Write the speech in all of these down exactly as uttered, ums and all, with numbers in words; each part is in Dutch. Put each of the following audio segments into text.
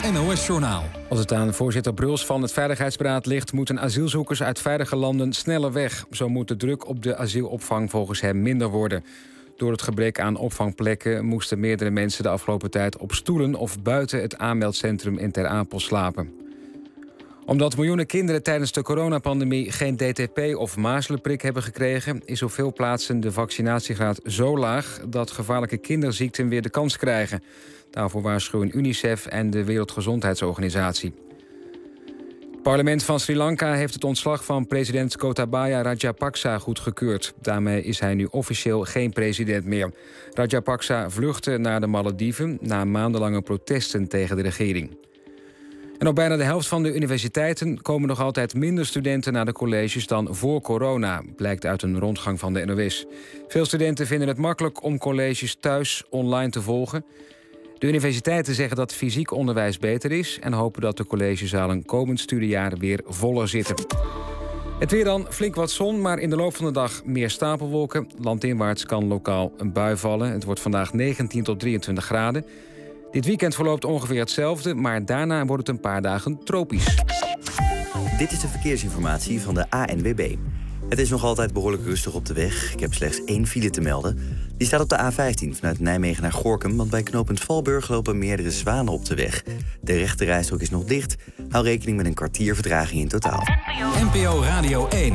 N O S-journaal. Als het aan voorzitter Bruls van het Veiligheidsberaad ligt, moeten asielzoekers uit veilige landen sneller weg. Zo moet de druk op de asielopvang volgens hem minder worden. Door het gebrek aan opvangplekken moesten meerdere mensen de afgelopen tijd op stoelen of buiten het aanmeldcentrum in Ter Apel slapen. Omdat miljoenen kinderen tijdens de coronapandemie geen D T P of mazelenprik hebben gekregen, is op veel plaatsen de vaccinatiegraad zo laag dat gevaarlijke kinderziekten weer de kans krijgen. Daarvoor waarschuwen UNICEF en de Wereldgezondheidsorganisatie. Het parlement van Sri Lanka heeft het ontslag van president Gotabaya Rajapaksa goedgekeurd. Daarmee is hij nu officieel geen president meer. Rajapaksa vluchtte naar de Malediven na maandenlange protesten tegen de regering. En op bijna de helft van de universiteiten komen nog altijd minder studenten naar de colleges dan voor corona, blijkt uit een rondgang van de N O S. Veel studenten vinden het makkelijk om colleges thuis online te volgen. De universiteiten zeggen dat fysiek onderwijs beter is en hopen dat de collegezalen komend studiejaar weer voller zitten. Het weer dan, flink wat zon, maar in de loop van de dag meer stapelwolken. Landinwaarts kan lokaal een bui vallen. Het wordt vandaag negentien tot drieëntwintig graden. Dit weekend verloopt ongeveer hetzelfde, maar daarna wordt het een paar dagen tropisch. Dit is de verkeersinformatie van de A N W B. Het is nog altijd behoorlijk rustig op de weg. Ik heb slechts één file te melden. Die staat op de A vijftien vanuit Nijmegen naar Gorinchem, want bij knooppunt Valburg lopen meerdere zwanen op de weg. De rechte rijstrook is nog dicht. Hou rekening met een kwartier vertraging in totaal. N P O Radio één.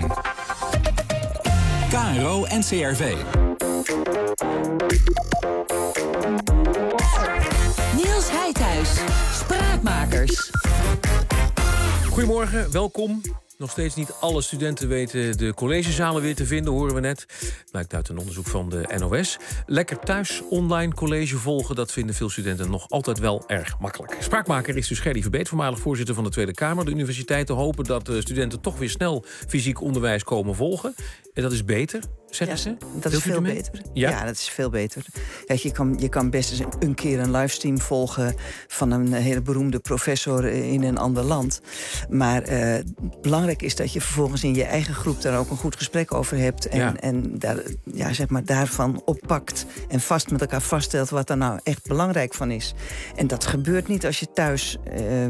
K R O N C R V. Niels Heidhuis, Spraakmakers. Goedemorgen, welkom. Nog steeds niet alle studenten weten de collegezalen weer te vinden, horen we net. Blijkt uit een onderzoek van de N O S. Lekker thuis online college volgen, dat vinden veel studenten nog altijd wel erg makkelijk. Spraakmaker is dus Gerdy Verbeet, voormalig voorzitter van de Tweede Kamer. De universiteiten hopen dat de studenten toch weer snel fysiek onderwijs komen volgen. En dat is beter, zeggen ja, ze. Dat is veel beter. Ja? ja, dat is veel beter. Kijk, je kan, je kan best eens een keer een livestream volgen van een hele beroemde professor in een ander land. Maar uh, belangrijk is dat je vervolgens in je eigen groep daar ook een goed gesprek over hebt. En, ja. en daar, ja, zeg maar daarvan oppakt en vast met elkaar vaststelt wat er nou echt belangrijk van is. En dat gebeurt niet als je thuis Uh,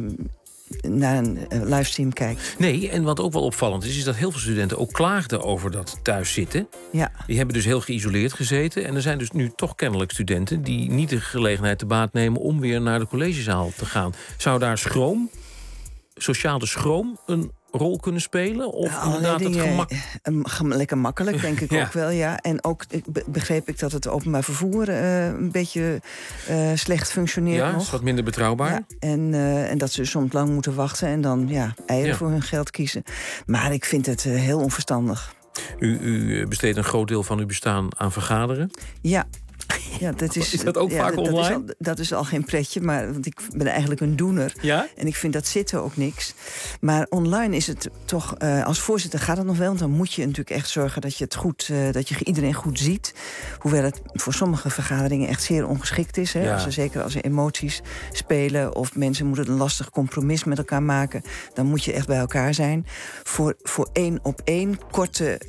naar een uh, livestream kijkt. Nee, en wat ook wel opvallend is, is dat heel veel studenten ook klaagden over dat thuiszitten. Ja. Die hebben dus heel geïsoleerd gezeten. En er zijn dus nu toch kennelijk studenten die niet de gelegenheid te baat nemen om weer naar de collegezaal te gaan. Zou daar schroom, sociale schroom, een rol kunnen spelen? Of nou, inderdaad het gemak? Uh, lekker makkelijk, denk ik ja. ook wel, ja. En ook begreep ik dat het openbaar vervoer uh, een beetje uh, slecht functioneert ja, nog. is wat minder betrouwbaar. Ja, en, uh, en dat ze soms lang moeten wachten en dan ja, eieren ja. voor hun geld kiezen. Maar ik vind het uh, heel onverstandig. U, u besteedt een groot deel van uw bestaan aan vergaderen? Ja. Ja, dat is, is dat ook ja, vaak dat, online? Dat is, al, dat is al geen pretje, maar, want ik ben eigenlijk een doener. Ja? En ik vind dat zitten ook niks. Maar online is het toch, uh, als voorzitter gaat het nog wel. Want dan moet je natuurlijk echt zorgen dat je het goed, uh, dat je iedereen goed ziet. Hoewel het voor sommige vergaderingen echt zeer ongeschikt is. Hè? Ja. Als er, zeker als er emoties spelen of mensen moeten een lastig compromis met elkaar maken, dan moet je echt bij elkaar zijn. Voor, voor één op één korte,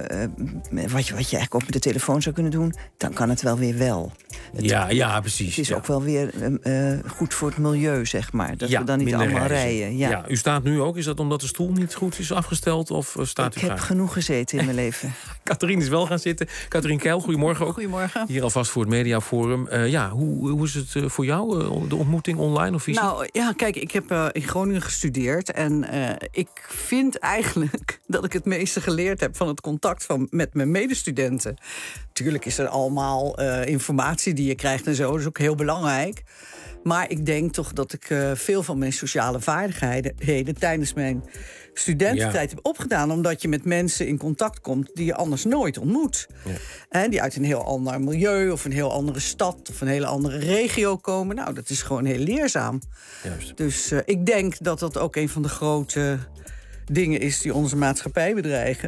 uh, uh, wat, je, wat je eigenlijk ook met de telefoon zou kunnen doen, dan kan het wel weer wel. Het, ja, ja, precies. Het is ja. ook wel weer uh, goed voor het milieu, zeg maar. Dat ja, we dan niet allemaal reizen. rijden. Ja. ja, u staat nu ook. Is dat omdat de stoel niet goed is afgesteld? Of staat ik u heb graag? genoeg gezeten in mijn leven. Catherine is wel gaan zitten. Catherine Keil, goedemorgen ook. Goedemorgen. Hier alvast voor het Mediaforum. Uh, ja, hoe, hoe is het uh, voor jou, uh, de ontmoeting online of fysiek? Nou ja, kijk, ik heb uh, in Groningen gestudeerd. En uh, ik vind eigenlijk dat ik het meeste geleerd heb van het contact van, met mijn medestudenten. Tuurlijk is er allemaal uh, informatie die je krijgt en zo. Dat is ook heel belangrijk. Maar ik denk toch dat ik uh, veel van mijn sociale vaardigheden tijdens mijn studententijd ja. heb opgedaan. Omdat je met mensen in contact komt die je anders nooit ontmoet. Ja. En die uit een heel ander milieu of een heel andere stad of een hele andere regio komen. Nou, dat is gewoon heel leerzaam. Juist. Dus uh, ik denk dat dat ook een van de grote dingen is die onze maatschappij bedreigen.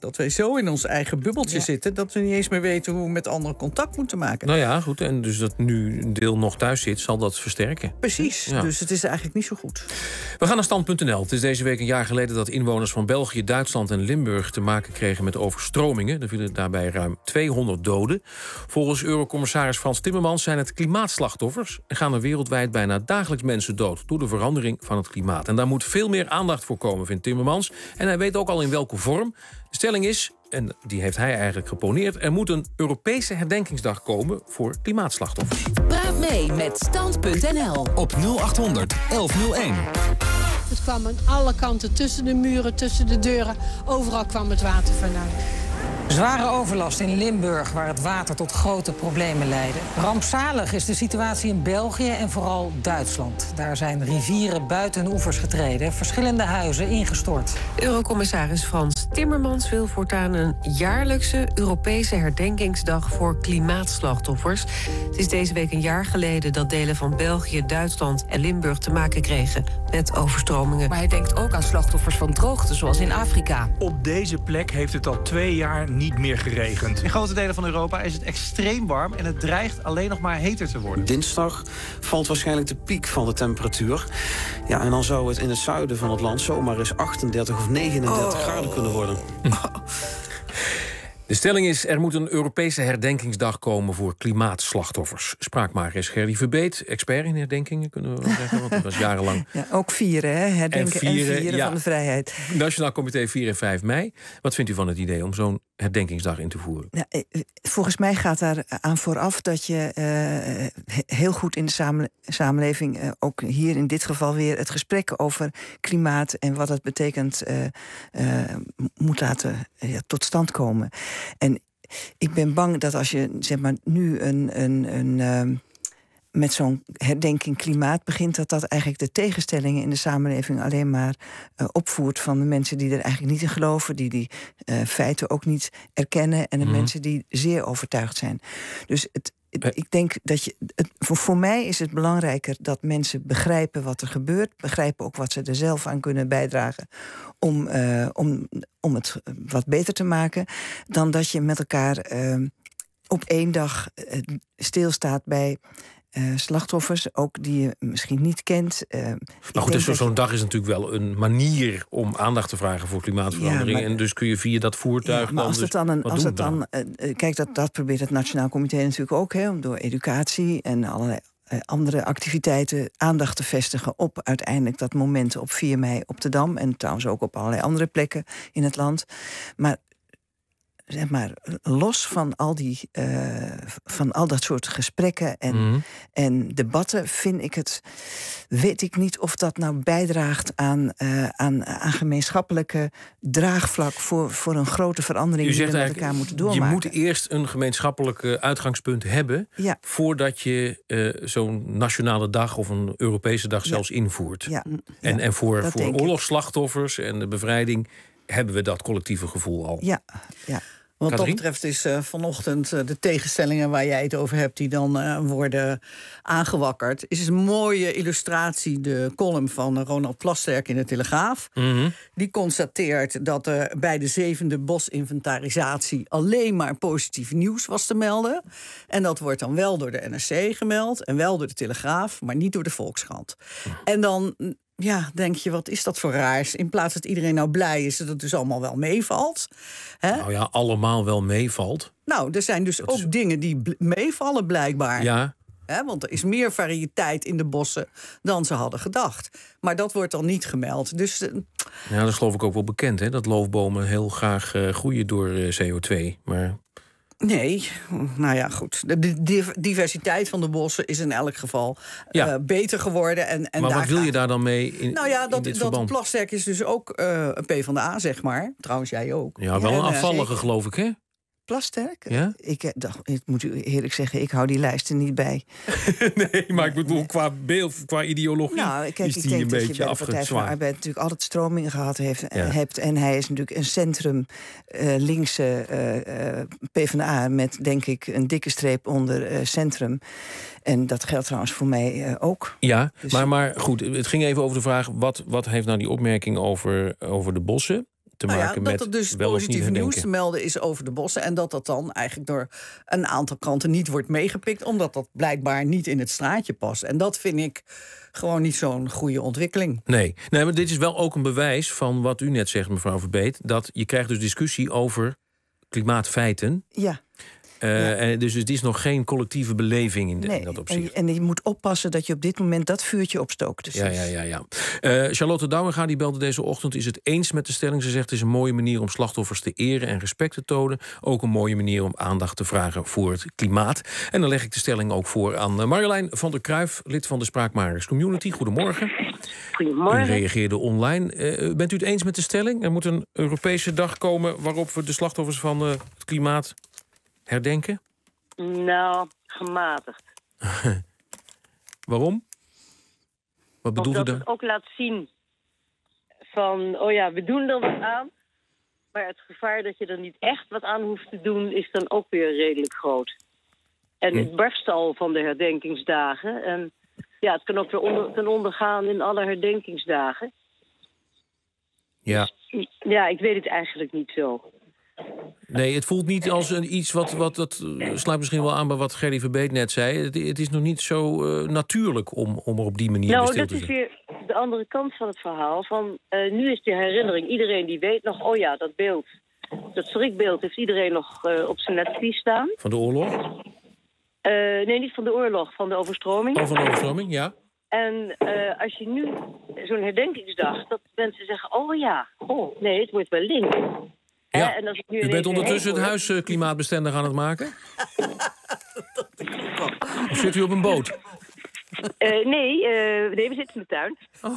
Dat wij zo in ons eigen bubbeltje Ja. zitten... dat we niet eens meer weten hoe we met anderen contact moeten maken. Nou ja, goed. En dus dat nu een deel nog thuis zit, zal dat versterken. Precies, Ja. dus het is eigenlijk niet zo goed. We gaan naar stand punt n l. Het is deze week een jaar geleden dat inwoners van België, Duitsland en Limburg te maken kregen met overstromingen. Er vielen daarbij ruim tweehonderd doden. Volgens Eurocommissaris Frans Timmermans zijn het klimaatslachtoffers en gaan er wereldwijd bijna dagelijks mensen dood door de verandering van het klimaat. En daar moet veel meer aandacht voor komen, vindt Timmermans. En hij weet ook al in welke vorm. De stelling is, en die heeft hij eigenlijk geponeerd, er moet een Europese herdenkingsdag komen voor klimaatslachtoffers. Praat mee met stand punt n l. Op nul achthonderd elfhonderdéén. Het kwam aan alle kanten, tussen de muren, tussen de deuren. Overal kwam het water vandaan. Zware overlast in Limburg, waar het water tot grote problemen leidde. Rampzalig is de situatie in België en vooral Duitsland. Daar zijn rivieren buiten oevers getreden, verschillende huizen ingestort. Eurocommissaris Frans Timmermans wil voortaan een jaarlijkse Europese herdenkingsdag voor klimaatslachtoffers. Het is deze week een jaar geleden dat delen van België, Duitsland en Limburg te maken kregen met overstromingen. Maar hij denkt ook aan slachtoffers van droogte, zoals in Afrika. Op deze plek heeft het al twee jaar niet meer geregend. In grote delen van Europa is het extreem warm en het dreigt alleen nog maar heter te worden. Dinsdag valt waarschijnlijk de piek van de temperatuur. Ja, en dan zou het in het zuiden van het land zomaar eens achtendertig of negenendertig oh. graden kunnen worden. De stelling is, er moet een Europese herdenkingsdag komen voor klimaatslachtoffers. Spraakmaker is Gerdy Verbeet, expert in herdenkingen, kunnen we wel zeggen. Want dat was jarenlang. Ja, ook vieren, hè? Herdenken en vieren, en vieren ja. van de vrijheid. Nationaal Comité vier en vijf mei. Wat vindt u van het idee om zo'n herdenkingsdag in te voeren? Nou, volgens mij gaat daar aan vooraf dat je uh, heel goed in de samen, samenleving... Uh, ook hier in dit geval weer het gesprek over klimaat... en wat het betekent uh, uh, moet laten uh, tot stand komen. En ik ben bang dat als je zeg maar, nu een, een, een, uh, met zo'n herdenking klimaat begint... dat dat eigenlijk de tegenstellingen in de samenleving alleen maar uh, opvoert... van de mensen die er eigenlijk niet in geloven... die die uh, feiten ook niet erkennen... en de mm-hmm. mensen die zeer overtuigd zijn. Dus het, het, ik denk dat je... Het, voor, voor mij is het belangrijker dat mensen begrijpen wat er gebeurt... begrijpen ook wat ze er zelf aan kunnen bijdragen... om, uh, om, om het wat beter te maken... dan dat je met elkaar uh, op één dag uh, stilstaat bij... Uh, slachtoffers, ook die je misschien niet kent. Uh, maar goed, dus zo'n je... dag is natuurlijk wel een manier om aandacht te vragen voor klimaatverandering. Ja, maar... En dus kun je via dat voertuig ja, maar als dan. Het dan een, als het dan, uh, kijk, dat, dat probeert het Nationaal Comité natuurlijk ook, hè, om door educatie en allerlei uh, andere activiteiten aandacht te vestigen op uiteindelijk dat moment op vier mei op de Dam. En trouwens ook op allerlei andere plekken in het land. Maar zeg maar, los van al, die, uh, van al dat soort gesprekken en, mm-hmm. en debatten... vind ik het, weet ik niet of dat nou bijdraagt aan, uh, aan, aan gemeenschappelijke draagvlak... Voor, voor een grote verandering die we met elkaar moeten doormaken. Je moet eerst een gemeenschappelijk uitgangspunt hebben... Ja. voordat je uh, zo'n nationale dag of een Europese dag ja. zelfs invoert. Ja. En, ja, en voor, voor oorlogsslachtoffers en de bevrijding... hebben we dat collectieve gevoel al. Ja, ja. Wat dat betreft is uh, vanochtend uh, de tegenstellingen waar jij het over hebt... die dan uh, worden aangewakkerd... is een mooie illustratie, de column van uh, Ronald Plasterk in de Telegraaf. Mm-hmm. Die constateert dat er uh, bij de zevende bosinventarisatie... alleen maar positief nieuws was te melden. En dat wordt dan wel door de N R C gemeld... en wel door de Telegraaf, maar niet door de Volkskrant. Mm. En dan... Ja, denk je, wat is dat voor raars? In plaats dat iedereen nou blij is dat het dus allemaal wel meevalt. Hè? Nou ja, allemaal wel meevalt. Nou, er zijn dus dat ook is... dingen die bl- meevallen blijkbaar. Ja. Hè, want er is meer variëteit in de bossen dan ze hadden gedacht. Maar dat wordt dan niet gemeld. Dus, uh... ja, dat is geloof ik ook wel bekend, hè? Dat loofbomen heel graag uh, groeien door uh, C O twee. Maar... Nee, nou ja, goed. De diversiteit van de bossen is in elk geval ja. uh, beter geworden. En, en maar daar wat wil gaat... je daar dan mee in, nou ja, dat, in dit dat verband? Plasterk is dus ook uh, een PvdA, zeg maar. Trouwens, jij ook. Ja, wel ja, een afvallige, geloof ik, hè? Plasterk? Ja? Ik, dacht, ik moet u eerlijk zeggen, ik hou die lijsten niet bij. Nee, maar ik bedoel, qua beeld, qua ideologie nou, kijk, is die ik denk een dat beetje je bij de Partij van de Arbeid natuurlijk altijd stromingen gehad heeft, ja. hebt. En hij is natuurlijk een centrum uh, linkse uh, uh, PvdA met, denk ik, een dikke streep onder uh, centrum. En dat geldt trouwens voor mij uh, ook. Ja, dus... maar, maar goed, het ging even over de vraag... wat, wat heeft nou die opmerking over, over de bossen te nou maken ja, met dat er dus wel of niet positief herdenken. nieuws te melden is over de bossen. En dat dat dan eigenlijk door een aantal kranten niet wordt meegepikt. Omdat dat blijkbaar niet in het straatje past. En dat vind ik gewoon niet zo'n goede ontwikkeling. Nee. nee, maar dit is wel ook een bewijs van wat u net zegt, mevrouw Verbeet. Dat je krijgt dus discussie over klimaatfeiten. Ja. Uh, Ja. en dus het is nog geen collectieve beleving in, de, Nee, in dat en, opzicht. en je moet oppassen dat je op dit moment dat vuurtje opstookt. Dus Ja, ja, ja. ja. Uh, Charlotte Douwenga die belde deze ochtend, is het eens met de stelling. Ze zegt het is een mooie manier om slachtoffers te eren en respect te tonen. Ook een mooie manier om aandacht te vragen voor het klimaat. En dan leg ik de stelling ook voor aan uh, Marjolein van der Kruijf, lid van de Spraakmakers Community. Goedemorgen. Goedemorgen. U reageerde online. Uh, bent u het eens met de stelling? Er moet een Europese dag komen waarop we de slachtoffers van uh, het klimaat herdenken? Nou, gematigd. Waarom? Wat bedoelt u Omdat dan? het ook laat zien van, oh ja, we doen er wat aan. Maar het gevaar dat je er niet echt wat aan hoeft te doen, is dan ook weer redelijk groot. En het barst al van de herdenkingsdagen. En ja, het kan ook weer onder, ten onder gaan in alle herdenkingsdagen. Ja. Ja, ik weet het eigenlijk niet zo. Nee, het voelt niet als een, iets wat, wat... dat uh, sluit misschien wel aan bij wat Gerry Verbeet net zei. Het, het is nog niet zo uh, natuurlijk om, om er op die manier nou, stil dat te is zijn. weer de andere kant van het verhaal. Van, uh, nu is de herinnering, iedereen die weet nog, oh ja, dat beeld, dat schrikbeeld heeft iedereen nog uh, op zijn netvlies staan. Van de oorlog? Uh, nee, niet van de oorlog, van de overstroming. Oh, van de overstroming, ja. En uh, als je nu zo'n herdenkingsdag, dat mensen zeggen, oh ja, oh nee, het wordt wel link. Ja. Hè, en als ik nu U bent ondertussen het hoor, huis uh, klimaatbestendig aan het maken? Of zit u op een boot? Uh, nee, uh, nee, we zitten in de tuin. Oh.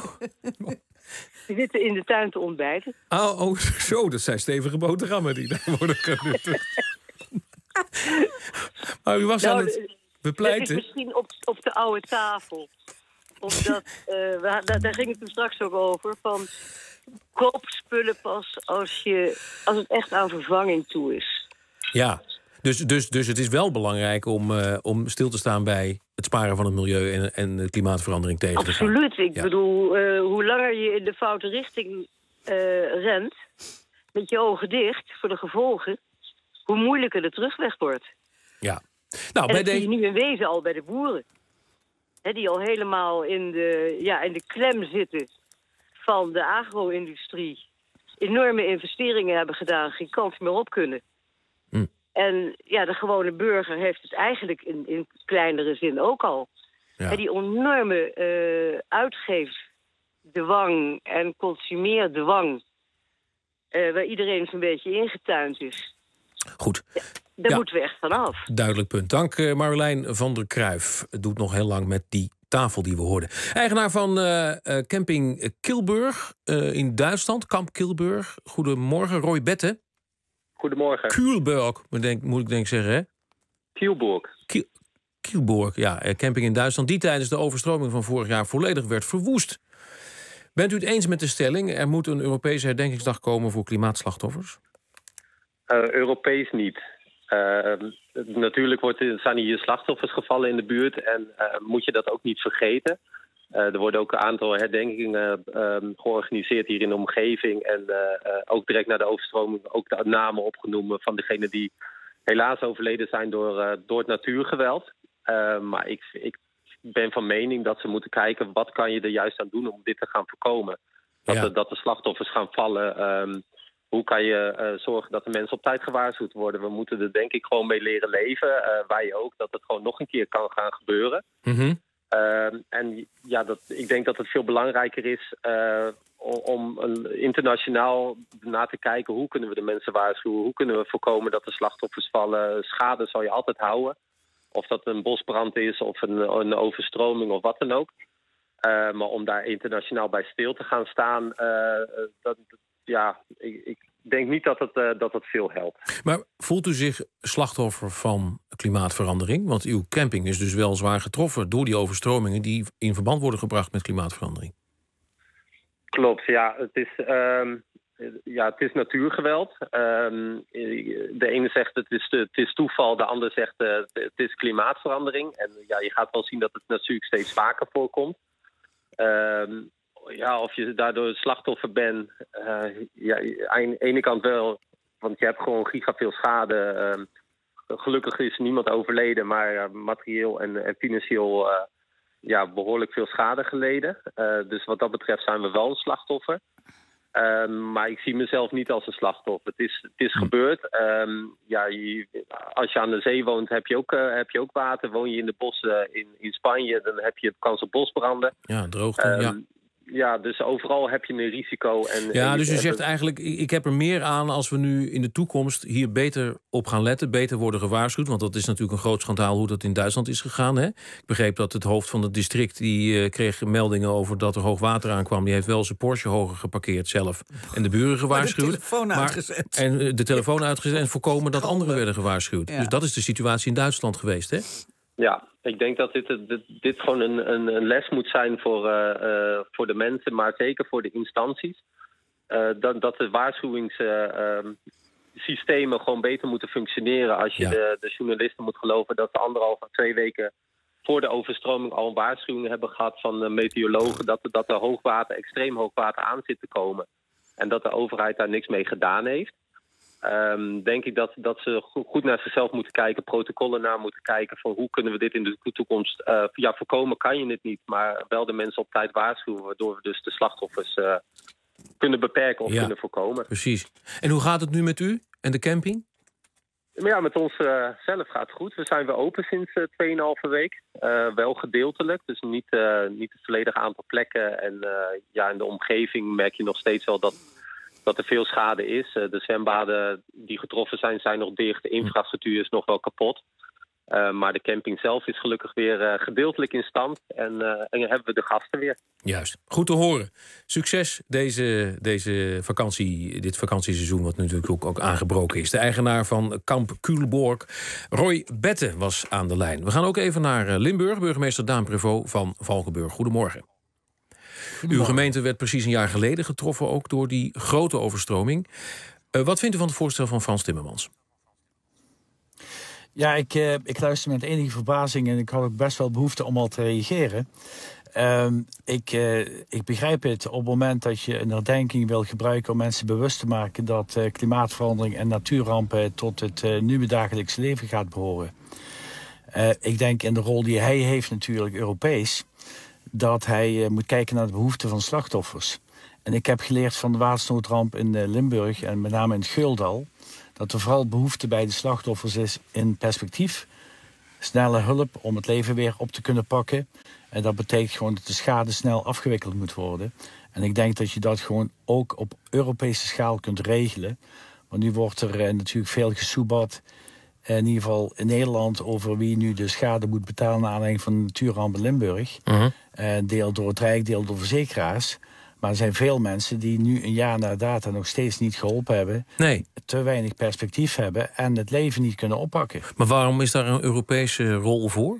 We zitten in de tuin te ontbijten. Oh, oh zo, dat zijn stevige boterhammen die daar worden genuttigd. Maar u was nou, aan het bepleiten. Dat is misschien op, op de oude tafel. Omdat, uh, we, daar, daar ging het toen straks ook over, van koop spullen pas als, je, als het echt aan vervanging toe is. Ja, dus, dus, dus het is wel belangrijk om, uh, om stil te staan bij het sparen van het milieu en, en de klimaatverandering tegen te gaan. Absoluut. Ik ja. bedoel, uh, hoe langer je in de foute richting uh, rent, met je ogen dicht voor de gevolgen, hoe moeilijker de terugweg wordt. Ja. Nou, en bij dat zie de... je nu in wezen al bij de boeren. He, die al helemaal in de, ja, in de klem zitten van de agro-industrie. Enorme investeringen hebben gedaan, geen kant meer op kunnen. Hm. En ja, de gewone burger heeft het eigenlijk in, in kleinere zin ook al. Ja. He, die enorme uh, uitgeefdwang en consumeerdwang, uh, waar iedereen zo'n beetje ingetuind is. Goed. Ja, daar ja. moeten we echt van af. Duidelijk punt. Dank uh, Marjolein van der Kruijf. Het doet nog heel lang met die tafel die we hoorden. Eigenaar van uh, uh, camping Kilburg uh, in Duitsland. Kamp Kilburg. Goedemorgen, Roy Bette. Goedemorgen. Kilburg, moet, denk, moet ik denk zeggen, hè? Kilburg. Kiel, Kilburg, ja. Uh, camping in Duitsland die tijdens de overstroming van vorig jaar volledig werd verwoest. Bent u het eens met de stelling? Er moet een Europese herdenkingsdag komen voor klimaatslachtoffers? Uh, Europees niet. Uh, natuurlijk wordt, zijn hier slachtoffers gevallen in de buurt en uh, moet je dat ook niet vergeten. Uh, er worden ook een aantal herdenkingen uh, georganiseerd hier in de omgeving. En uh, uh, ook direct na de overstroming ook de namen opgenomen van degenen die helaas overleden zijn door, uh, door het natuurgeweld. Uh, maar ik, ik ben van mening dat ze moeten kijken wat kan je er juist aan doen om dit te gaan voorkomen. Dat, ja. de, dat de slachtoffers gaan vallen. Um, Hoe kan je uh, zorgen dat de mensen op tijd gewaarschuwd worden? We moeten er denk ik gewoon mee leren leven. Uh, wij ook, dat het gewoon nog een keer kan gaan gebeuren. Mm-hmm. Uh, en ja, dat, ik denk dat het veel belangrijker is uh, om uh, internationaal na te kijken... hoe kunnen we de mensen waarschuwen? Hoe kunnen we voorkomen dat de slachtoffers vallen? Schade zal je altijd houden. Of dat een bosbrand is of een, een overstroming of wat dan ook. Uh, maar om daar internationaal bij stil te gaan staan... Uh, dat, Ja, ik, ik denk niet dat het, uh, dat het veel helpt. Maar voelt u zich slachtoffer van klimaatverandering? Want uw camping is dus wel zwaar getroffen door die overstromingen... die in verband worden gebracht met klimaatverandering. Klopt, ja. Het is, um, ja, het is natuurgeweld. Um, de ene zegt het is, het is toeval, de ander zegt uh, het is klimaatverandering. En ja, je gaat wel zien dat het natuurlijk steeds vaker voorkomt. Um, ja, of je daardoor slachtoffer bent. Uh, ja, aan de ene kant wel, want je hebt gewoon gigaveel schade. Uh, gelukkig is niemand overleden, maar uh, materieel en, en financieel uh, ja, behoorlijk veel schade geleden. Uh, dus wat dat betreft zijn we wel een slachtoffer. Um, maar ik zie mezelf niet als een slachtoffer. Het is, het is hm. gebeurd. Um, ja, je, als je aan de zee woont, heb je ook, uh, heb je ook water. Woon je in de bossen in, in Spanje, dan heb je kans op bosbranden. Ja, droogte, um, ja. Ja, dus overal heb je een risico. En, ja, en dus u je, zegt eigenlijk, ik heb er meer aan als we nu in de toekomst hier beter op gaan letten, beter worden gewaarschuwd. Want dat is natuurlijk een groot schandaal hoe dat in Duitsland is gegaan. Hè? Ik begreep dat het hoofd van het district, die uh, kreeg meldingen over dat er hoog water aankwam. Die heeft wel zijn Porsche hoger geparkeerd zelf. En de buren gewaarschuwd. Maar de telefoon maar, uitgezet. En uh, de telefoon uitgezet en voorkomen dat anderen werden gewaarschuwd. Ja. Dus dat is de situatie in Duitsland geweest, hè? Ja, ik denk dat dit, dit, dit gewoon een, een, een les moet zijn voor, uh, uh, voor de mensen, maar zeker voor de instanties. Uh, dat, dat de waarschuwingssystemen uh, gewoon beter moeten functioneren. Als je ja. de, de journalisten moet geloven dat ze anderhalf of twee weken voor de overstroming al een waarschuwing hebben gehad van de meteorologen dat, dat er hoogwater, extreem hoogwater aan zit te komen. En dat de overheid daar niks mee gedaan heeft. Um, denk ik dat, dat ze goed naar zichzelf moeten kijken, protocollen naar moeten kijken van hoe kunnen we dit in de toekomst uh, ja, voorkomen kan je het niet, maar wel de mensen op tijd waarschuwen, waardoor we dus de slachtoffers uh, kunnen beperken of ja, kunnen voorkomen. Precies. En hoe gaat het nu met u en de camping? Maar ja, met ons uh, zelf gaat het goed. We zijn weer open sinds uh, tweeënhalve week. Uh, wel gedeeltelijk, dus niet, uh, niet het volledige aantal plekken. En uh, ja, in de omgeving merk je nog steeds wel dat dat er veel schade is. De zwembaden die getroffen zijn, zijn nog dicht. De infrastructuur is nog wel kapot. Uh, maar de camping zelf is gelukkig weer uh, gedeeltelijk in stand. En, uh, en hebben we de gasten weer. Juist. Goed te horen. Succes deze, deze vakantie, dit vakantieseizoen wat natuurlijk ook, ook aangebroken is. De eigenaar van Kamp Culemborg, Roy Bette, was aan de lijn. We gaan ook even naar Limburg. Burgemeester Daan Prévost van Valkenburg. Goedemorgen. Uw gemeente werd precies een jaar geleden getroffen ook door die grote overstroming. Uh, wat vindt u van het voorstel van Frans Timmermans? Ja, ik, uh, ik luister met enige verbazing en ik had ook best wel behoefte om al te reageren. Uh, ik, uh, ik begrijp het op het moment dat je een herdenking wil gebruiken om mensen bewust te maken dat uh, klimaatverandering en natuurrampen tot het uh, nieuwe dagelijks leven gaat behoren. Uh, ik denk in de rol die hij heeft natuurlijk Europees, dat hij uh, moet kijken naar de behoeften van slachtoffers. En ik heb geleerd van de watersnoodramp in uh, Limburg en met name in het Geuldal, dat er vooral behoefte bij de slachtoffers is in perspectief. Snelle hulp om het leven weer op te kunnen pakken. En dat betekent gewoon dat de schade snel afgewikkeld moet worden. En ik denk dat je dat gewoon ook op Europese schaal kunt regelen. Want nu wordt er uh, natuurlijk veel gesoebat, in ieder geval in Nederland, over wie nu de schade moet betalen naar aanleiding van de natuurramp in Limburg. Uh-huh. Uh, deel door het Rijk, deel door verzekeraars. Maar er zijn veel mensen die nu een jaar na data nog steeds niet geholpen hebben. Nee. Te weinig perspectief hebben en het leven niet kunnen oppakken. Maar waarom is daar een Europese rol voor?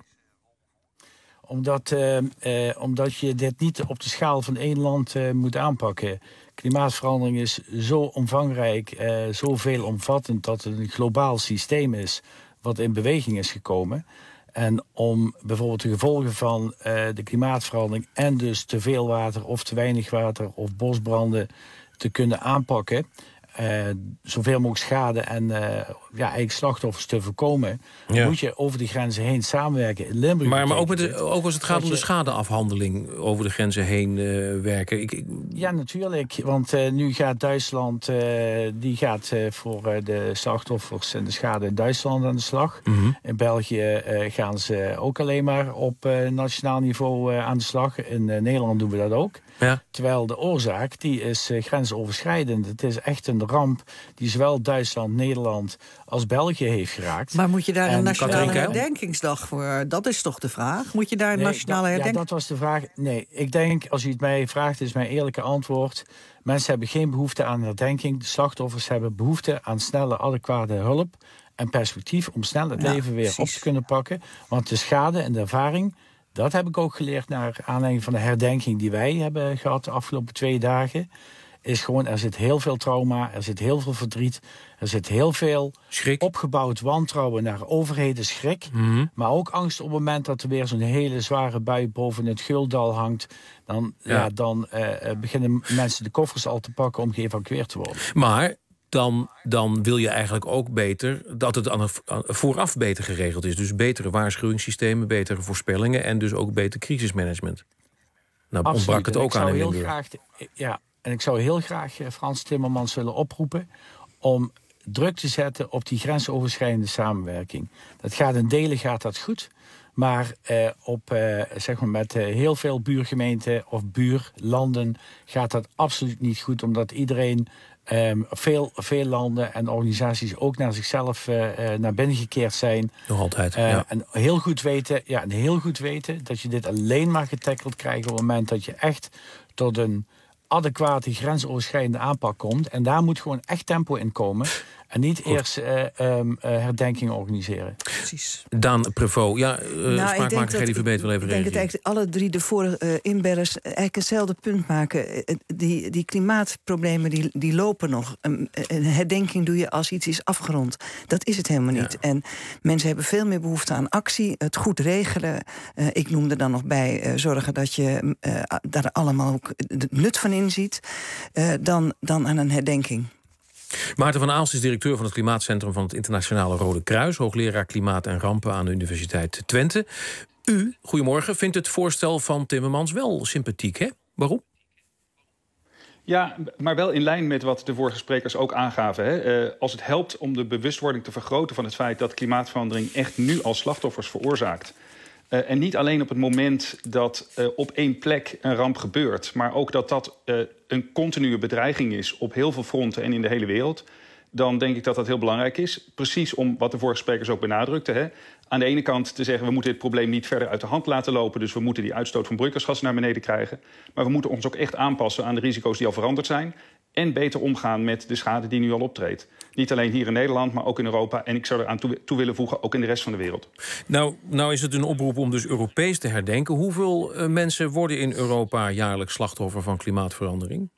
Omdat, uh, uh, omdat je dit niet op de schaal van één land uh, moet aanpakken. Klimaatverandering is zo omvangrijk, uh, zo veelomvattend, dat het een globaal systeem is wat in beweging is gekomen. En om bijvoorbeeld de gevolgen van uh, de klimaatverandering en dus te veel water of te weinig water of bosbranden te kunnen aanpakken, uh, zoveel mogelijk schade en uh, ja, eigenlijk slachtoffers te voorkomen, ja. moet je over de grenzen heen samenwerken. In Limburg maar maar ook, met de, ook als het gaat om de schadeafhandeling over de grenzen heen uh, werken. Ik, ik... Ja, natuurlijk. Want uh, nu gaat Duitsland uh, die gaat uh, voor uh, de slachtoffers en de schade in Duitsland aan de slag. Mm-hmm. In België uh, gaan ze ook alleen maar op uh, nationaal niveau uh, aan de slag. In uh, Nederland doen we dat ook. Ja. Terwijl de oorzaak, die is uh, grensoverschrijdend. Het is echt een ramp die zowel Duitsland, Nederland als België heeft geraakt. Maar moet je daar en een nationale herdenkingsdag voor? Dat is toch de vraag? Moet je daar een nee, nationale herdenking? Ja, dat was de vraag. Nee, ik denk, als u het mij vraagt, is mijn eerlijke antwoord. Mensen hebben geen behoefte aan herdenking. De slachtoffers hebben behoefte aan snelle, adequate hulp en perspectief om snel het ja, leven weer precies. op te kunnen pakken. Want de schade en de ervaring, dat heb ik ook geleerd naar aanleiding van de herdenking die wij hebben gehad de afgelopen twee dagen, is gewoon, er zit heel veel trauma, er zit heel veel verdriet, er zit heel veel schrik. Opgebouwd wantrouwen naar overheden, schrik. Mm-hmm. Maar ook angst op het moment dat er weer zo'n hele zware bui boven het Guldal hangt. Dan, ja. Ja, dan uh, beginnen mensen de koffers al te pakken om geëvacueerd te worden. Maar dan, dan wil je eigenlijk ook beter dat het aan, aan, vooraf beter geregeld is. Dus betere waarschuwingssystemen, betere voorspellingen en dus ook beter crisismanagement. Nou, Absoluut. ontbrak het ook aan in Limburg. Graag, ja, en ik zou heel graag Frans Timmermans willen oproepen om druk te zetten op die grensoverschrijdende samenwerking. Dat gaat in delen gaat dat goed. Maar eh, op, eh, zeg maar met eh, heel veel buurgemeenten of buurlanden gaat dat absoluut niet goed. Omdat iedereen, eh, veel, veel landen en organisaties ook naar zichzelf eh, naar binnen gekeerd zijn. Nog altijd, uh, ja. En heel goed weten, ja, en heel goed weten dat je dit alleen maar getackeld krijgt op het moment dat je echt tot een adequate grensoverschrijdende aanpak komt. En daar moet gewoon echt tempo in komen. En niet Goed. eerst uh, um, uh, herdenkingen organiseren. Precies. Daan Prevot, ja, uh, nou, spraakmaker Gerdy Verbeet wil even Ik denk reageren. dat eigenlijk alle drie de vorige uh, inbellers eigenlijk hetzelfde punt maken. Uh, die, die klimaatproblemen die, die lopen nog. Um, een herdenking doe je als iets is afgerond. Dat is het helemaal niet. Ja. En mensen hebben veel meer behoefte aan actie. Het goed regelen. Uh, ik noem er dan nog bij uh, zorgen dat je uh, daar allemaal ook het nut van inziet. Uh, dan, dan aan een herdenking. Maarten van Aalst is directeur van het Klimaatcentrum van het Internationale Rode Kruis, hoogleraar Klimaat en Rampen aan de Universiteit Twente. U, goedemorgen, vindt het voorstel van Timmermans wel sympathiek, hè? Waarom? Ja, maar wel in lijn met wat de vorige sprekers ook aangaven. Hè. Uh, als het helpt om de bewustwording te vergroten van het feit dat klimaatverandering echt nu al slachtoffers veroorzaakt. Uh, en niet alleen op het moment dat uh, op één plek een ramp gebeurt, maar ook dat dat uh, een continue bedreiging is op heel veel fronten en in de hele wereld, dan denk ik dat dat heel belangrijk is. Precies om wat de vorige sprekers ook benadrukten. Hè. Aan de ene kant te zeggen, we moeten dit probleem niet verder uit de hand laten lopen, dus we moeten die uitstoot van broeikasgassen naar beneden krijgen. Maar we moeten ons ook echt aanpassen aan de risico's die al veranderd zijn en beter omgaan met de schade die nu al optreedt. Niet alleen hier in Nederland, maar ook in Europa. En ik zou eraan toe, toe willen voegen, ook in de rest van de wereld. Nou, nou is het een oproep om dus Europees te herdenken. Hoeveel uh, mensen worden in Europa jaarlijks slachtoffer van klimaatverandering?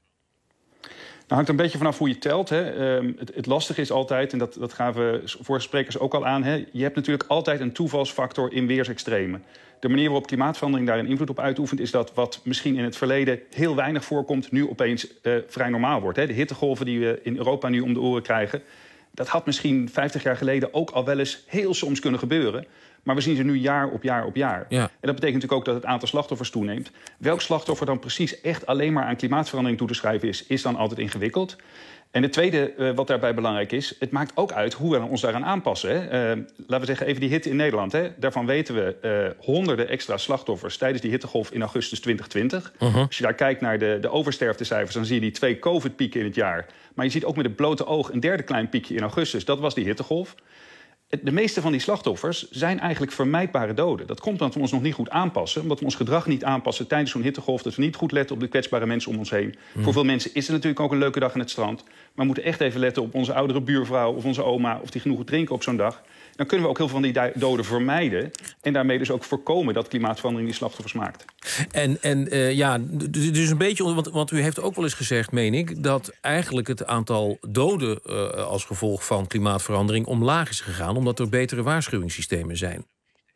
Nou, hangt er een beetje vanaf hoe je telt. Hè. Um, het, het lastige is altijd, en dat, dat gaven vorige sprekers ook al aan, hè, je hebt natuurlijk altijd een toevalsfactor in weersextremen. De manier waarop klimaatverandering daar een invloed op uitoefent, is dat wat misschien in het verleden heel weinig voorkomt, nu opeens uh, vrij normaal wordt. Hè. De hittegolven die we in Europa nu om de oren krijgen, dat had misschien vijftig jaar geleden ook al wel eens heel soms kunnen gebeuren. Maar we zien ze nu jaar op jaar op jaar. Ja. En dat betekent natuurlijk ook dat het aantal slachtoffers toeneemt. Welk slachtoffer dan precies echt alleen maar aan klimaatverandering toe te schrijven is, is dan altijd ingewikkeld. En het tweede uh, wat daarbij belangrijk is, het maakt ook uit hoe we ons daaraan aanpassen. Hè. Uh, laten we zeggen, even die hitte in Nederland. Hè. Daarvan weten we uh, honderden extra slachtoffers tijdens die hittegolf in augustus twintig twintig. Uh-huh. Als je daar kijkt naar de, de oversterftecijfers, dan zie je die twee COVID-pieken in het jaar. Maar je ziet ook met het blote oog een derde klein piekje in augustus. Dat was die hittegolf. De meeste van die slachtoffers zijn eigenlijk vermijdbare doden. Dat komt omdat we ons nog niet goed aanpassen. Omdat we ons gedrag niet aanpassen tijdens zo'n hittegolf. Dat we niet goed letten op de kwetsbare mensen om ons heen. Mm. Voor veel mensen is het natuurlijk ook een leuke dag aan het strand. Maar we moeten echt even letten op onze oudere buurvrouw of onze oma, of die genoeg drinken op zo'n dag. Dan kunnen we ook heel veel van die doden vermijden. En daarmee dus ook voorkomen dat klimaatverandering die slachtoffers maakt. En, en uh, ja, dus een beetje, want, want u heeft ook wel eens gezegd, meen ik, dat eigenlijk het aantal doden uh, als gevolg van klimaatverandering omlaag is gegaan, omdat er betere waarschuwingssystemen zijn.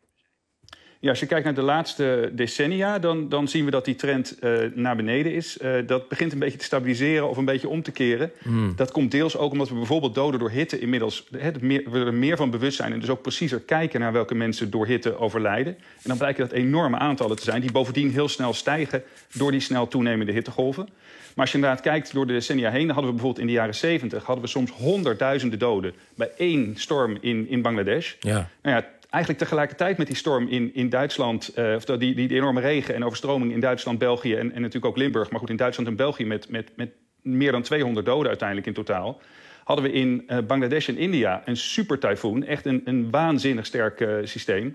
Ja, als je kijkt naar de laatste decennia, dan, dan zien we dat die trend uh, naar beneden is. Uh, dat begint een beetje te stabiliseren of een beetje om te keren. Mm. Dat komt deels ook omdat we bijvoorbeeld doden door hitte inmiddels he, meer, we er meer van bewust zijn en dus ook preciezer kijken naar welke mensen door hitte overlijden. En dan blijken dat enorme aantallen te zijn die bovendien heel snel stijgen door die snel toenemende hittegolven. Maar als je inderdaad kijkt door de decennia heen, dan hadden we bijvoorbeeld in de jaren zeventig hadden we soms honderdduizenden doden bij één storm in, in Bangladesh. Ja. Nou ja, eigenlijk tegelijkertijd met die storm in, in Duitsland, uh, of die, die, die enorme regen en overstroming in Duitsland, België en, en natuurlijk ook Limburg, maar goed, in Duitsland en België met, met, met meer dan tweehonderd doden uiteindelijk in totaal, hadden we in uh, Bangladesh en India een super tyfoon, echt een, een waanzinnig sterk uh, systeem.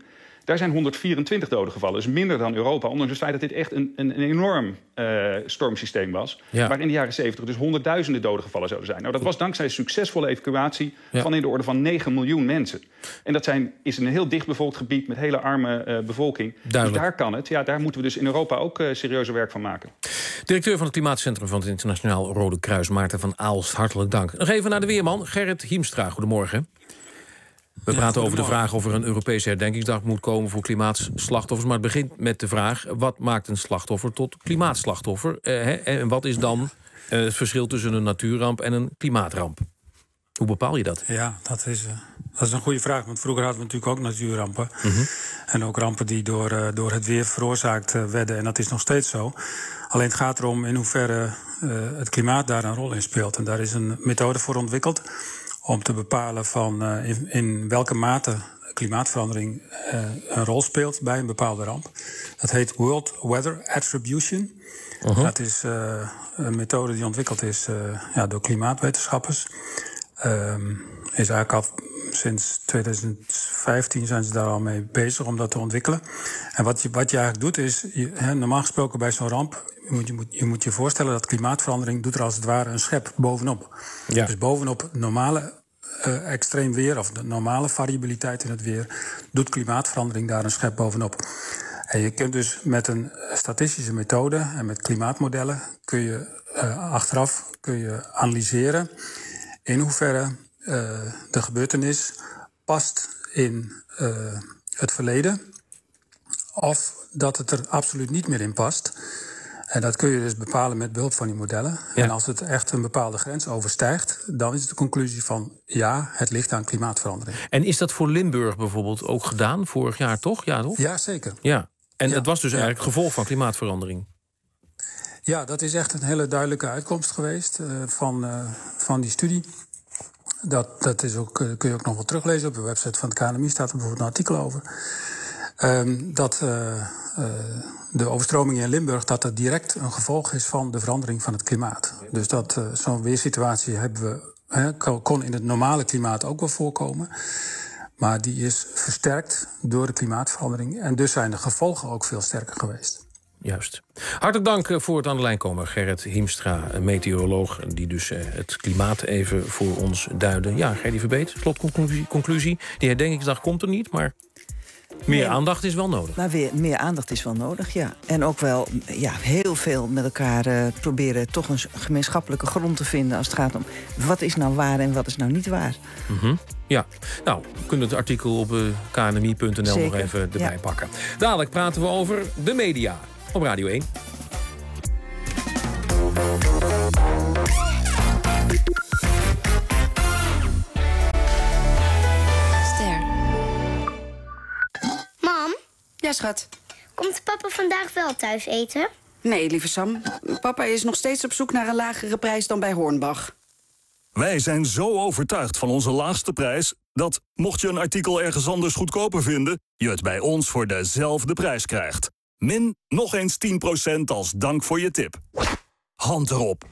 Daar zijn honderdvierentwintig doden gevallen. Dus minder dan Europa. Ondanks het feit dat dit echt een, een, een enorm uh, stormsysteem was. Ja. Waar in de jaren zeventig dus honderdduizenden doden gevallen zouden zijn. Nou, dat was dankzij succesvolle evacuatie ja. van in de orde van negen miljoen mensen. En dat zijn, is een heel dichtbevolkt gebied met hele arme uh, bevolking. Duidelijk. Dus daar kan het. Ja, daar moeten we dus in Europa ook uh, serieuze werk van maken. Directeur van het Klimaatcentrum van het Internationaal Rode Kruis, Maarten van Aalst, hartelijk dank. Nog even naar de weerman, Gerrit Hiemstra. Goedemorgen. We ja, praten over de vraag of er een Europese herdenkingsdag moet komen voor klimaatslachtoffers. Maar het begint met de vraag, wat maakt een slachtoffer tot klimaatslachtoffer? Uh, hè, en wat is dan uh, het verschil tussen een natuurramp en een klimaatramp? Hoe bepaal je dat? Ja, dat is, uh, dat is een goede vraag. Want vroeger hadden we natuurlijk ook natuurrampen. Mm-hmm. En ook rampen die door, uh, door het weer veroorzaakt uh, werden. En dat is nog steeds zo. Alleen het gaat erom in hoeverre uh, het klimaat daar een rol in speelt. En daar is een methode voor ontwikkeld om te bepalen van uh, in, in welke mate klimaatverandering uh, een rol speelt bij een bepaalde ramp. Dat heet World Weather Attribution. Uh-huh. Dat is uh, een methode die ontwikkeld is uh, ja, door klimaatwetenschappers. Um, is eigenlijk al sinds tweeduizend vijftien zijn ze daar al mee bezig om dat te ontwikkelen. En wat je, wat je eigenlijk doet is, je, he, normaal gesproken bij zo'n ramp, je moet, je, moet, je moet je voorstellen dat klimaatverandering doet er als het ware een schep bovenop. Ja. Dus bovenop normale uh, extreem weer of de normale variabiliteit in het weer, doet klimaatverandering daar een schep bovenop. En je kunt dus met een statistische methode en met klimaatmodellen kun je uh, achteraf kun je analyseren in hoeverre uh, de gebeurtenis past in uh, het verleden of dat het er absoluut niet meer in past. En dat kun je dus bepalen met behulp van die modellen. Ja. En als het echt een bepaalde grens overstijgt, dan is de conclusie van ja, het ligt aan klimaatverandering. En is dat voor Limburg bijvoorbeeld ook gedaan vorig jaar, toch? Ja, toch? Ja, zeker. Ja. En ja. het was dus ja. eigenlijk het gevolg van klimaatverandering. Ja, dat is echt een hele duidelijke uitkomst geweest uh, van, uh, van die studie. Dat, dat is ook, uh, kun je ook nog wel teruglezen. Op de website van het K N M I staat er bijvoorbeeld een artikel over. Um, dat uh, uh, de overstroming in Limburg dat dat direct een gevolg is van de verandering van het klimaat. Dus dat uh, zo'n weersituatie hebben we, hè, kon in het normale klimaat ook wel voorkomen. Maar die is versterkt door de klimaatverandering. En dus zijn de gevolgen ook veel sterker geweest. Juist. Hartelijk dank voor het aan de lijn komen, Gerrit Hiemstra, een meteoroloog die dus uh, het klimaat even voor ons duidde. Ja, Gerdy Verbeet, slotconclusie. Conclusie. Die herdenkingsdag komt er niet, maar meer nee, aandacht is wel nodig. Maar weer, meer aandacht is wel nodig, ja. En ook wel ja, heel veel met elkaar uh, proberen toch een gemeenschappelijke grond te vinden als het gaat om wat is nou waar en wat is nou niet waar. Mm-hmm. Ja, nou, we kunnen het artikel op uh, k n m i punt n l nog even erbij ja. pakken. Dadelijk praten we over de media op Radio één. Mam? Ja, schat? Komt papa vandaag wel thuis eten? Nee, lieve Sam. Papa is nog steeds op zoek naar een lagere prijs dan bij Hornbach. Wij zijn zo overtuigd van onze laagste prijs dat, mocht je een artikel ergens anders goedkoper vinden, je het bij ons voor dezelfde prijs krijgt. Min nog eens tien procent als dank voor je tip. Hand erop.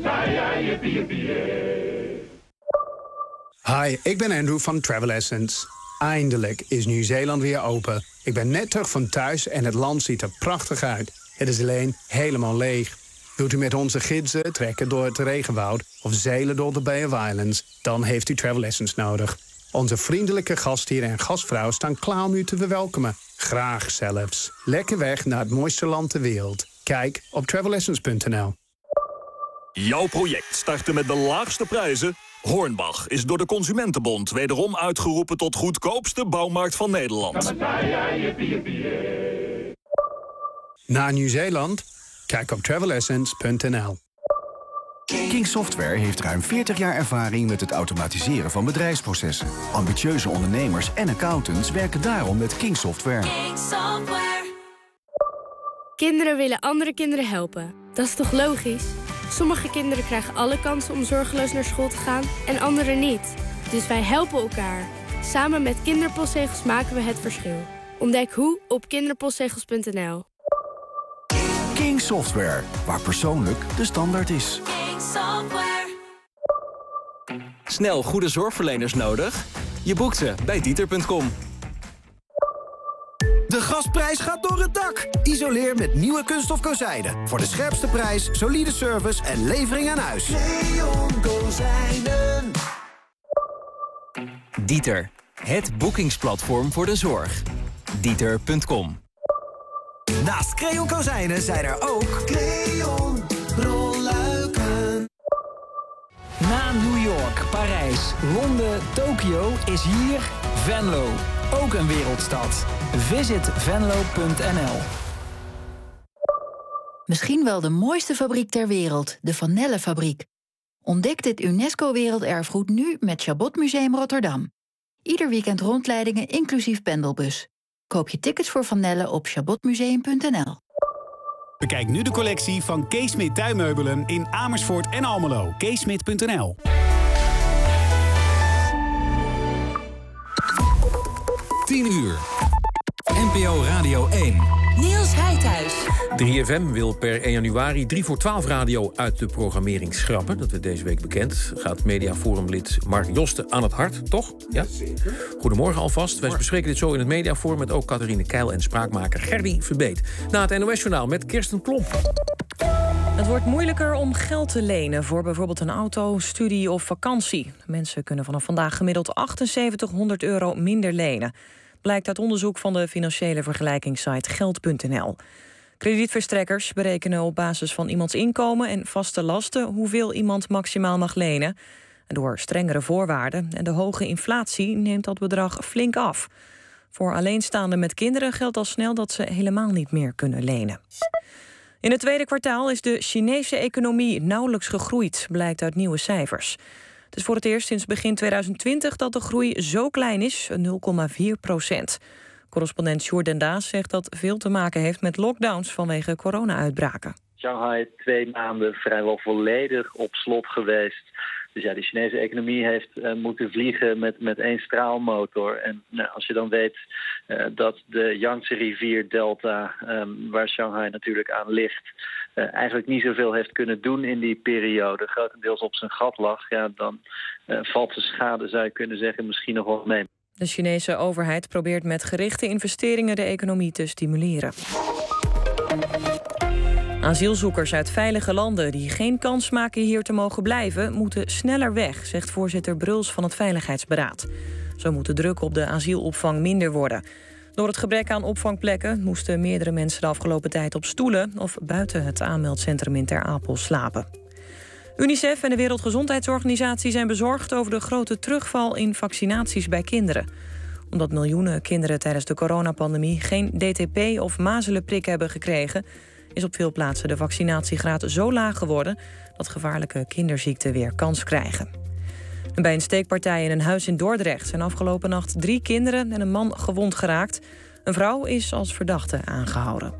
Hi, ik ben Andrew van Travel Essence. Eindelijk is Nieuw-Zeeland weer open. Ik ben net terug van thuis en het land ziet er prachtig uit. Het is alleen helemaal leeg. Wilt u met onze gidsen trekken door het regenwoud of zeilen door de Bay of Islands, dan heeft u Travel Essence nodig. Onze vriendelijke gastheer en gastvrouw staan klaar om u te verwelkomen. Graag zelfs. Lekker weg naar het mooiste land ter wereld. Kijk op travel essence punt n l. Jouw project starten met de laagste prijzen? Hornbach is door de Consumentenbond wederom uitgeroepen tot goedkoopste bouwmarkt van Nederland. Naar Nieuw-Zeeland? Kijk op travel essence punt n l. King Software heeft ruim veertig jaar ervaring met het automatiseren van bedrijfsprocessen. Ambitieuze ondernemers en accountants werken daarom met King Software. King Software. Kinderen willen andere kinderen helpen. Dat is toch logisch? Sommige kinderen krijgen alle kansen om zorgeloos naar school te gaan en anderen niet. Dus wij helpen elkaar. Samen met Kinderpostzegels maken we het verschil. Ontdek hoe op kinderpostzegels punt n l. King Software, waar persoonlijk de standaard is. King Software. Snel goede zorgverleners nodig? Je boekt ze bij Dieter punt com. gasprijs gaat door het dak. Isoleer met nieuwe kunststof kozijnen. Voor de scherpste prijs, solide service en levering aan huis. Leon Kozijnen. Dieter, het boekingsplatform voor de zorg. Dieter punt com. Naast Creon Kozijnen zijn er ook Creon rolluiken. Na New York, Parijs, Londen, Tokio is hier Venlo. Ook een wereldstad. Visit venlo punt n l. Misschien wel de mooiste fabriek ter wereld, de Van Nelle-fabriek. Ontdek dit UNESCO-werelderfgoed nu met Chabot Museum Rotterdam. Ieder weekend rondleidingen inclusief pendelbus. Koop je tickets voor Van Nelle op chabot museum punt n l. Bekijk nu de collectie van Kees Smit Tuinmeubelen in Amersfoort en Almelo. kees smit punt n l. tien uur. N P O Radio één. Niels Heidhuis. drie F M wil per één januari drie voor twaalf radio uit de programmering schrappen. Dat werd deze week bekend. Gaat Mediaforum-lid Mark Josten aan het hart, toch? Ja? Zeker. Goedemorgen alvast. Wij bespreken dit zo in het Mediaforum met ook Catharine Keil en spraakmaker Gerdy Verbeet. Na het N O S-journaal met Kirsten Klomp. Het wordt moeilijker om geld te lenen voor bijvoorbeeld een auto, studie of vakantie. Mensen kunnen vanaf vandaag gemiddeld achtenzeventighonderd euro minder lenen. Blijkt uit onderzoek van de financiële vergelijkingssite geld punt n l. Kredietverstrekkers berekenen op basis van iemands inkomen en vaste lasten hoeveel iemand maximaal mag lenen. En door strengere voorwaarden en de hoge inflatie neemt dat bedrag flink af. Voor alleenstaanden met kinderen geldt al snel dat ze helemaal niet meer kunnen lenen. In het tweede kwartaal is de Chinese economie nauwelijks gegroeid, blijkt uit nieuwe cijfers. Het is voor het eerst sinds begin tweeduizend twintig dat de groei zo klein is, nul komma vier procent. Correspondent Sjoerd den Daas zegt dat veel te maken heeft met lockdowns vanwege corona-uitbraken. Shanghai twee maanden vrijwel volledig op slot geweest. Dus ja, de Chinese economie heeft uh, moeten vliegen met, met één straalmotor. En nou, als je dan weet uh, dat de Yangtze-rivier-delta, um, waar Shanghai natuurlijk aan ligt, uh, eigenlijk niet zoveel heeft kunnen doen in die periode, grotendeels op zijn gat lag, ja, dan uh, valt de schade, zou je kunnen zeggen, misschien nog wel mee. De Chinese overheid probeert met gerichte investeringen de economie te stimuleren. Asielzoekers uit veilige landen die geen kans maken hier te mogen blijven, moeten sneller weg, zegt voorzitter Bruls van het Veiligheidsberaad. Zo moet de druk op de asielopvang minder worden. Door het gebrek aan opvangplekken moesten meerdere mensen de afgelopen tijd op stoelen of buiten het aanmeldcentrum in Ter Apel slapen. UNICEF en de Wereldgezondheidsorganisatie zijn bezorgd over de grote terugval in vaccinaties bij kinderen. Omdat miljoenen kinderen tijdens de coronapandemie geen D T P of mazelenprik hebben gekregen, is op veel plaatsen de vaccinatiegraad zo laag geworden dat gevaarlijke kinderziekten weer kans krijgen. En bij een steekpartij in een huis in Dordrecht zijn afgelopen nacht drie kinderen en een man gewond geraakt. Een vrouw is als verdachte aangehouden.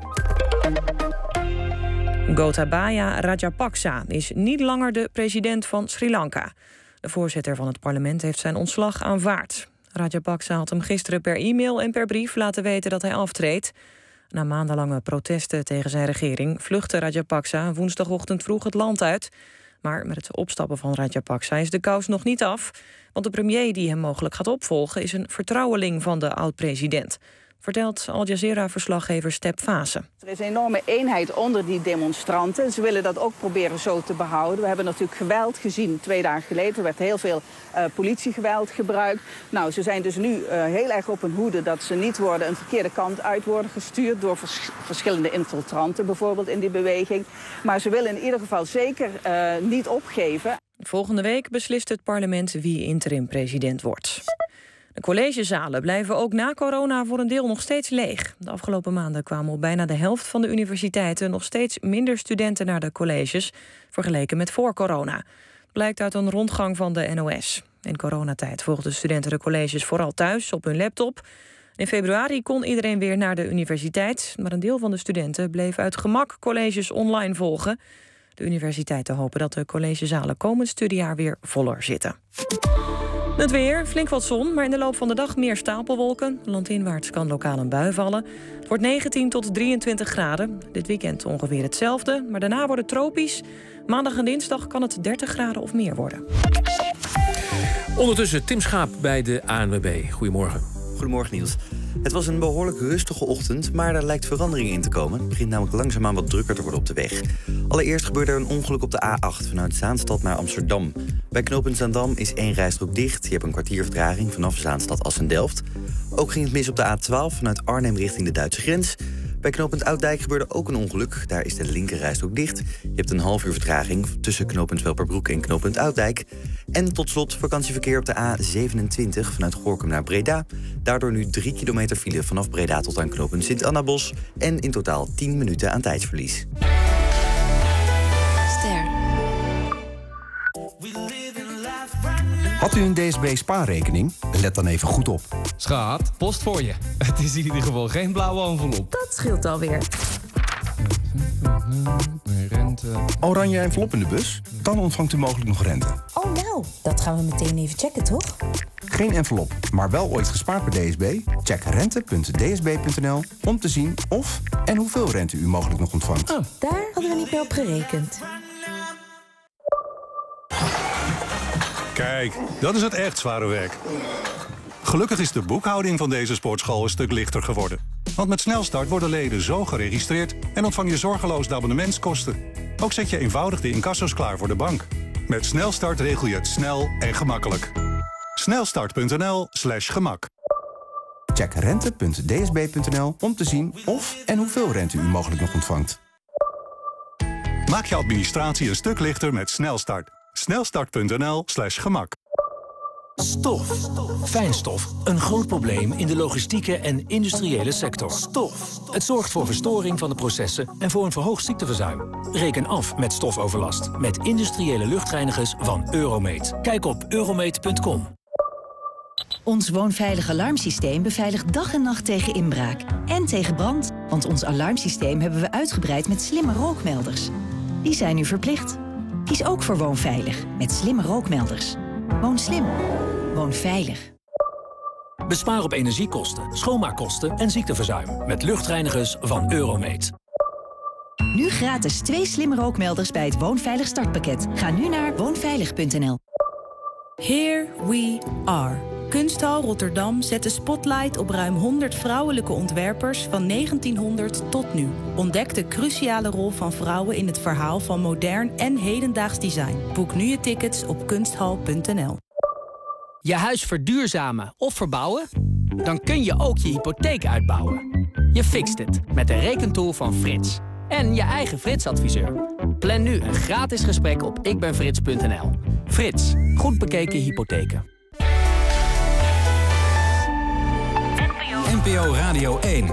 Gotabaya Rajapaksa is niet langer de president van Sri Lanka. De voorzitter van het parlement heeft zijn ontslag aanvaard. Rajapaksa had hem gisteren per e-mail en per brief laten weten dat hij aftreedt. Na maandenlange protesten tegen zijn regering vluchtte Rajapaksa woensdagochtend vroeg het land uit. Maar met het opstappen van Rajapaksa is de kous nog niet af. Want de premier die hem mogelijk gaat opvolgen is een vertrouweling van de oud-president. Vertelt Al Jazeera-verslaggever Step Fase. Er is een enorme eenheid onder die demonstranten. Ze willen dat ook proberen zo te behouden. We hebben natuurlijk geweld gezien twee dagen geleden. Er werd heel veel uh, politiegeweld gebruikt. Nou, ze zijn dus nu uh, heel erg op hun hoede dat ze niet worden een verkeerde kant uit worden gestuurd door vers- verschillende infiltranten bijvoorbeeld in die beweging. Maar ze willen in ieder geval zeker uh, niet opgeven. Volgende week beslist het parlement wie interim-president wordt. De collegezalen blijven ook na corona voor een deel nog steeds leeg. De afgelopen maanden kwamen op bijna de helft van de universiteiten nog steeds minder studenten naar de colleges, vergeleken met voor corona. Blijkt uit een rondgang van de N O S. In coronatijd volgden studenten de colleges vooral thuis op hun laptop. In februari kon iedereen weer naar de universiteit, maar een deel van de studenten bleef uit gemak colleges online volgen. De universiteiten hopen dat de collegezalen komend studiejaar weer voller zitten. Het weer, flink wat zon, maar in de loop van de dag meer stapelwolken. Landinwaarts kan lokaal een bui vallen. Het wordt negentien tot drieëntwintig graden. Dit weekend ongeveer hetzelfde, maar daarna wordt het tropisch. Maandag en dinsdag kan het dertig graden of meer worden. Ondertussen Tim Schaap bij de A N W B. Goedemorgen. Goedemorgen, Niels. Het was een behoorlijk rustige ochtend, maar er lijkt verandering in te komen. Het begint namelijk langzaamaan wat drukker te worden op de weg. Allereerst gebeurde er een ongeluk op de A acht vanuit Zaanstad naar Amsterdam. Bij knooppunt Zaandam is één rijstrook dicht. Je hebt een kwartier vertraging vanaf Zaanstad-Assendelft. Ook ging het mis op de A twaalf vanuit Arnhem richting de Duitse grens. Bij knooppunt Ouddijk gebeurde ook een ongeluk. Daar is de linker rijstrook dicht. Je hebt een half uur vertraging tussen knooppunt Welperbroek en knooppunt Ouddijk. En tot slot vakantieverkeer op de A zevenentwintig vanuit Gorinchem naar Breda. Daardoor nu drie kilometer file vanaf Breda tot aan knooppunt Sint-Annabos. En in totaal tien minuten aan tijdsverlies. Ster. Had u een D S B spaarrekening? Let dan even goed op. Schat, post voor je. Het is in ieder geval geen blauwe envelop. Dat scheelt alweer. Rente. Oranje envelop in de bus? Dan ontvangt u mogelijk nog rente. Oh nou, dat gaan we meteen even checken, toch? Geen envelop, maar wel ooit gespaard bij D S B? Check rente punt d s b punt n l om te zien of en hoeveel rente u mogelijk nog ontvangt. Oh, daar hadden we niet meer op gerekend. Kijk, dat is het echt zware werk. Gelukkig is de boekhouding van deze sportschool een stuk lichter geworden. Want met Snelstart worden leden zo geregistreerd en ontvang je zorgeloos de abonnementskosten. Ook zet je eenvoudig de incasso's klaar voor de bank. Met Snelstart regel je het snel en gemakkelijk. snelstart punt n l slash gemak. Check rente punt d s b punt n l om te zien of en hoeveel rente u mogelijk nog ontvangt. Maak je administratie een stuk lichter met Snelstart. snelstart punt n l slash gemak. Stof. Fijnstof. Een groot probleem in de logistieke en industriële sector. Stof. Het zorgt voor verstoring van de processen en voor een verhoogd ziekteverzuim. Reken af met stofoverlast met industriële luchtreinigers van Euromate. Kijk op euromate punt com. Ons woonveilig alarmsysteem beveiligt dag en nacht tegen inbraak. En tegen brand, want ons alarmsysteem hebben we uitgebreid met slimme rookmelders. Die zijn nu verplicht. Kies ook voor woonveilig met slimme rookmelders. Woon slim. Woon veilig. Bespaar op energiekosten, schoonmaakkosten en ziekteverzuim met luchtreinigers van Euromate. Nu gratis twee slimme rookmelders bij het Woonveilig startpakket. Ga nu naar woonveilig punt n l. Here we are. Kunsthal Rotterdam zet de spotlight op ruim honderd vrouwelijke ontwerpers van negentienhonderd tot nu. Ontdek de cruciale rol van vrouwen in het verhaal van modern en hedendaags design. Boek nu je tickets op kunsthal punt n l. Je huis verduurzamen of verbouwen? Dan kun je ook je hypotheek uitbouwen. Je fixt het met de rekentool van Frits. En je eigen Frits-adviseur. Plan nu een gratis gesprek op ikbenfrits punt n l. Frits, goed bekeken hypotheken. N P O Radio één.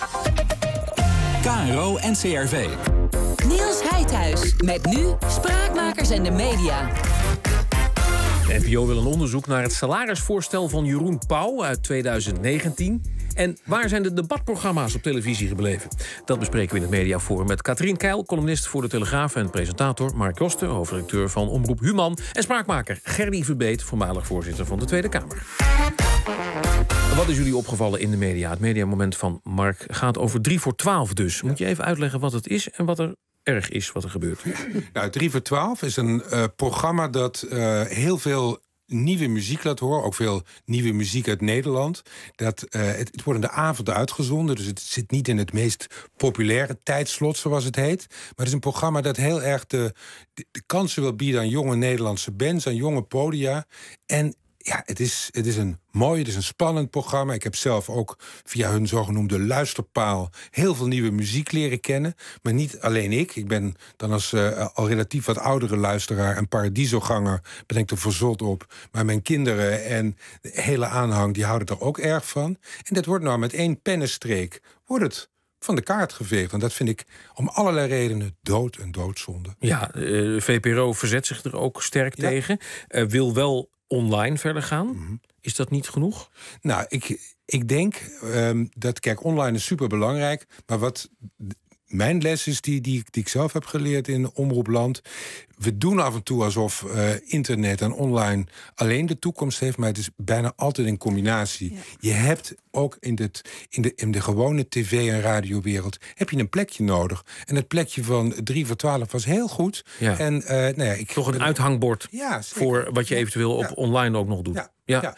K R O N C R V. Niels Heidhuis met nu Spraakmakers en de media. De N P O wil een onderzoek naar het salarisvoorstel van Jeroen Pauw uit tweeduizend negentien. En waar zijn de debatprogramma's op televisie gebleven? Dat bespreken we in het Mediaforum met Katrien Keil, columnist voor De Telegraaf en presentator Mark Josten, hoofdredacteur van Omroep Human, en spraakmaker Gerdy Verbeet, voormalig voorzitter van de Tweede Kamer. Wat is jullie opgevallen in de media? Het mediamoment van Mark gaat over drie voor twaalf dus. Moet je even uitleggen wat het is en wat er erg is wat er gebeurt? Nou, drie voor twaalf is een uh, programma dat uh, heel veel nieuwe muziek laat horen. Ook veel nieuwe muziek uit Nederland. Dat, uh, het, het wordt in de avond uitgezonden. Dus het zit niet in het meest populaire tijdslot, zoals het heet. Maar het is een programma dat heel erg de, de, de kansen wil bieden aan jonge Nederlandse bands, aan jonge podia. En ja, het is, het is een mooi, het is een spannend programma. Ik heb zelf ook via hun zogenoemde luisterpaal heel veel nieuwe muziek leren kennen. Maar niet alleen ik. Ik ben dan als uh, al relatief wat oudere luisteraar en Paradiso-ganger, ben ik er verzot op. Maar mijn kinderen en de hele aanhang, die houden er ook erg van. En dat wordt nou met één pennenstreek, wordt het van de kaart geveegd. En dat vind ik om allerlei redenen dood en doodzonde. Ja, uh, V P R O verzet zich er ook sterk ja. tegen. Uh, wil wel online verder gaan. Mm-hmm. Is dat niet genoeg? Nou, ik, ik denk um, dat, kijk, online is superbelangrijk. Maar wat mijn les is, die, die, die ik zelf heb geleerd in Omroepland. We doen af en toe alsof uh, internet en online alleen de toekomst heeft, maar het is bijna altijd een combinatie. Ja. Je hebt ook in, dit, in, de, in de gewone tv- en radiowereld heb je een plekje nodig. En het plekje van drie voor twaalf was heel goed. Ja. En, uh, nou ja, ik Toch een uithangbord ja, voor wat je eventueel op ja. online ook nog doet. Ja. Ja. Ja.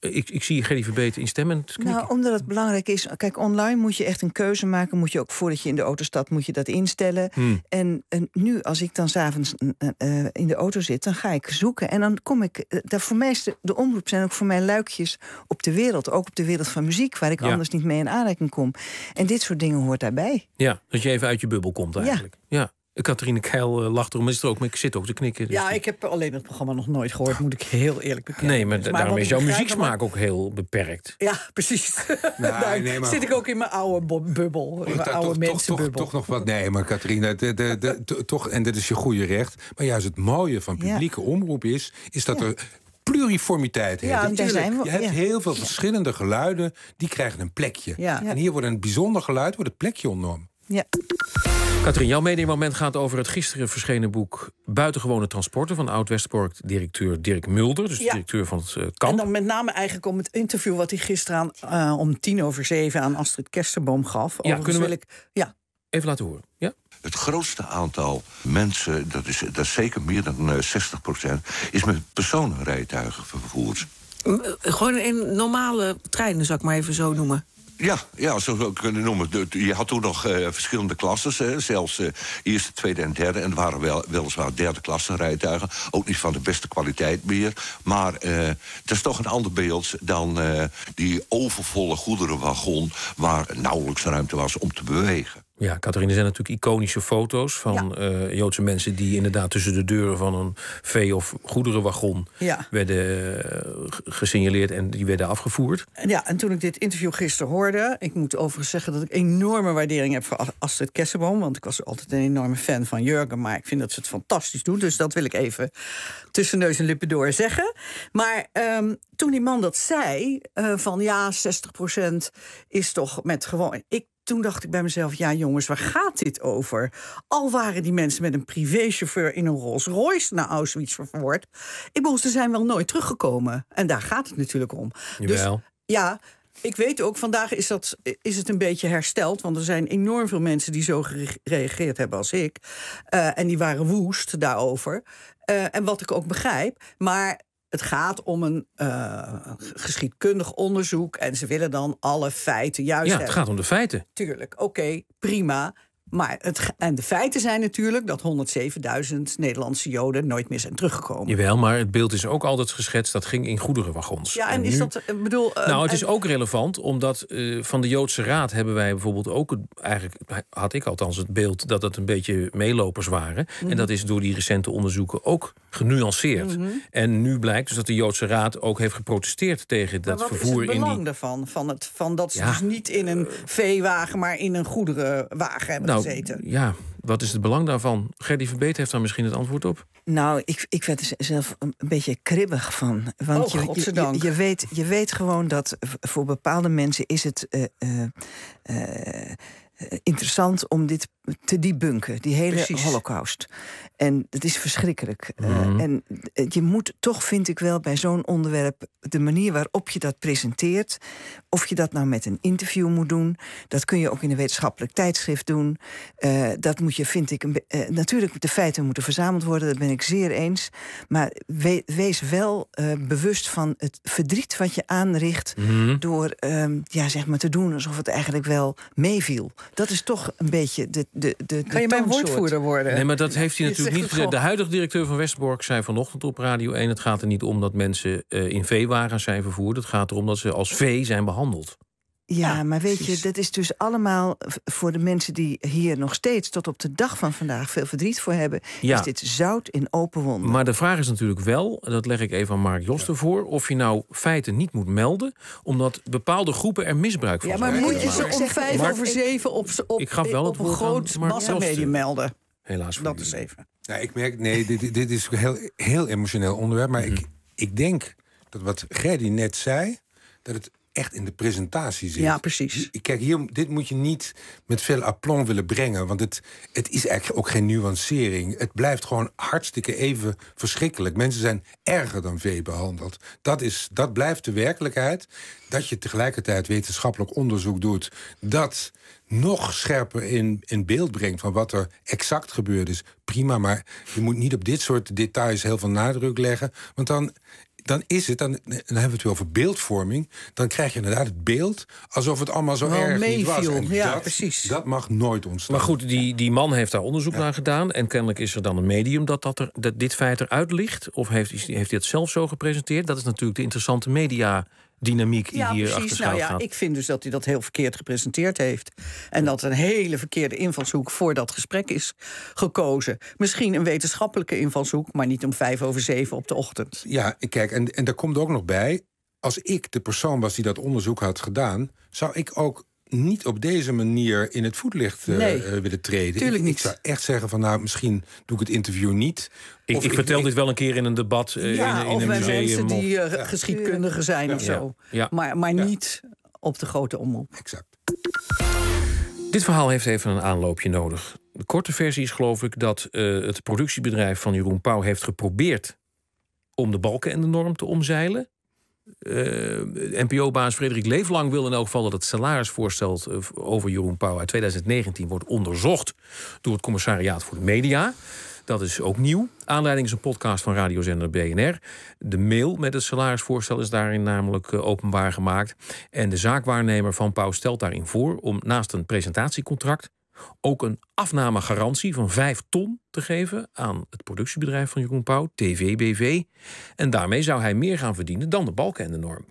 Ik, ik zie Gerdy Verbeet instemmend knikken. Nou, omdat het belangrijk is... Kijk, online moet je echt een keuze maken. Moet je ook voordat je in de auto stapt, moet je dat instellen. Hmm. En, en nu, als ik dan 's avonds uh, uh, in de auto zit, dan ga ik zoeken. En dan kom ik... Uh, daar voor mij is de, de omroep zijn ook voor mij luikjes op de wereld. Ook op de wereld van muziek, waar ik ja. anders niet mee in aanraking kom. En dit soort dingen hoort daarbij. Ja, dat je even uit je bubbel komt eigenlijk. Ja. ja. Catharine Keil uh, lacht erom, is er ook, maar ik zit ook te knikken. Dus ja, ik heb alleen het programma nog nooit gehoord, moet ik heel eerlijk bekennen. Nee, maar, maar daarom is jouw muzieksmaak ook heel beperkt. Ja, precies. Nou, Daar nee, maar... zit ik ook in mijn oude bubbel, in mijn oude toch, mensenbubbel. Toch, toch nog wat, nee, maar Catharine, de, de, de, de, toch, en dat is je goede recht, maar juist het mooie van publieke ja. omroep is, is dat ja. er pluriformiteit heeft. Ja, daar zijn we, je hebt ja. heel veel verschillende geluiden, die krijgen een plekje. Ja. En hier wordt een bijzonder geluid, wordt het plekje ontnomen. Ja. Catharine, jouw mediamoment gaat over het gisteren verschenen boek Buitengewone Transporten van oud-Westpoort-directeur Dirk Mulder, dus de ja. directeur van het uh, kamp. En dan met name eigenlijk om het interview wat hij gisteren aan, uh, om tien over zeven aan Astrid Kerstenboom gaf. Ja, kunnen we wil ik, ja. even laten horen. Ja? Het grootste aantal mensen, dat is, dat is zeker meer dan uh, zestig procent, is met personenrijtuigen vervoerd. Gewoon in normale treinen, zou ik maar even zo noemen. Ja, ja, zo zou ik kunnen noemen. Je had toen nog uh, verschillende klasses, hè, zelfs uh, eerste, tweede en derde. En er waren wel, weliswaar derde klasse rijtuigen. Ook niet van de beste kwaliteit meer. Maar uh, het is toch een ander beeld dan uh, die overvolle goederenwagon, waar nauwelijks ruimte was om te bewegen. Ja, Catharine, er zijn natuurlijk iconische foto's van ja. uh, Joodse mensen die inderdaad tussen de deuren van een vee- of goederenwagon ja. werden uh, gesignaleerd en die werden afgevoerd. Ja, en toen ik dit interview gisteren hoorde, ik moet overigens zeggen dat ik enorme waardering heb voor Astrid Kerstenboom, want ik was altijd een enorme fan van Jurgen, maar ik vind dat ze het fantastisch doet, dus dat wil ik even tussen neus en lippen door zeggen. Maar um, toen die man dat zei, uh, van ja, zestig procent is toch met gewoon... Ik Toen dacht ik bij mezelf, ja jongens, waar gaat dit over? Al waren die mensen met een privéchauffeur in een Rolls Royce naar Auschwitz vervoerd. Ik bedoel, ze zijn wel nooit teruggekomen. En daar gaat het natuurlijk om. Jawel. Dus ja, ik weet ook, vandaag is, dat, is het een beetje hersteld. Want er zijn enorm veel mensen die zo gereageerd hebben als ik. Uh, en die waren woest daarover. Uh, en wat ik ook begrijp. Maar het gaat om een uh, geschiedkundig onderzoek en ze willen dan alle feiten juist Ja, hebben. het gaat om de feiten. Tuurlijk, oké, okay, prima. Maar het, en de feiten zijn natuurlijk dat honderdzevenduizend Nederlandse Joden nooit meer zijn teruggekomen. Jawel, maar het beeld is ook altijd geschetst, dat ging in goederenwagons. Ja, en, en is nu... dat, ik bedoel... Uh, nou, het en... is ook relevant, omdat uh, van de Joodse Raad hebben wij bijvoorbeeld ook, eigenlijk had ik althans het beeld dat het een beetje meelopers waren. Mm-hmm. En dat is door die recente onderzoeken ook genuanceerd. Mm-hmm. En nu blijkt dus dat de Joodse Raad ook heeft geprotesteerd tegen dat maar vervoer in die... wat is het belang daarvan? Van, het, van dat ze ja. dus niet in een veewagen, maar in een goederenwagen hebben nou, gezeten? Ja, wat is het belang daarvan? Gerdy Verbeet heeft daar misschien het antwoord op. Nou, ik, ik werd er zelf een beetje kribbig van. Want oh, je, godzijdank. je, je, weet, je weet gewoon dat voor bepaalde mensen is het uh, uh, uh, interessant om dit te debunken, die hele Precies. Holocaust. En het is verschrikkelijk. Mm-hmm. Uh, en je moet toch, vind ik wel, bij zo'n onderwerp de manier waarop je dat presenteert, of je dat nou met een interview moet doen, dat kun je ook in een wetenschappelijk tijdschrift doen. Uh, dat moet je, vind ik, een be- uh, natuurlijk de feiten moeten verzameld worden, dat ben ik zeer eens. Maar we- wees wel uh, bewust van het verdriet wat je aanricht mm-hmm. door um, ja, zeg maar te doen alsof het eigenlijk wel meeviel. Dat is toch een beetje de De, de, de kan je mijn woordvoerder worden? Nee, maar dat heeft hij natuurlijk niet gezegd. De huidige directeur van Westbork zei vanochtend op Radio één... het gaat er niet om dat mensen uh, in veewagens zijn vervoerd. Het gaat erom dat ze als vee zijn behandeld. Ja, maar weet precies. je, dat is dus allemaal voor de mensen die hier nog steeds tot op de dag van vandaag veel verdriet voor hebben, ja. is dit zout in open wonden. Maar de vraag is natuurlijk wel, dat leg ik even aan Mark Josten ja. voor, of je nou feiten niet moet melden, omdat bepaalde groepen er misbruik van ja, maar maken. moet je ze om vijf Mark, over zeven op, op, ik gaf wel op een groot massamedium melden? Helaas. Dat is even. Ja, ik merk, nee, dit, dit is een heel, heel emotioneel onderwerp, maar mm-hmm. ik, ik denk dat wat Gerdy net zei, dat het echt in de presentatie zit. Ja, precies. Kijk, hier, dit moet je niet met veel aplomb willen brengen, want het, het is eigenlijk ook geen nuancering. Het blijft gewoon hartstikke even verschrikkelijk. Mensen zijn erger dan vee behandeld. Dat, is, dat blijft de werkelijkheid. Dat je tegelijkertijd wetenschappelijk onderzoek doet, dat nog scherper in, in beeld brengt van wat er exact gebeurd is. Prima, maar je moet niet op dit soort details heel veel nadruk leggen, want dan dan is het, dan, dan hebben we het weer over beeldvorming. Dan krijg je inderdaad het beeld alsof het allemaal zo Wel erg meeviel. niet was. En Ja, dat, precies. Dat mag nooit ontstaan. Maar goed, die, die man heeft daar onderzoek ja. naar gedaan. En kennelijk is er dan een medium dat, dat, er, dat dit feit eruit ligt. Of heeft, heeft hij het zelf zo gepresenteerd? Dat is natuurlijk de interessante mediadynamiek die ja, hier precies. achter schuil nou ja, gaat. Ik vind dus dat hij dat heel verkeerd gepresenteerd heeft. En dat een hele verkeerde invalshoek voor dat gesprek is gekozen. Misschien een wetenschappelijke invalshoek, maar niet om vijf over zeven op de ochtend. Ja, kijk, en, en daar komt ook nog bij, als ik de persoon was die dat onderzoek had gedaan, zou ik ook niet op deze manier in het voetlicht uh, nee, uh, willen treden. Tuurlijk ik, niet. ik zou echt zeggen van, nou, misschien doe ik het interview niet. Ik, ik, ik vertel ik, dit wel een keer in een debat uh, ja, in, in of een bij museum. mensen die uh, ja. geschiedkundigen zijn ja. of zo. Ja. Ja. Maar, maar ja. niet op de grote omroep. Exact. Dit verhaal heeft even een aanloopje nodig. De korte versie is geloof ik dat uh, het productiebedrijf van Jeroen Pauw heeft geprobeerd om de balken en de norm te omzeilen. Uh, N P O-baas Frederik Leeflang wil in elk geval dat het salarisvoorstel over Jeroen Pauw uit twintig negentien wordt onderzocht door het Commissariaat voor de Media. Dat is ook nieuw. Aanleiding is een podcast van radiozender B N R. De mail met het salarisvoorstel is daarin namelijk uh, openbaar gemaakt. En de zaakwaarnemer van Pauw stelt daarin voor om naast een presentatiecontract ook een afnamegarantie van vijf ton te geven aan het productiebedrijf van Jeroen Pauw, T V B V. En daarmee zou hij meer gaan verdienen dan de balken en de norm.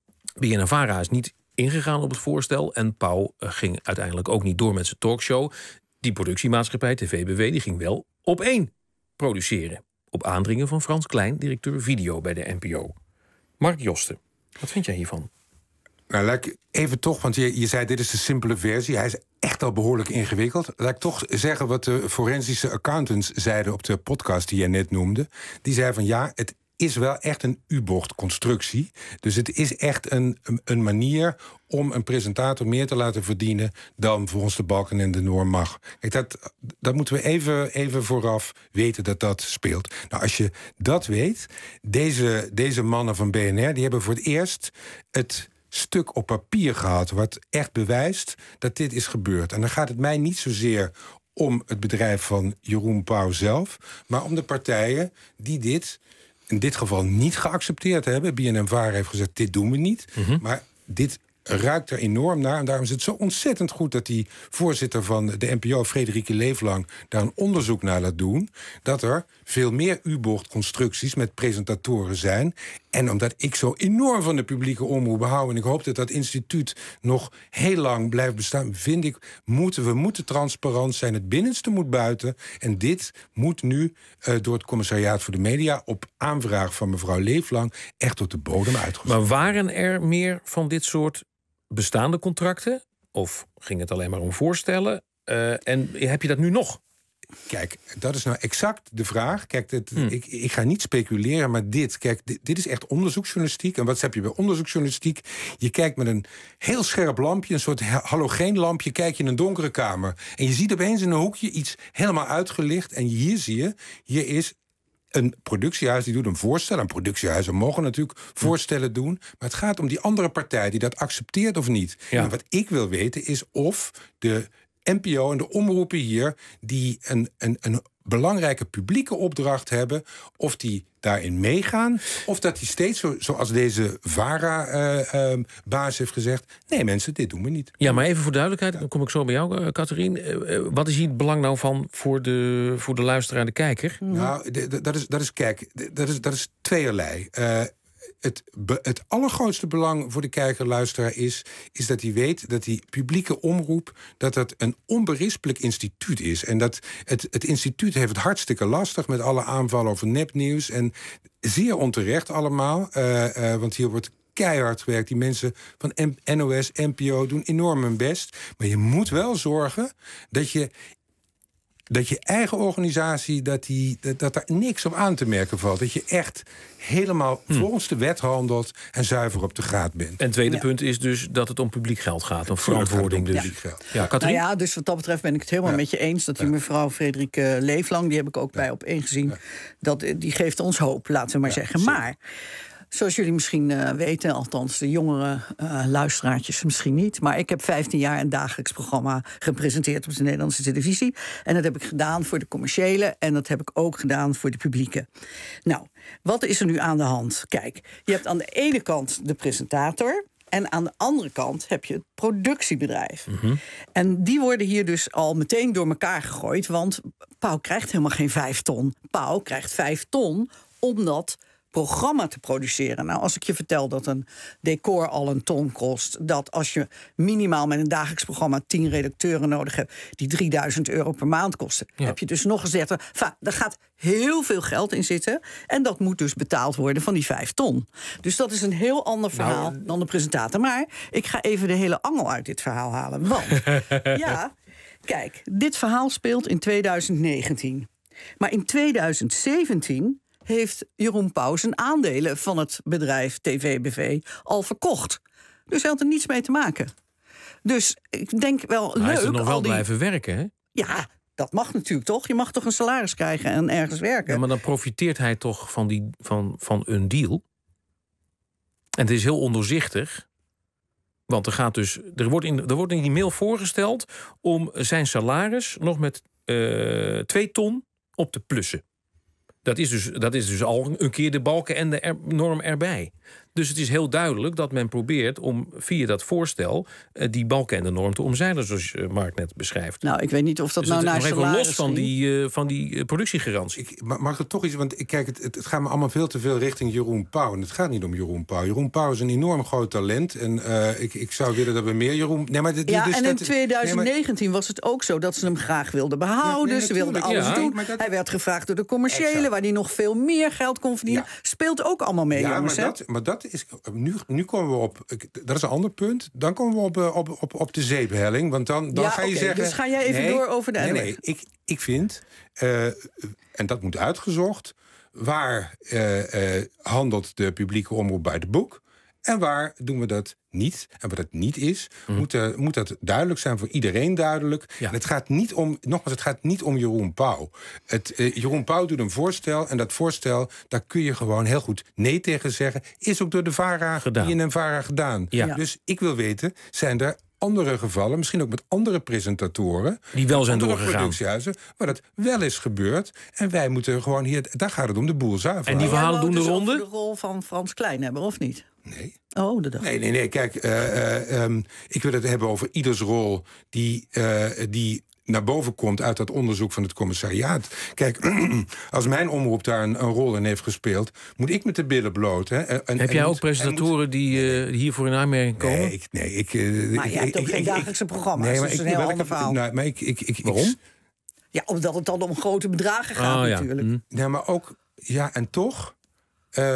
B N N Vara is niet ingegaan op het voorstel en Pauw uh, ging uiteindelijk ook niet door met zijn talkshow. Die productiemaatschappij, T V B V, die ging wel op één produceren. Op aandringen van Frans Klein, directeur video bij de N P O. Mark Josten, wat vind jij hiervan? Nou, laat ik even toch, want je, je zei dit is de simpele versie. Hij is echt al behoorlijk ingewikkeld. Laat ik toch zeggen wat de forensische accountants zeiden op de podcast die jij net noemde. Die zei van ja, het is wel echt een U-bochtconstructie. Dus het is echt een, een manier om een presentator meer te laten verdienen dan volgens de balken en de norm mag. Kijk, dat, dat moeten we even, even vooraf weten dat dat speelt. Nou, als je dat weet, deze, deze mannen van B N R, die hebben voor het eerst het stuk op papier gehad wat echt bewijst dat dit is gebeurd. En dan gaat het mij niet zozeer om het bedrijf van Jeroen Pauw zelf, maar om de partijen die dit in dit geval niet geaccepteerd hebben. B N N Vara heeft gezegd, dit doen we niet. Mm-hmm. Maar dit ruikt er enorm naar. En daarom is het zo ontzettend goed dat die voorzitter van de N P O, Frederike Leeflang, daar een onderzoek naar laat doen. Dat er veel meer U-bochtconstructies met presentatoren zijn. En omdat ik zo enorm van de publieke omroep hou, en ik hoop dat dat instituut nog heel lang blijft bestaan, vind ik, moeten we moeten transparant zijn. Het binnenste moet buiten. En dit moet nu uh, door het Commissariaat voor de Media op aanvraag van mevrouw Leeflang echt tot de bodem uitgezocht. Maar waren er meer van dit soort bestaande contracten? Of ging het alleen maar om voorstellen? Uh, en heb je dat nu nog? Kijk, dat is nou exact de vraag. Kijk, dit, hmm. ik, ik ga niet speculeren, maar dit, kijk, dit, dit is echt onderzoeksjournalistiek. En wat heb je bij onderzoeksjournalistiek? Je kijkt met een heel scherp lampje, een soort halogeenlampje, kijk je in een donkere kamer. En je ziet opeens in een hoekje iets helemaal uitgelicht. En hier zie je, hier is een productiehuis die doet een voorstel. Een productiehuizen mogen natuurlijk voorstellen doen. Maar het gaat om die andere partij die dat accepteert of niet. Ja. En wat ik wil weten is of de N P O en de omroepen hier die een, een, een belangrijke publieke opdracht hebben, of die daarin meegaan, of dat die steeds, zo, zoals deze Vara-baas uh, uh, heeft gezegd, nee mensen, dit doen we niet. Ja, maar even voor duidelijkheid, dan kom ik zo bij jou, Catherine. Uh, uh, wat is hier het belang nou van voor de, voor de luisteraar en de kijker? Nou, d- d- dat is, dat is, kijk, d- dat is, dat is tweeërlei. Uh, Het, be, het allergrootste belang voor de kijker-luisteraar is, is dat hij weet dat die publieke omroep, dat dat een onberispelijk instituut is. En dat het, het instituut heeft het hartstikke lastig met alle aanvallen over nepnieuws. En zeer onterecht allemaal, uh, uh, want hier wordt keihard gewerkt. Die mensen van N O S, N P O doen enorm hun best. Maar je moet wel zorgen dat je dat je eigen organisatie, dat, die, dat, dat daar niks op aan te merken valt. Dat je echt helemaal hm. volgens de wet handelt en zuiver op de graad bent. En het tweede ja. punt is dus dat het om publiek geld gaat. Om verantwoording dus. Publiek geld. Ja, nou ja, dus wat dat betreft ben ik het helemaal ja. met je eens. Dat die ja. mevrouw Frederike Leeflang, die heb ik ook ja. bij op één gezien. Ja. Dat, die geeft ons hoop, laten we maar ja, zeggen. Zeker. Maar Zoals jullie misschien uh, weten, althans de jongere uh, luisteraartjes misschien niet. Maar ik heb vijftien jaar een dagelijks programma gepresenteerd op de Nederlandse televisie. En dat heb ik gedaan voor de commerciële en dat heb ik ook gedaan voor de publieke. Nou, wat is er nu aan de hand? Kijk, je hebt aan de ene kant de presentator. En aan de andere kant heb je het productiebedrijf. Mm-hmm. En die worden hier dus al meteen door elkaar gegooid. Want Pauw krijgt helemaal geen vijf ton. Pauw krijgt vijf ton omdat programma te produceren. Nou, als ik je vertel dat een decor al een ton kost, dat als je minimaal met een dagelijks programma tien redacteuren nodig hebt die drieduizend euro per maand kosten, ja. heb je dus nog eens dertig. Enfin, daar gaat heel veel geld in zitten en dat moet dus betaald worden van die vijf ton. Dus dat is een heel ander verhaal nou, dan de presentator. Maar ik ga even de hele angel uit dit verhaal halen. Want ja, kijk, dit verhaal speelt in twintig negentien. Maar in twintig zeventien heeft Jeroen Pauw zijn aandelen van het bedrijf T V B V al verkocht. Dus hij had er niets mee te maken. Dus ik denk wel maar leuk. Hij is er nog wel die... blijven werken, hè? Ja, dat mag natuurlijk toch? Je mag toch een salaris krijgen en ergens werken? Ja, maar dan profiteert hij toch van, die, van, van een deal? En het is heel ondoorzichtig. Want er, gaat dus, er, wordt in, er wordt in die mail voorgesteld om zijn salaris nog met uh, twee ton op te plussen. Dat is, dus, dat is dus al een keer de balken en de er, norm erbij. Dus het is heel duidelijk dat men probeert om via dat voorstel uh, die balken en de norm te omzeilen, zoals uh, Mark net beschrijft. Nou, ik weet niet of dat dus nou naar nog salaris even los van ging. die, uh, van die uh, productiegarantie. Ik, mag er toch iets, want ik kijk, het, het gaat me allemaal veel te veel richting Jeroen Pauw. En het gaat niet om Jeroen Pauw. Jeroen Pauw is een enorm groot talent. En uh, ik, ik zou willen dat we meer Jeroen... Nee, maar dit, ja, dus en dat, in twintig negentien nee, maar... was het ook zo dat ze hem graag wilden behouden. Ja, nee, ze wilden alles ja, doen. Dat... Hij werd gevraagd door de commerciële, exact. Waar hij nog veel meer geld kon verdienen. Ja. Speelt ook allemaal mee, ja, jongens. Maar dat, maar dat is... Nu, nu komen we op... Dat is een ander punt. Dan komen we op, op, op, op de zeephelling. Want dan, dan ja, ga je okay, zeggen... Dus ga jij even nee, door over de Nee, N O S. nee, ik, ik vind... Uh, en dat moet uitgezocht... Waar uh, uh, handelt de publieke omroep bij de boek? En waar doen we dat niet? En wat het niet is, mm. moet, uh, moet dat duidelijk zijn voor iedereen duidelijk. Ja. En het gaat niet om, nogmaals, het gaat niet om Jeroen Pauw. Het, uh, Jeroen Pauw doet een voorstel en dat voorstel, daar kun je gewoon heel goed nee tegen zeggen. Is ook door de VARA gedaan. Die in een VARA gedaan. Ja. Dus ik wil weten, zijn er andere gevallen, misschien ook met andere presentatoren, die wel zijn andere doorgegaan, productiehuizen, waar dat wel is gebeurd. En wij moeten gewoon hier, daar gaat het om, de boel zuiver. En die verhalen doen de dus ronde? de rol van Frans Klein hebben, of niet? Nee. Oh, dat dacht nee, nee, nee. Kijk, uh, uh, um, ik wil het hebben over ieders rol die, uh, die naar boven komt uit dat onderzoek van het commissariaat. Kijk, als mijn omroep daar een, een rol in heeft gespeeld, moet ik met de billen bloot. Hè? En, Heb en jij ook moet, presentatoren moet, die uh, hiervoor in aanmerking komen? Nee, ik, nee, ik, uh, maar je ik, hebt ook ik, geen ik, dagelijkse programma's, nee, maar dus ik, een heel ander ik, verhaal. Nou, maar ik, ik, ik, Waarom? Ik, ja, omdat het dan om grote bedragen gaat, oh, natuurlijk. Ja. ja, maar ook, ja, en toch... Uh,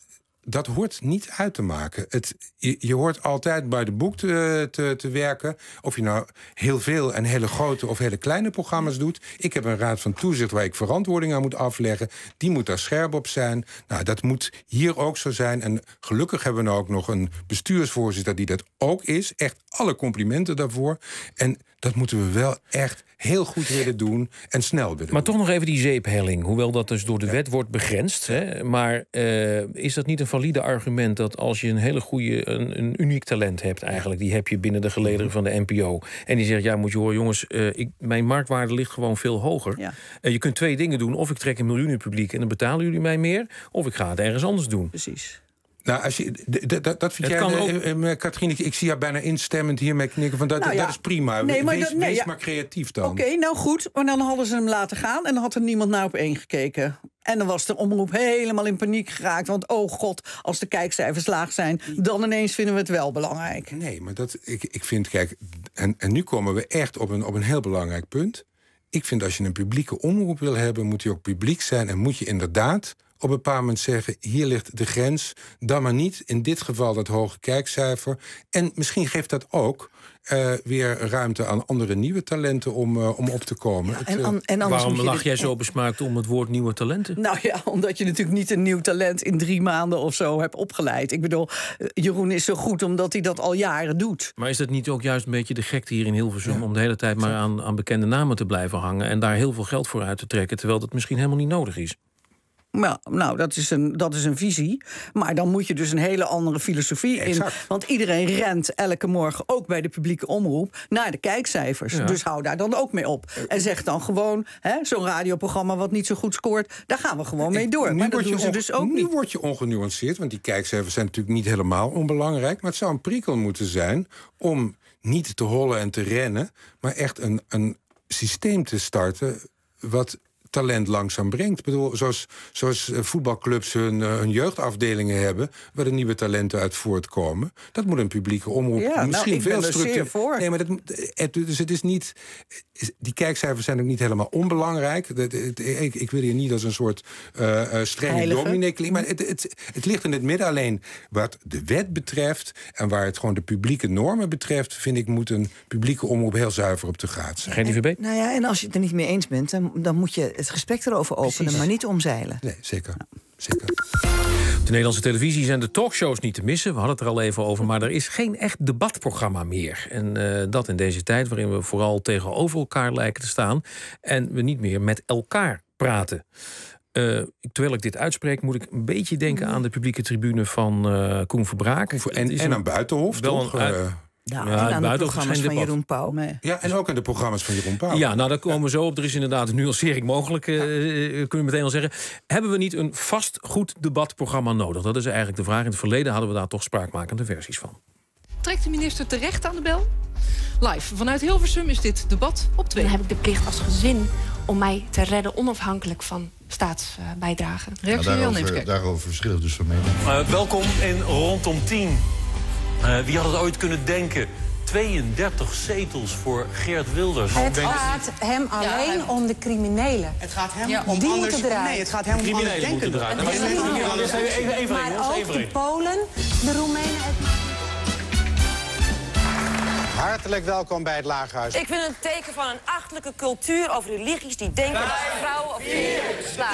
dat hoort niet uit te maken. Het, je, je hoort altijd bij de boek te, te, te werken. Of je nou heel veel en hele grote of hele kleine programma's doet. Ik heb een raad van toezicht waar ik verantwoording aan moet afleggen. Die moet daar scherp op zijn. Nou, dat moet hier ook zo zijn. En gelukkig hebben we nou ook nog een bestuursvoorzitter die dat ook is. Echt alle complimenten daarvoor. En dat moeten we wel echt heel goed willen doen en snel willen doen. Maar toch nog even die zeephelling. Hoewel dat dus door de wet wordt begrensd. Hè, maar uh, is dat niet een valide argument dat als je een hele goede, een, een uniek talent hebt eigenlijk, die heb je binnen de gelederen van de N P O. En die zegt, ja, moet je horen, jongens, uh, ik, mijn marktwaarde ligt gewoon veel hoger. Ja. Uh, je kunt twee dingen doen. Of ik trek een miljoen in het publiek en dan betalen jullie mij meer. Of ik ga het ergens anders doen. Precies. Nou, als je, d- d- dat vind jij, ook... uh, Katrien, ik, ik zie jou bijna instemmend hiermee knikken van dat, nou ja, dat is prima. Nee, maar wees dat, nee, wees ja. maar creatief dan. Oké, okay, nou goed, maar dan hadden ze hem laten gaan en dan had er niemand naar op één gekeken. En dan was de omroep helemaal in paniek geraakt. Want oh god, als de kijkcijfers laag zijn, dan ineens vinden we het wel belangrijk. Nee, maar dat, ik, ik vind, kijk, en, en nu komen we echt op een, op een heel belangrijk punt. Ik vind als je een publieke omroep wil hebben, moet die ook publiek zijn en moet je inderdaad op een bepaald moment zeggen, hier ligt de grens, dan maar niet. In dit geval dat hoge kijkcijfer. En misschien geeft dat ook uh, weer ruimte aan andere nieuwe talenten om, uh, om op te komen. Ja, en an, en Waarom lach dit... jij zo besmaakt om het woord nieuwe talenten? Nou ja, omdat je natuurlijk niet een nieuw talent in drie maanden of zo hebt opgeleid. Ik bedoel, Jeroen is zo goed omdat hij dat al jaren doet. Maar is dat niet ook juist een beetje de gekte hier in Hilversum, ja, om de hele tijd maar aan, aan bekende namen te blijven hangen en daar heel veel geld voor uit te trekken, terwijl dat misschien helemaal niet nodig is? Nou, nou dat, is een, dat is een visie. Maar dan moet je dus een hele andere filosofie exact. in. Want iedereen rent elke morgen, ook bij de publieke omroep, naar de kijkcijfers. Ja. Dus hou daar dan ook mee op. En zeg dan gewoon, hè, zo'n radioprogramma wat niet zo goed scoort, daar gaan we gewoon mee door. Nu maar dat doen ze dus ook nu niet. word je ongenuanceerd, want die kijkcijfers zijn natuurlijk niet helemaal onbelangrijk. Maar het zou een prikkel moeten zijn om niet te hollen en te rennen, maar echt een, een systeem te starten wat talent langzaam brengt. Ik bedoel, zoals, zoals voetbalclubs hun, hun jeugdafdelingen hebben, waar de nieuwe talenten uit voortkomen. Dat moet een publieke omroep ja, misschien nou, veel structuur voor. Nee, maar dat, het, dus het is niet. Die kijkcijfers zijn ook niet helemaal onbelangrijk. Dat, het, ik, ik wil hier niet als een soort uh, uh, strenge dominee klinken, maar het, het, het ligt in het midden. Alleen wat de wet betreft en waar het gewoon de publieke normen betreft, vind ik, moet een publieke omroep heel zuiver op de graad zijn. Geen I V B? Nou ja, en als je het er niet mee eens bent, dan, dan moet je het gesprek erover openen, Precies. maar niet omzeilen. Nee, zeker. zeker. Op de Nederlandse televisie zijn de talkshows niet te missen. We hadden het er al even over, maar er is geen echt debatprogramma meer. En uh, dat in deze tijd waarin we vooral tegenover elkaar lijken te staan en we niet meer met elkaar praten. Uh, terwijl ik dit uitspreek, moet ik een beetje denken aan de publieke tribune van uh, Koen Verbraak. En, en aan Buitenhof, toch? Een, uh, Ja, ja, en aan de programma's van Jeroen Pauw. Ja, en ook in de programma's van Jeroen Pauw. Ja, nou, daar komen we zo op. Er is inderdaad een nuancering mogelijk, uh, kunnen we meteen al zeggen. Hebben we niet een vast goed debatprogramma nodig? Dat is eigenlijk de vraag. In het verleden hadden we daar toch spraakmakende versies van. Trekt de minister terecht aan de bel? Live vanuit Hilversum is dit debat op twee. Dan heb ik de plicht als gezin om mij te redden onafhankelijk van staatsbijdragen. Uh, Reactie ja, daarover, daarover verschillen dus van mening. Uh, welkom in Rondom tien. Uh, wie had het ooit kunnen denken? tweeëndertig zetels voor Geert Wilders. Het gaat hem alleen ja, om de criminelen. Het gaat hem ja, om die anders... moeten eruit. Nee, het gaat hem om anders denken. Maar ook de Polen, de Roemenen... Hartelijk welkom bij het Lagerhuis. Ik vind het een teken van een achtelijke cultuur over religies die denken dat vrouwen of slaan.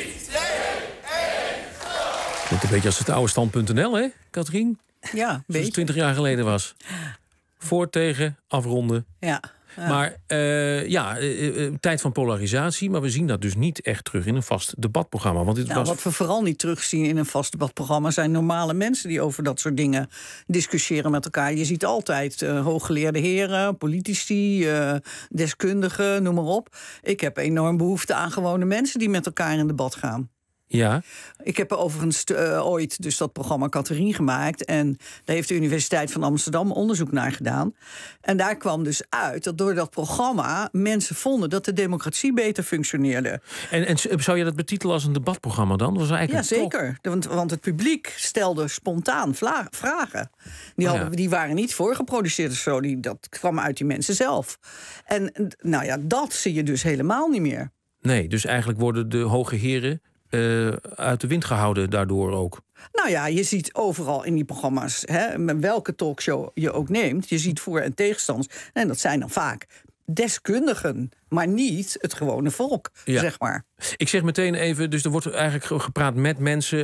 Klinkt een beetje als het oude stand punt n l, hè, Katrien? Ja, zoals het twintig jaar geleden was. Voor, tegen, afronden. Ja. Ja. Maar uh, ja, uh, uh, tijd van polarisatie. Maar we zien dat dus niet echt terug in een vast debatprogramma. Want dit nou, was... Wat we vooral niet terugzien in een vast debatprogramma zijn normale mensen die over dat soort dingen discussiëren met elkaar. Je ziet altijd uh, hooggeleerde heren, politici, uh, deskundigen, noem maar op. Ik heb enorm behoefte aan gewone mensen die met elkaar in debat gaan. Ja. Ik heb overigens uh, ooit dus dat programma Catherine gemaakt. En daar heeft de Universiteit van Amsterdam onderzoek naar gedaan. En daar kwam dus uit dat door dat programma mensen vonden dat de democratie beter functioneerde. En, en zou je dat betitelen als een debatprogramma dan? Dat was eigenlijk ja, een zeker. Want, want het publiek stelde spontaan vla- vragen. Die, hadden, oh ja. die waren niet voorgeproduceerd of zo. Die, dat kwam uit die mensen zelf. En nou ja, dat zie je dus helemaal niet meer. Nee, dus eigenlijk worden de hoge heren Uh, uit de wind gehouden daardoor ook. Nou ja, je ziet overal in die programma's, hè, met welke talkshow je ook neemt, je ziet voor- en tegenstanders. En dat zijn dan vaak deskundigen, maar niet het gewone volk, ja. zeg maar. Ik zeg meteen even, dus er wordt eigenlijk gepraat met mensen.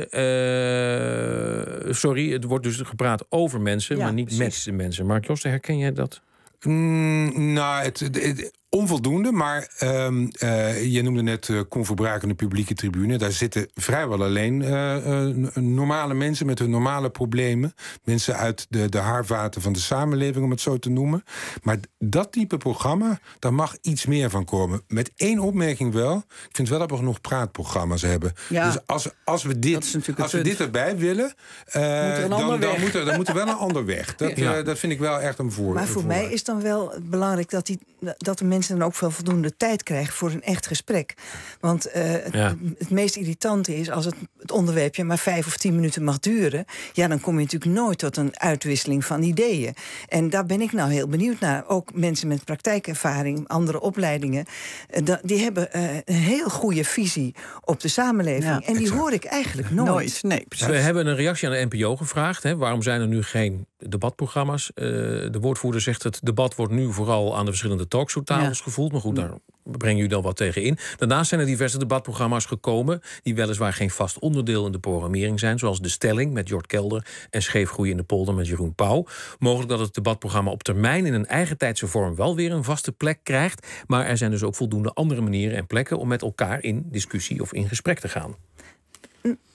Uh, sorry, het wordt dus gepraat over mensen, ja, maar niet precies. met de mensen. Mark Josten, herken jij dat? Mm, nou, het, het, het onvoldoende, maar um, uh, je noemde net uh, Koen Verbraak in de publieke tribune. Daar zitten vrijwel alleen uh, uh, normale mensen met hun normale problemen. Mensen uit de, de haarvaten van de samenleving, om het zo te noemen. Maar dat type programma, daar mag iets meer van komen. Met één opmerking wel. Ik vind wel dat we nog praatprogramma's hebben. Ja, dus als, als we dit, als we dit erbij willen, uh, dan, dan, moet er, dan moet er wel een ander weg. Dat, ja. uh, dat vind ik wel echt een voor. Maar voor een mij is dan wel belangrijk dat, die, dat de mensen dan ook wel voldoende tijd krijgen voor een echt gesprek. Want uh, ja. het, het meest irritante is als het, het onderwerpje maar vijf of tien minuten mag duren. Ja, dan kom je natuurlijk nooit tot een uitwisseling van ideeën. En daar ben ik nou heel benieuwd naar. Ook mensen met praktijkervaring, andere opleidingen, uh, die hebben uh, een heel goede visie op de samenleving. Ja, en die exact. hoor ik eigenlijk nooit. nooit. Nee, we hebben een reactie aan de N P O gevraagd. Hè. Waarom zijn er nu geen debatprogramma's? Uh, de woordvoerder zegt het debat wordt nu vooral aan de verschillende talkshowtafels ja. gevoeld. Maar goed, daar brengen jullie dan wat tegen in. Daarnaast zijn er diverse debatprogramma's gekomen die weliswaar geen vast onderdeel in de programmering zijn, zoals De Stelling met Jort Kelder en Scheefgroei in de Polder met Jeroen Pauw. Mogelijk dat het debatprogramma op termijn in een eigen tijdse vorm wel weer een vaste plek krijgt, maar er zijn dus ook voldoende andere manieren en plekken om met elkaar in discussie of in gesprek te gaan.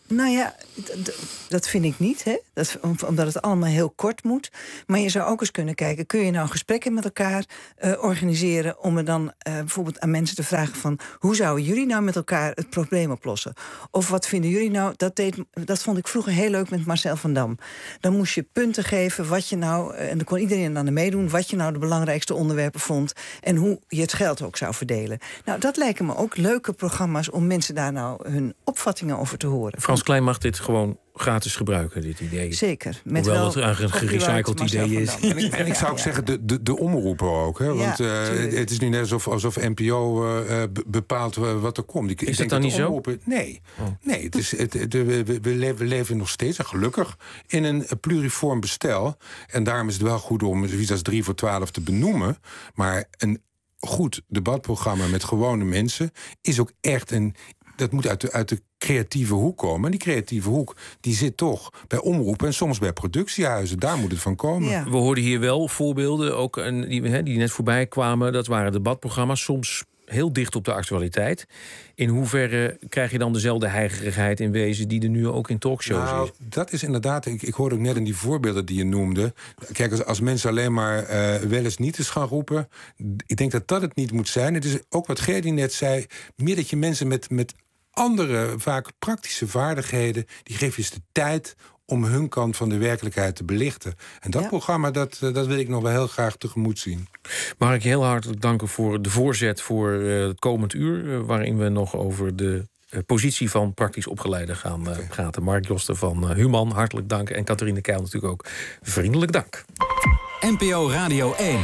Nou ja, d- d- dat vind ik niet, hè? Dat, omdat het allemaal heel kort moet. Maar je zou ook eens kunnen kijken, kun je nou gesprekken met elkaar uh, organiseren om er dan uh, bijvoorbeeld aan mensen te vragen van, hoe zouden jullie nou met elkaar het probleem oplossen? Of wat vinden jullie nou? Dat, deed, dat vond ik vroeger heel leuk met Marcel van Dam. Dan moest je punten geven wat je nou, en dan kon iedereen aan meedoen, wat je nou de belangrijkste onderwerpen vond en hoe je het geld ook zou verdelen. Nou, dat lijken me ook leuke programma's om mensen daar nou hun opvattingen over te horen. Frans Klein mag dit gewoon gratis gebruiken, dit idee. Zeker. Met Hoewel wel het eigenlijk een gerecycled idee is. En ik, en ik zou ook ja, zeggen, de, de, de omroepen ook. Hè? Want uh, het is nu net alsof, alsof N P O uh, bepaalt wat er komt. Ik, is ik dat denk dan dat niet omroepen, zo? Nee. Oh. nee het is, het, het, we, we, leven, we leven nog steeds, en gelukkig, in een pluriform bestel. En daarom is het wel goed om zoiets als drie voor twaalf te benoemen. Maar een goed debatprogramma met gewone mensen is ook echt een... Dat moet uit de, uit de creatieve hoek komen. En die creatieve hoek die zit toch bij omroepen en soms bij productiehuizen. Daar moet het van komen. Ja. We hoorden hier wel voorbeelden, ook een, die, he, die net voorbij kwamen. Dat waren debatprogramma's, soms heel dicht op de actualiteit. In hoeverre krijg je dan dezelfde heigerigheid in wezen die er nu ook in talkshows nou, is? Dat is inderdaad, ik, ik hoorde ook net in die voorbeelden die je noemde. Kijk, als, als mensen alleen maar uh, wel eens niet eens gaan roepen, ik denk dat dat het niet moet zijn. Het is ook wat Gerdy net zei, meer dat je mensen met, met andere, vaak praktische vaardigheden, die geef je eens de tijd om hun kant van de werkelijkheid te belichten. En dat ja. programma, dat, dat wil ik nog wel heel graag tegemoet zien. Mag ik je heel hartelijk danken voor de voorzet voor uh, het komend uur, uh, waarin we nog over de uh, positie van praktisch opgeleiden gaan uh, praten. Mark Josten van uh, Human, hartelijk dank. En Catharine Keil natuurlijk ook vriendelijk dank. N P O Radio één.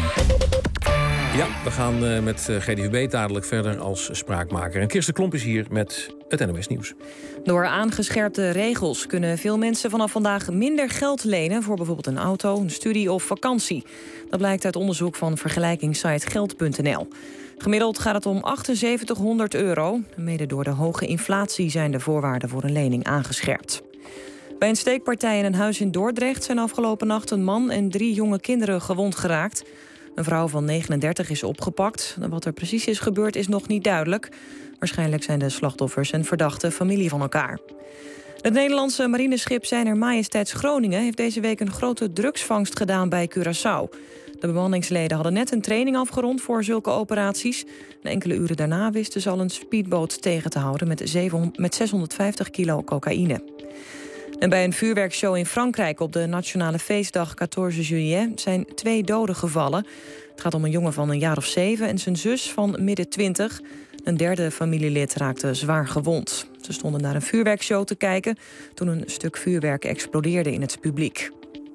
Ja, we gaan uh, met uh, G D V B dadelijk verder als spraakmaker. En Kirsten Klomp is hier met het N O S Nieuws. Door aangescherpte regels kunnen veel mensen vanaf vandaag minder geld lenen voor bijvoorbeeld een auto, een studie of vakantie. Dat blijkt uit onderzoek van vergelijkingssite geld punt n l. Gemiddeld gaat het om achtenzeventighonderd euro. Mede door de hoge inflatie zijn de voorwaarden voor een lening aangescherpt. Bij een steekpartij in een huis in Dordrecht zijn afgelopen nacht een man en drie jonge kinderen gewond geraakt. Een vrouw van negenendertig is opgepakt. Wat er precies is gebeurd is nog niet duidelijk. Waarschijnlijk zijn de slachtoffers en verdachten familie van elkaar. Het Nederlandse marineschip Zijner Majesteits Groningen heeft deze week een grote drugsvangst gedaan bij Curaçao. De bemanningsleden hadden net een training afgerond voor zulke operaties. En enkele uren daarna wisten ze al een speedboot tegen te houden met, zevenhonderd, met zeshonderdvijftig kilo cocaïne. En bij een vuurwerkshow in Frankrijk op de nationale feestdag veertien juillet zijn twee doden gevallen. Het gaat om een jongen van een jaar of zeven en zijn zus van midden twintig. Een derde familielid raakte zwaar gewond. Ze stonden naar een vuurwerkshow te kijken toen een stuk vuurwerk explodeerde in het publiek.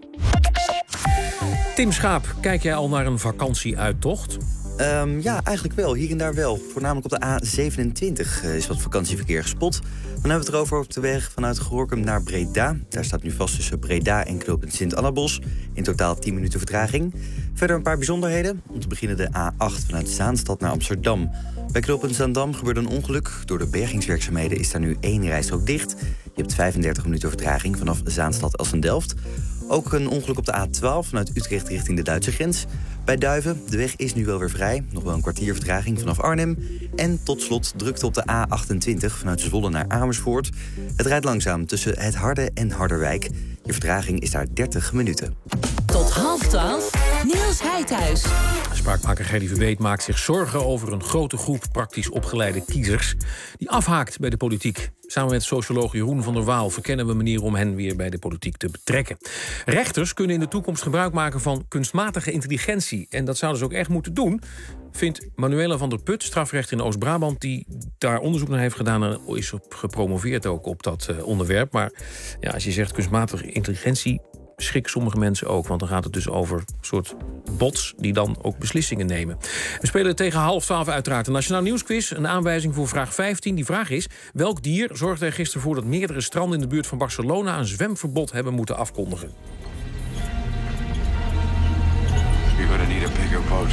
Tim Schaap, kijk jij al naar een vakantieuittocht? Um, ja, eigenlijk wel. Hier en daar wel. Voornamelijk op de A zevenentwintig uh, is wat vakantieverkeer gespot. Dan hebben we het erover op de weg vanuit Gorinchem naar Breda. Daar staat nu vast tussen Breda en knooppunt Sint-Annabos. In totaal tien minuten vertraging. Verder een paar bijzonderheden. Om te beginnen de A acht vanuit Zaanstad naar Amsterdam. Bij knooppunt Zaandam gebeurde een ongeluk. Door de bergingswerkzaamheden is daar nu één rijstrook dicht. Je hebt vijfendertig minuten vertraging vanaf Zaanstad-Elsen-Delft. Ook een ongeluk op de A twaalf vanuit Utrecht richting de Duitse grens. Bij Duiven, de weg is nu wel weer vrij. Nog wel een kwartier vertraging vanaf Arnhem. En tot slot drukte op de A achtentwintig vanuit Zwolle naar Amersfoort. Het rijdt langzaam tussen Het Harde en Harderwijk. Je vertraging is daar dertig minuten. Tot half twaalf, Niels Heidhuis. Spraakmaker Gerdy Verbeet maakt zich zorgen over een grote groep praktisch opgeleide kiezers die afhaakt bij de politiek. Samen met socioloog Jeroen van der Waal verkennen we manieren om hen weer bij de politiek te betrekken. Rechters kunnen in de toekomst gebruik maken van kunstmatige intelligentie. En dat zouden ze ook echt moeten doen, vindt Manuela van der Put, strafrechter in Oost-Brabant, die daar onderzoek naar heeft gedaan en is op gepromoveerd ook op dat uh, onderwerp. Maar ja, als je zegt kunstmatige intelligentie, schrikken sommige mensen ook, want dan gaat het dus over een soort bots die dan ook beslissingen nemen. We spelen tegen half twaalf uiteraard een Nationaal Nieuwsquiz. Een aanwijzing voor vraag vijftien. Die vraag is: welk dier zorgde er gisteren voor dat meerdere stranden in de buurt van Barcelona een zwemverbod hebben moeten afkondigen? You're gonna need a bigger boat.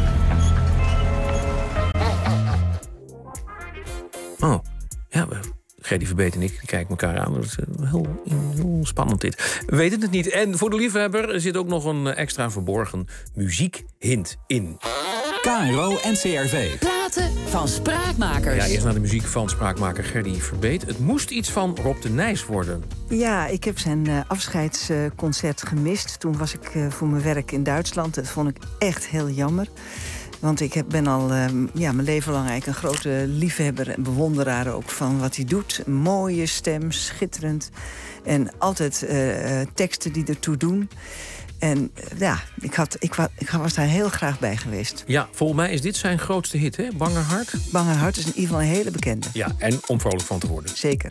Oh, ja, we... Gerdy Verbeet en ik die kijken elkaar aan. Dat is heel, heel spannend dit. We weten het niet. En voor de liefhebber zit ook nog een extra verborgen muziekhint in. K R O en C R V. platen van Spraakmakers. Ja, eerst naar de muziek van spraakmaker Gerdy Verbeet. Het moest iets van Rob de Nijs worden. Ja, ik heb zijn uh, afscheidsconcert gemist. Toen was ik uh, voor mijn werk in Duitsland. Dat vond ik echt heel jammer. Want ik heb, ben al uh, ja, mijn leven lang eigenlijk een grote liefhebber en bewonderaar ook van wat hij doet. Een mooie stem, schitterend. En altijd uh, teksten die ertoe doen. En ja, ik, had, ik, wa, ik was daar heel graag bij geweest. Ja, volgens mij is dit zijn grootste hit, hè? Bange Hart. Bange Hart is in ieder geval een hele bekende. Ja, en om vrolijk van te worden. Zeker.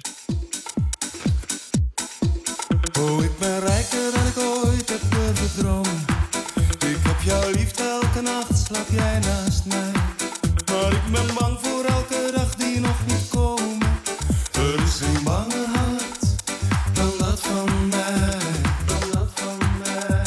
Oh, ik ben rijker dan ik ooit heb durven dromen. Ik heb jou lief, elke nacht slaap jij naast mij. Maar ik ben bang voor elke dag die nog niet komen. Er is geen banger hart dan dat van mij. Dan dat van mij.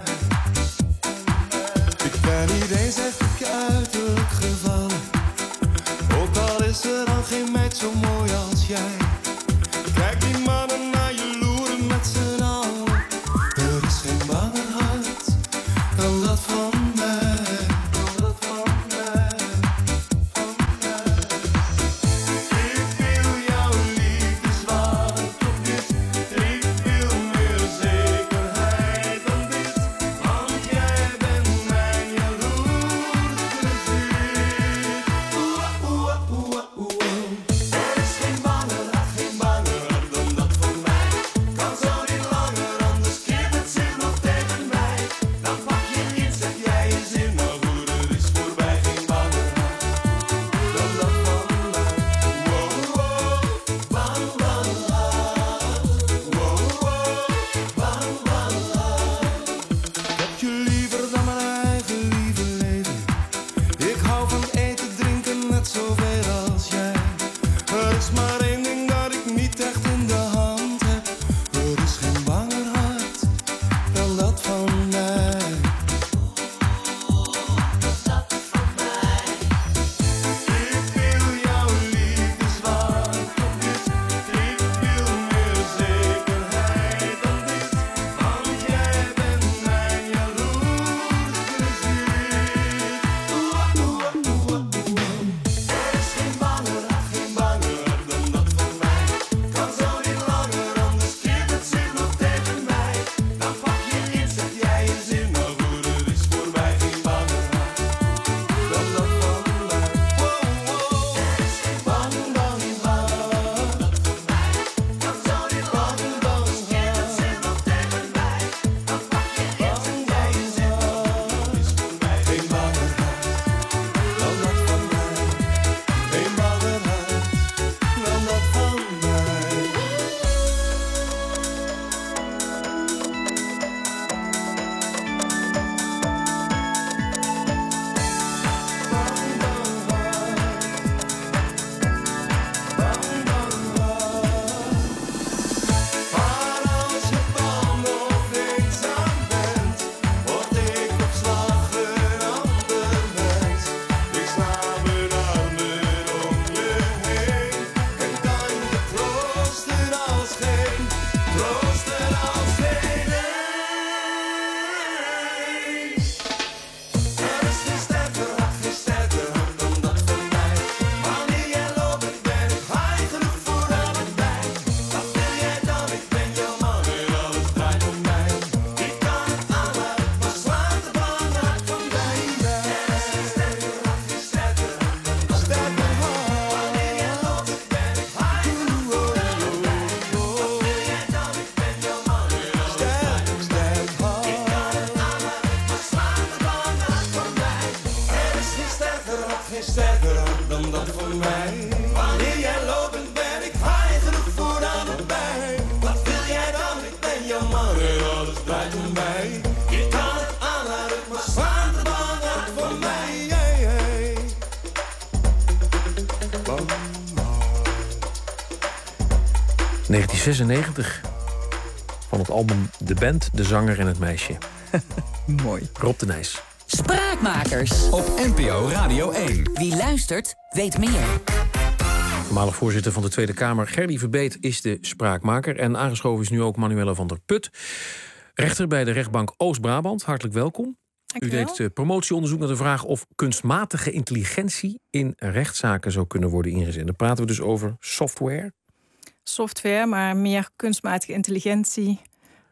Ik ben niet eens echt op je uiterlijk gevallen. Ook al is er dan geen meid zo mooi als jij. Kijk die mannen naar je loeren met z'n allen. Er is geen banger hart dan dat van mij. Dan dat van mij. Van mij. Ik wil jouw liefdeswaard op dit. Ik wil meer zekerheid dan dit. Want jij bent mijn jaloerse ziel. Oeh, oeh, oeh, oeh. Er is geen banger hart, geen banger hart dan dat van mij. Kan zo niet langer, anders keert het zich nog tegen mij. Dan pak je in, zeg jij je zin, nou goed, er is voorbij, geen banger hart dan dat van mij. Wow, wow, bang, bang, hart. Wow, wow, bang, bang, hart. Ik heb je liever dan mijn eigen lieve leven. Ik hou van eten, drinken, net zoveel als jij. Er is maar één ding dat ik niet echt in de hand heb. Er is geen banger hart dan dat van mij. Ik wil jouw liefdeswaard op dit. Ik wil meer zekerheid dan dit. Want jij bent mijn jaloerse ziel. Oeh, oeh, oeh, oeh. Er is geen banger hart, geen banger hart dan dat van mij. Kan zo niet langer, anders keert het zich nog tegen mij. Dan pak je in, zeg jij je zin, nou goed, het is voorbij, geen banger hart dan dat van mij. Wow, wow, er is geen bang, bang, bang dat van mij. Kan zo niet langer, anders keert het zich nog tegen mij. Dan pak je in, zeg jij je zin, nou goed, het is voorbij, geen banger hart dan dat van mij. Geen banger hart dan dat van mij. Maar als je bang of eenzaam bent, word ik op slag een ander mens. Ik sla mijn armen om je heen en kan je troosten als geen, troosten als geen een. Er is geen sterker hart, geen sterker hart dan dat van mij. Wanneer jij loopt, ik ben ik high genoeg voor allebei. Wat wil jij dan? Ik ben jouw man en alles draait om mij. Ik kan het aanlaten, maar slaat de bang hart van mij. Er is geen sterker hart, geen sterker hart dan dat van mij. Wanneer jij loopt, ik ben ik high genoeg voor allebei. Wat wil jij dan? Ik ben jouw man en alles draait om mij. Ik kan het aanlaten, maar slaat de bang hart van mij. Er is geen sterker hart, geen sterker hart dan dat van mij. Wanneer jij loopt, ben ik high genoeg voor allebei. Wat wil jij dan? Ik ben jouw man en alles draait om mij. Je kan het aanlaten, maar slaat de bang hart van mij. Hey, hey. Bang. negentien zesennegentig. Van het album De Band, De Zanger en het Meisje. Mooi. Rob de Nijs. Spraakmakers. Op N P O Radio één. Wie luistert, weet meer. Voormalig voorzitter van de Tweede Kamer, Gerdy Verbeet, is de spraakmaker. En aangeschoven is nu ook Manuela van der Put, rechter bij de rechtbank Oost-Brabant. Hartelijk welkom. U deed uh, promotieonderzoek naar de vraag of kunstmatige intelligentie in rechtszaken zou kunnen worden ingezet. Dan praten we dus over software. Software, maar meer kunstmatige intelligentie.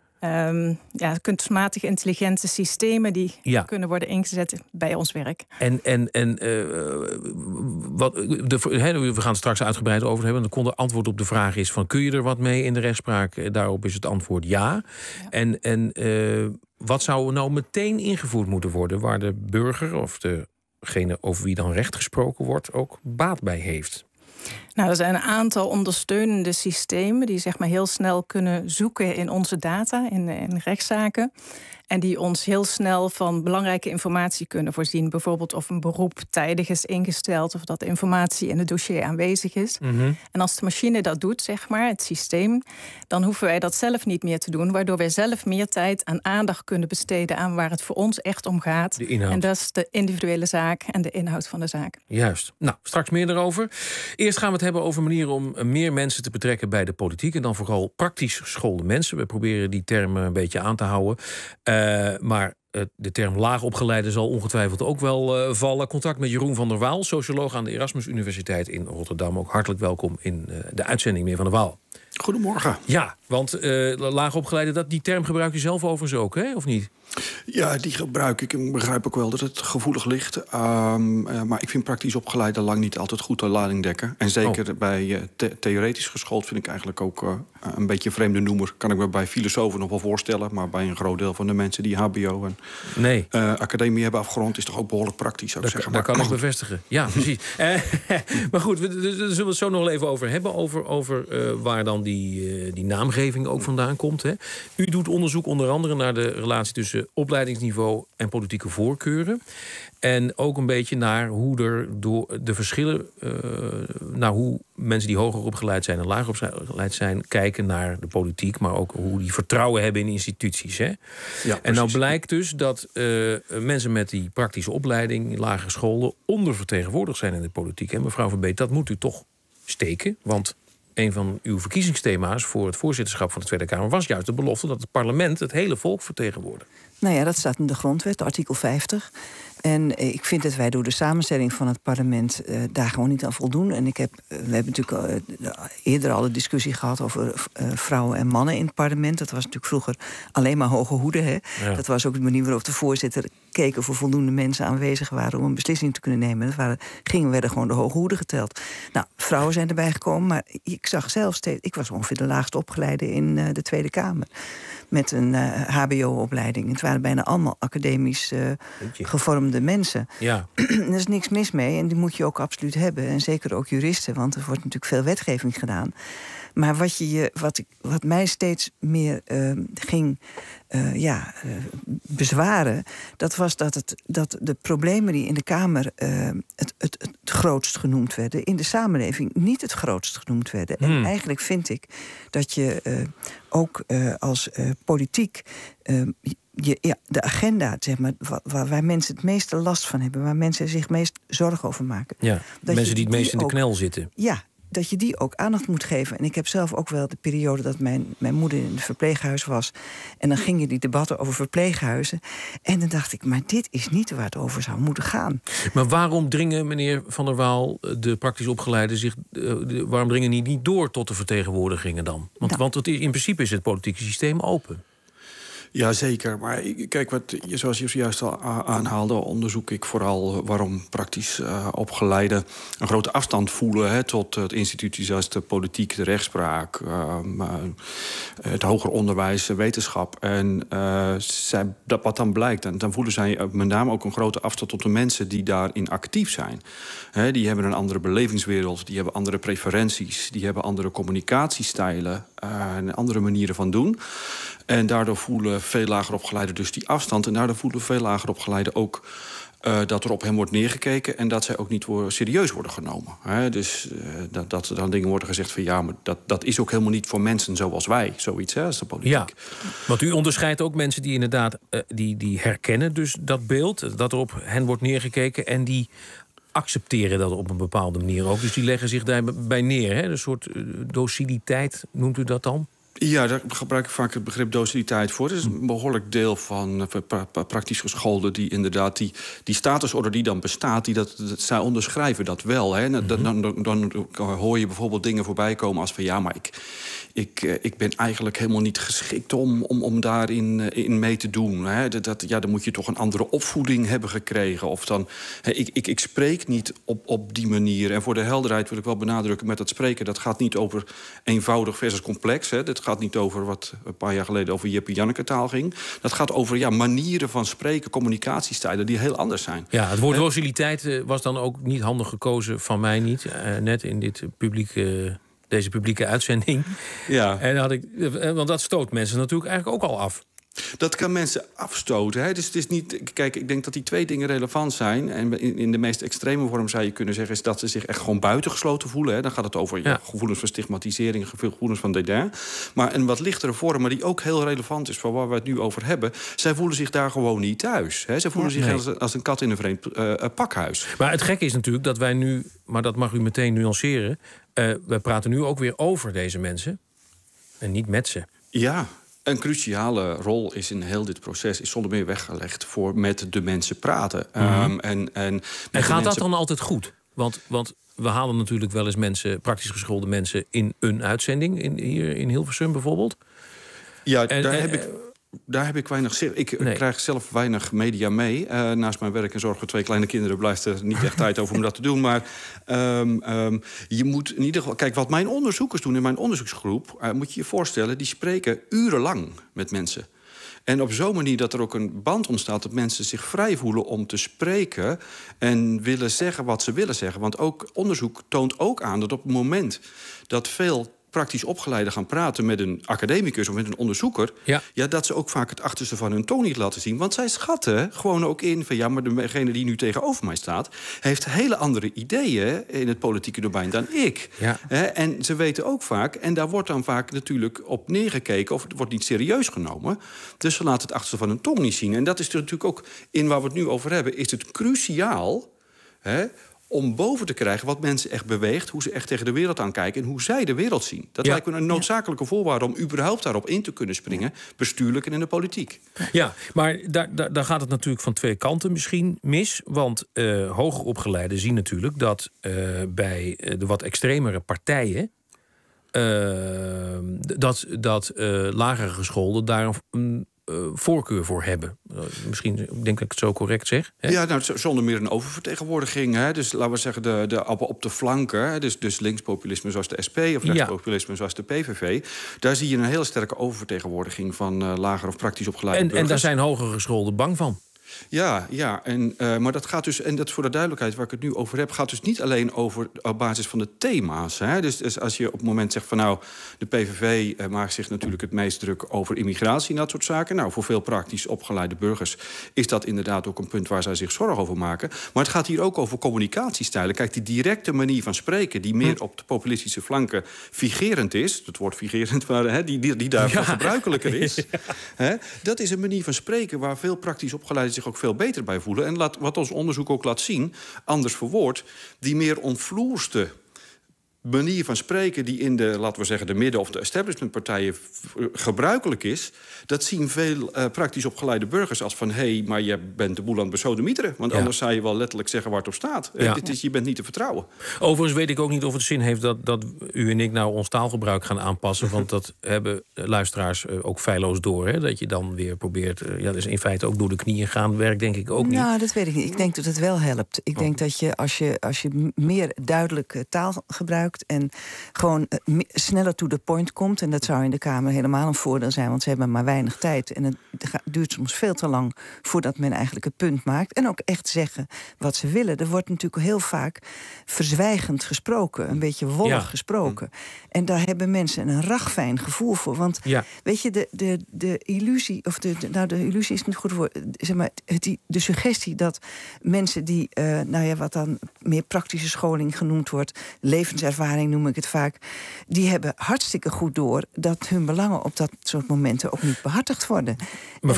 Um, ja, kunstmatige intelligente systemen die ja. kunnen worden ingezet bij ons werk. En, en, en uh, wat, de, he, we gaan het straks uitgebreid over hebben. Dan kon de antwoord op de vraag is van kun je er wat mee in de rechtspraak? Daarop is het antwoord ja. ja. En, en uh, wat zou er nou meteen ingevoerd moeten worden waar de burger of degene over wie dan recht gesproken wordt ook baat bij heeft? Nou, er zijn een aantal ondersteunende systemen die zeg maar heel snel kunnen zoeken in onze data, in, in rechtszaken. En die ons heel snel van belangrijke informatie kunnen voorzien. Bijvoorbeeld of een beroep tijdig is ingesteld of dat de informatie in het dossier aanwezig is. Mm-hmm. En als de machine dat doet, zeg maar, het systeem, dan hoeven wij dat zelf niet meer te doen. Waardoor wij zelf meer tijd en aandacht kunnen besteden aan waar het voor ons echt om gaat. De inhoud. En dat is de individuele zaak en de inhoud van de zaak. Juist. Nou, straks meer daarover. Eerst gaan we het hebben over manieren om meer mensen te betrekken bij de politiek. En dan vooral praktisch geschoolde mensen. We proberen die termen een beetje aan te houden. Uh, maar uh, de term laagopgeleide zal ongetwijfeld ook wel uh, vallen. Contact met Jeroen van der Waal, socioloog aan de Erasmus Universiteit in Rotterdam. Ook hartelijk welkom in uh, de uitzending, meneer Van der Waal. Goedemorgen. Ja, want uh, laagopgeleide, dat, die term gebruikt u zelf overigens ook, hè? Of niet? Ja, die gebruik ik. Ik begrijp ook wel dat het gevoelig ligt. Um, uh, maar ik vind praktisch opgeleide lang niet altijd goed de lading dekken. En zeker oh. bij uh, the- theoretisch geschoold vind ik eigenlijk ook uh, een beetje een vreemde noemer. Kan ik me bij filosofen nog wel voorstellen. Maar bij een groot deel van de mensen die H B O en nee. uh, academie hebben afgerond, is toch ook behoorlijk praktisch, zou ik dat, zeggen. Dat kan ik bevestigen. Ja, precies. uh, maar goed, we, daar zullen we het zo nog wel even over hebben. Over, over uh, waar dan die, uh, die naamgeving ook vandaan komt. Hè. U doet onderzoek onder andere naar de relatie tussen opleidingsniveau en politieke voorkeuren. En ook een beetje naar hoe er door de verschillen, uh, naar hoe mensen die hoger opgeleid zijn en lager opgeleid zijn, kijken naar de politiek, maar ook hoe die vertrouwen hebben in instituties. Hè? Ja, en nou blijkt dus dat uh, mensen met die praktische opleiding, lagere scholen, ondervertegenwoordigd zijn in de politiek. En mevrouw Verbeet, dat moet u toch steken, want een van uw verkiezingsthema's voor het voorzitterschap van de Tweede Kamer was juist de belofte dat het parlement het hele volk vertegenwoordigt. Nou ja, dat staat in de grondwet, artikel vijftig. En ik vind dat wij door de samenstelling van het parlement uh, daar gewoon niet aan voldoen. En ik heb, uh, we hebben natuurlijk uh, eerder al een discussie gehad over uh, vrouwen en mannen in het parlement. Dat was natuurlijk vroeger alleen maar hoge hoeden. Hè? Ja. Dat was ook de manier waarop de voorzitter keek of er voldoende mensen aanwezig waren om een beslissing te kunnen nemen. Dat waren, gingen, werden gewoon de hoge hoeden geteld. Nou, vrouwen zijn erbij gekomen, maar ik zag zelf steeds, ik was ongeveer de laagst opgeleide in uh, de Tweede Kamer. Met een uh, H B O-opleiding. Het waren bijna allemaal academisch uh, gevormde mensen. Ja. Er is niks mis mee en die moet je ook absoluut hebben. En zeker ook juristen, want er wordt natuurlijk veel wetgeving gedaan. Maar wat, je, wat, ik, wat mij steeds meer uh, ging uh, ja, uh, bezwaren, dat was dat, het, dat de problemen die in de Kamer uh, het, het, het grootst genoemd werden, in de samenleving niet het grootst genoemd werden. Hmm. En eigenlijk vind ik dat je uh, ook uh, als uh, politiek Uh, Je, ja, de agenda, zeg maar, waar, waar mensen het meeste last van hebben, waar mensen zich het meest zorgen over maken. Ja, mensen die het meest in de knel zitten. Ja, dat je die ook aandacht moet geven. En ik heb zelf ook wel de periode dat mijn, mijn moeder in het verpleeghuis was. En dan gingen die debatten over verpleeghuizen. En dan dacht ik, maar dit is niet waar het over zou moeten gaan. Maar waarom dringen, meneer Van der Waal, de praktisch opgeleiden zich, uh, waarom dringen die niet door tot de vertegenwoordigingen dan? Want, nou, want het is, in principe is het politieke systeem open. Jazeker, maar kijk, wat, zoals je zojuist al aanhaalde, onderzoek ik vooral waarom praktisch uh, opgeleiden een grote afstand voelen hè, tot het instituties zoals de politiek, de rechtspraak, uh, uh, het hoger onderwijs, wetenschap. En uh, zij, dat, wat dan blijkt, dan, dan voelen zij met name ook een grote afstand tot de mensen die daarin actief zijn. Hè, die hebben een andere belevingswereld, die hebben andere preferenties, die hebben andere communicatiestijlen uh, en andere manieren van doen. En daardoor voelen veel lager opgeleiden dus die afstand. En daardoor voelen veel lager opgeleiden ook uh, dat er op hen wordt neergekeken en dat zij ook niet voor, serieus worden genomen. He, dus uh, dat, dat er dan dingen worden gezegd van ja, maar dat, dat is ook helemaal niet voor mensen zoals wij. Zoiets, hè, als de politiek. Ja, want u onderscheidt ook mensen die inderdaad uh, die, die herkennen dus dat beeld, dat er op hen wordt neergekeken en die accepteren dat op een bepaalde manier ook. Dus die leggen zich daarbij neer. Hè? Een soort uh, dociliteit, noemt u dat dan? Ja, daar gebruik ik vaak het begrip dociliteit voor. Het is een behoorlijk deel van uh, pra pra praktisch gescholden die inderdaad die, die statusorder die dan bestaat, die dat, dat, zij onderschrijven dat wel. Hè. Dan, dan, dan, dan hoor je bijvoorbeeld dingen voorbij komen als van ja, maar ik, ik, uh, ik ben eigenlijk helemaal niet geschikt om, om, om daarin uh, in mee te doen. Hè. Dat, dat, ja, dan moet je toch een andere opvoeding hebben gekregen. Of dan, hè, ik, ik, ik spreek niet op, op die manier. En voor de helderheid wil ik wel benadrukken met dat spreken, dat gaat niet over eenvoudig versus complex. Hè. Dat gaat niet over wat een paar jaar geleden over Jeppe Janneke taal ging. Dat gaat over ja, manieren van spreken, communicatiestijlen die heel anders zijn. Ja, het woord dociliteit uh, was dan ook niet handig gekozen van mij niet. Uh, net in dit publieke, uh, deze publieke uitzending. Ja. En had ik, uh, want dat stoot mensen natuurlijk eigenlijk ook al af. Dat kan mensen afstoten. Hè? Dus het is niet. Kijk, ik denk dat die twee dingen relevant zijn. En in, in de meest extreme vorm zou je kunnen zeggen, is dat ze zich echt gewoon buitengesloten voelen. Hè? Dan gaat het over ja. Ja, gevoelens van stigmatisering, gevoelens van dédain. Maar een wat lichtere vorm, maar die ook heel relevant is voor waar we het nu over hebben. Zij voelen zich daar gewoon niet thuis. Hè? Zij voelen ja, zich nee. als, als een kat in een vreemd uh, pakhuis. Maar het gekke is natuurlijk dat wij nu, maar dat mag u meteen nuanceren. Uh, we praten nu ook weer over deze mensen en niet met ze. Ja. Een cruciale rol is in heel dit proces is zonder meer weggelegd voor met de mensen praten. Mm-hmm. um, en, en, en gaat mensen... dat dan altijd goed? Want, want we halen natuurlijk wel eens mensen, praktisch geschoolde mensen, in een uitzending, in, hier in Hilversum bijvoorbeeld. Ja, en, daar en, heb ik. Daar heb ik weinig zin. Ik nee. krijg zelf weinig media mee. Uh, naast mijn werk en zorg voor twee kleine kinderen blijft er niet echt tijd over om dat te doen. Maar um, um, je moet in ieder geval. Kijk, wat mijn onderzoekers doen in mijn onderzoeksgroep, uh, moet je je voorstellen, die spreken urenlang met mensen. En op zo'n manier dat er ook een band ontstaat dat mensen zich vrij voelen om te spreken en willen zeggen wat ze willen zeggen. Want ook onderzoek toont ook aan dat op het moment dat veel praktisch opgeleiden gaan praten met een academicus of met een onderzoeker, ja. Ja, dat ze ook vaak het achterste van hun toon niet laten zien. Want zij schatten gewoon ook in van ja, maar degene die nu tegenover mij staat heeft hele andere ideeën in het politieke domein dan ik. Ja. He, en ze weten ook vaak, en daar wordt dan vaak natuurlijk op neergekeken of het wordt niet serieus genomen. Dus ze laten het achterste van hun tong niet zien. En dat is natuurlijk ook in waar we het nu over hebben, is het cruciaal, he, om boven te krijgen wat mensen echt beweegt, hoe ze echt tegen de wereld aankijken en hoe zij de wereld zien. Dat ja. lijkt me een noodzakelijke voorwaarde om überhaupt daarop in te kunnen springen, bestuurlijk en in de politiek. Ja, maar daar, daar, daar gaat het natuurlijk van twee kanten misschien mis. Want uh, hoger opgeleiden zien natuurlijk dat uh, bij de wat extremere partijen Uh, dat, dat uh, lagere gescholden daar een uh, voorkeur voor hebben. Uh, misschien denk ik dat ik het zo correct zeg. Hè? Ja, nou, zonder meer een oververtegenwoordiging. Hè? Dus laten we zeggen, de, de, op, op de flanken, hè? Dus, dus linkspopulisme zoals de S P of rechtspopulisme ja. zoals de P V V. Daar zie je een hele sterke oververtegenwoordiging van uh, lager of praktisch opgeleide en, burgers. En daar zijn hoger gescholden bang van. Ja, ja en, uh, maar dat gaat dus, en dat voor de duidelijkheid waar ik het nu over heb, gaat dus niet alleen over op basis van de thema's. Hè? Dus, dus als je op het moment zegt van nou, de P V V uh, maakt zich natuurlijk het meest druk over immigratie en dat soort zaken. Nou, voor veel praktisch opgeleide burgers is dat inderdaad ook een punt waar zij zich zorgen over maken. Maar het gaat hier ook over communicatiestijlen. Kijk, die directe manier van spreken, die meer op de populistische flanken figerend is, het woord figerend, maar hè, die, die, die daarvan ja. gebruikelijker is. Ja. Hè? Dat is een manier van spreken waar veel praktisch opgeleiden zich ook veel beter bij voelen. En laat, wat ons onderzoek ook laat zien, anders verwoord, die meer ontvloerste manier van spreken die in de, laten we zeggen, de midden- of de establishmentpartijen gebruikelijk is, dat zien veel uh, praktisch opgeleide burgers als van hé, hey, maar je bent de boel aan het besodemieteren. Want ja. anders zou je wel letterlijk zeggen waar het op staat. Ja. Het is, je bent niet te vertrouwen. Overigens weet ik ook niet of het zin heeft dat, dat u en ik nou ons taalgebruik gaan aanpassen. Want dat hebben luisteraars ook feilloos door. Hè? Dat je dan weer probeert, ja, dat is in feite ook door de knieën gaan, werkt denk ik ook niet. Nou, dat weet ik niet. Ik denk dat het wel helpt. Ik denk dat je als je, als je meer duidelijke taal gebruikt en gewoon uh, sneller to the point komt, en dat zou in de Kamer helemaal een voordeel zijn, want ze hebben maar weinig tijd en het duurt soms veel te lang voordat men eigenlijk het punt maakt en ook echt zeggen wat ze willen. Er wordt natuurlijk heel vaak verzwijgend gesproken, een beetje wollig ja. gesproken. En daar hebben mensen een ragfijn gevoel voor, want ja. weet je, de, de, de illusie, of de, de, nou de illusie is niet goed voor, zeg maar, het, de suggestie dat mensen die, uh, nou ja, wat dan meer praktische scholing genoemd wordt, levenservaring noem ik het vaak, die hebben hartstikke goed door dat hun belangen op dat soort momenten ook niet behartigd worden. Mevrouw,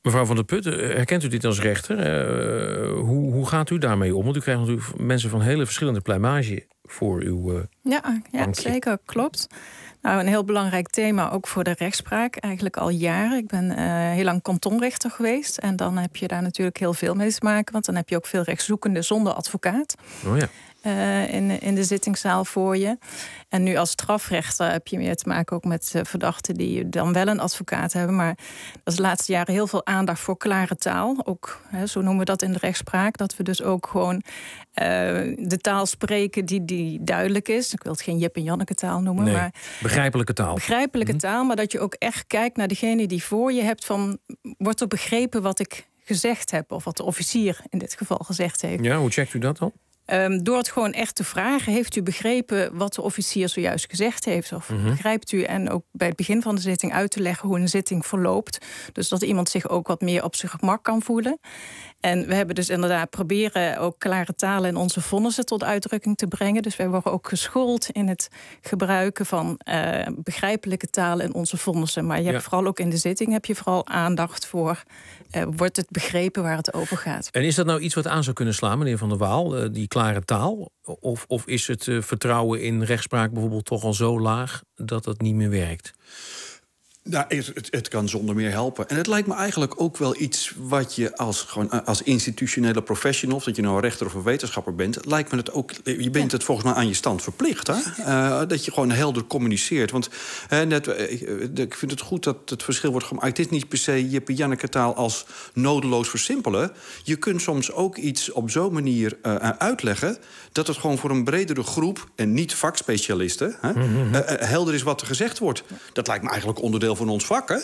Mevrouw Van der Put, herkent u dit als rechter? Uh, hoe, hoe gaat u daarmee om? Want u krijgt natuurlijk mensen van hele verschillende pluimage voor uw uh, Ja, ja zeker, klopt. Nou, een heel belangrijk thema ook voor de rechtspraak, eigenlijk al jaren. Ik ben uh, heel lang kantonrechter geweest. En dan heb je daar natuurlijk heel veel mee te maken. Want dan heb je ook veel rechtszoekenden zonder advocaat. Oh ja. Uh, in, in de zittingszaal voor je. En nu als strafrechter heb je meer te maken ook met uh, verdachten die dan wel een advocaat hebben. Maar dat is de laatste jaren heel veel aandacht voor klare taal. Ook, hè, zo noemen we dat in de rechtspraak. Dat we dus ook gewoon uh, de taal spreken die, die duidelijk is. Ik wil het geen Jip en Janneke taal noemen. Nee, maar begrijpelijke taal. Begrijpelijke mm-hmm. taal, maar dat je ook echt kijkt naar degene die voor je hebt van, wordt er begrepen wat ik gezegd heb? Of wat de officier in dit geval gezegd heeft. Ja, hoe checkt u dat dan? Um, door het gewoon echt te vragen, heeft u begrepen wat de officier zojuist gezegd heeft? Of mm-hmm. begrijpt u, en ook bij het begin van de zitting uit te leggen hoe een zitting verloopt. Dus dat iemand zich ook wat meer op zijn gemak kan voelen. En we hebben dus inderdaad proberen ook klare talen in onze vonnissen tot uitdrukking te brengen. Dus wij worden ook geschoold in het gebruiken van uh, begrijpelijke talen in onze vonnissen. Maar je hebt ja. vooral ook in de zitting heb je vooral aandacht voor, uh, wordt het begrepen waar het over gaat. En is dat nou iets wat aan zou kunnen slaan, meneer Van der Waal, uh, die klare taal? Of, of is het uh, vertrouwen in rechtspraak bijvoorbeeld toch al zo laag dat dat niet meer werkt? Nou, het, het kan zonder meer helpen. En het lijkt me eigenlijk ook wel iets wat je als, gewoon, als institutionele professional, of dat je nou een rechter of een wetenschapper bent, lijkt me het ook. Je bent ja. het volgens mij aan je stand verplicht, hè? Uh, dat je gewoon helder communiceert. Want uh, net, uh, ik vind het goed dat het verschil wordt gemaakt. Het is niet per se Jippe Janneke taal als nodeloos versimpelen. Je kunt soms ook iets op zo'n manier uh, uitleggen dat het gewoon voor een bredere groep en niet vakspecialisten hè, mm-hmm. uh, uh, helder is wat er gezegd wordt. Dat lijkt me eigenlijk onderdeel van ons vak, hè?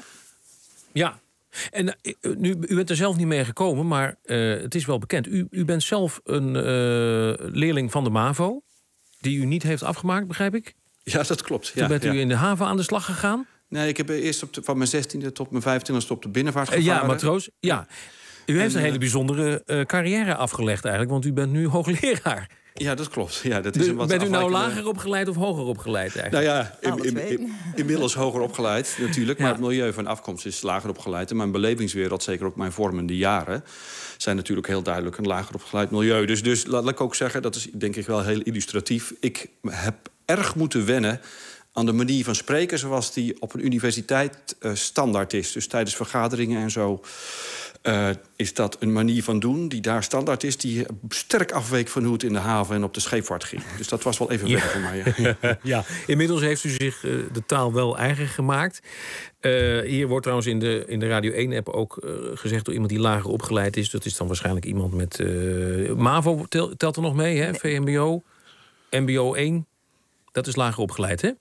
Ja. En uh, nu, u bent er zelf niet mee gekomen, maar uh, het is wel bekend. U, u bent zelf een uh, leerling van de MAVO, die u niet heeft afgemaakt, begrijp ik? Ja, dat klopt. Toen ja, bent ja. u in de haven aan de slag gegaan? Nee, ik heb eerst op de, van mijn zestiende tot mijn vijftientigste op de binnenvaart gevaren. Uh, ja, matroos. Ja. U heeft en, een hele bijzondere uh, carrière afgelegd eigenlijk, want u bent nu hoogleraar. Ja, dat klopt. Ja, dat is een wat bent u nou lager opgeleid of hoger opgeleid eigenlijk? Nou ja, in, in, in, inmiddels hoger opgeleid natuurlijk. Maar ja. Het milieu van afkomst is lager opgeleid. En mijn belevingswereld, zeker ook mijn vormende jaren, zijn natuurlijk heel duidelijk een lager opgeleid milieu. Dus, dus laat ik ook zeggen, dat is denk ik wel heel illustratief. Ik heb erg moeten wennen aan de manier van spreken zoals die op een universiteit uh, standaard is. Dus tijdens vergaderingen en zo uh, is dat een manier van doen die daar standaard is, die sterk afweek van hoe het in de haven en op de scheepvaart ging. Dus dat was wel even ja. weg voor mij. Ja. ja, inmiddels heeft u zich uh, de taal wel eigen gemaakt. Uh, hier wordt trouwens in de, in de Radio één-app ook uh, gezegd door iemand die lager opgeleid is. Dat is dan waarschijnlijk iemand met uh, MAVO tel, telt er nog mee, hè? V M B O, M B O één. Dat is lager opgeleid, hè?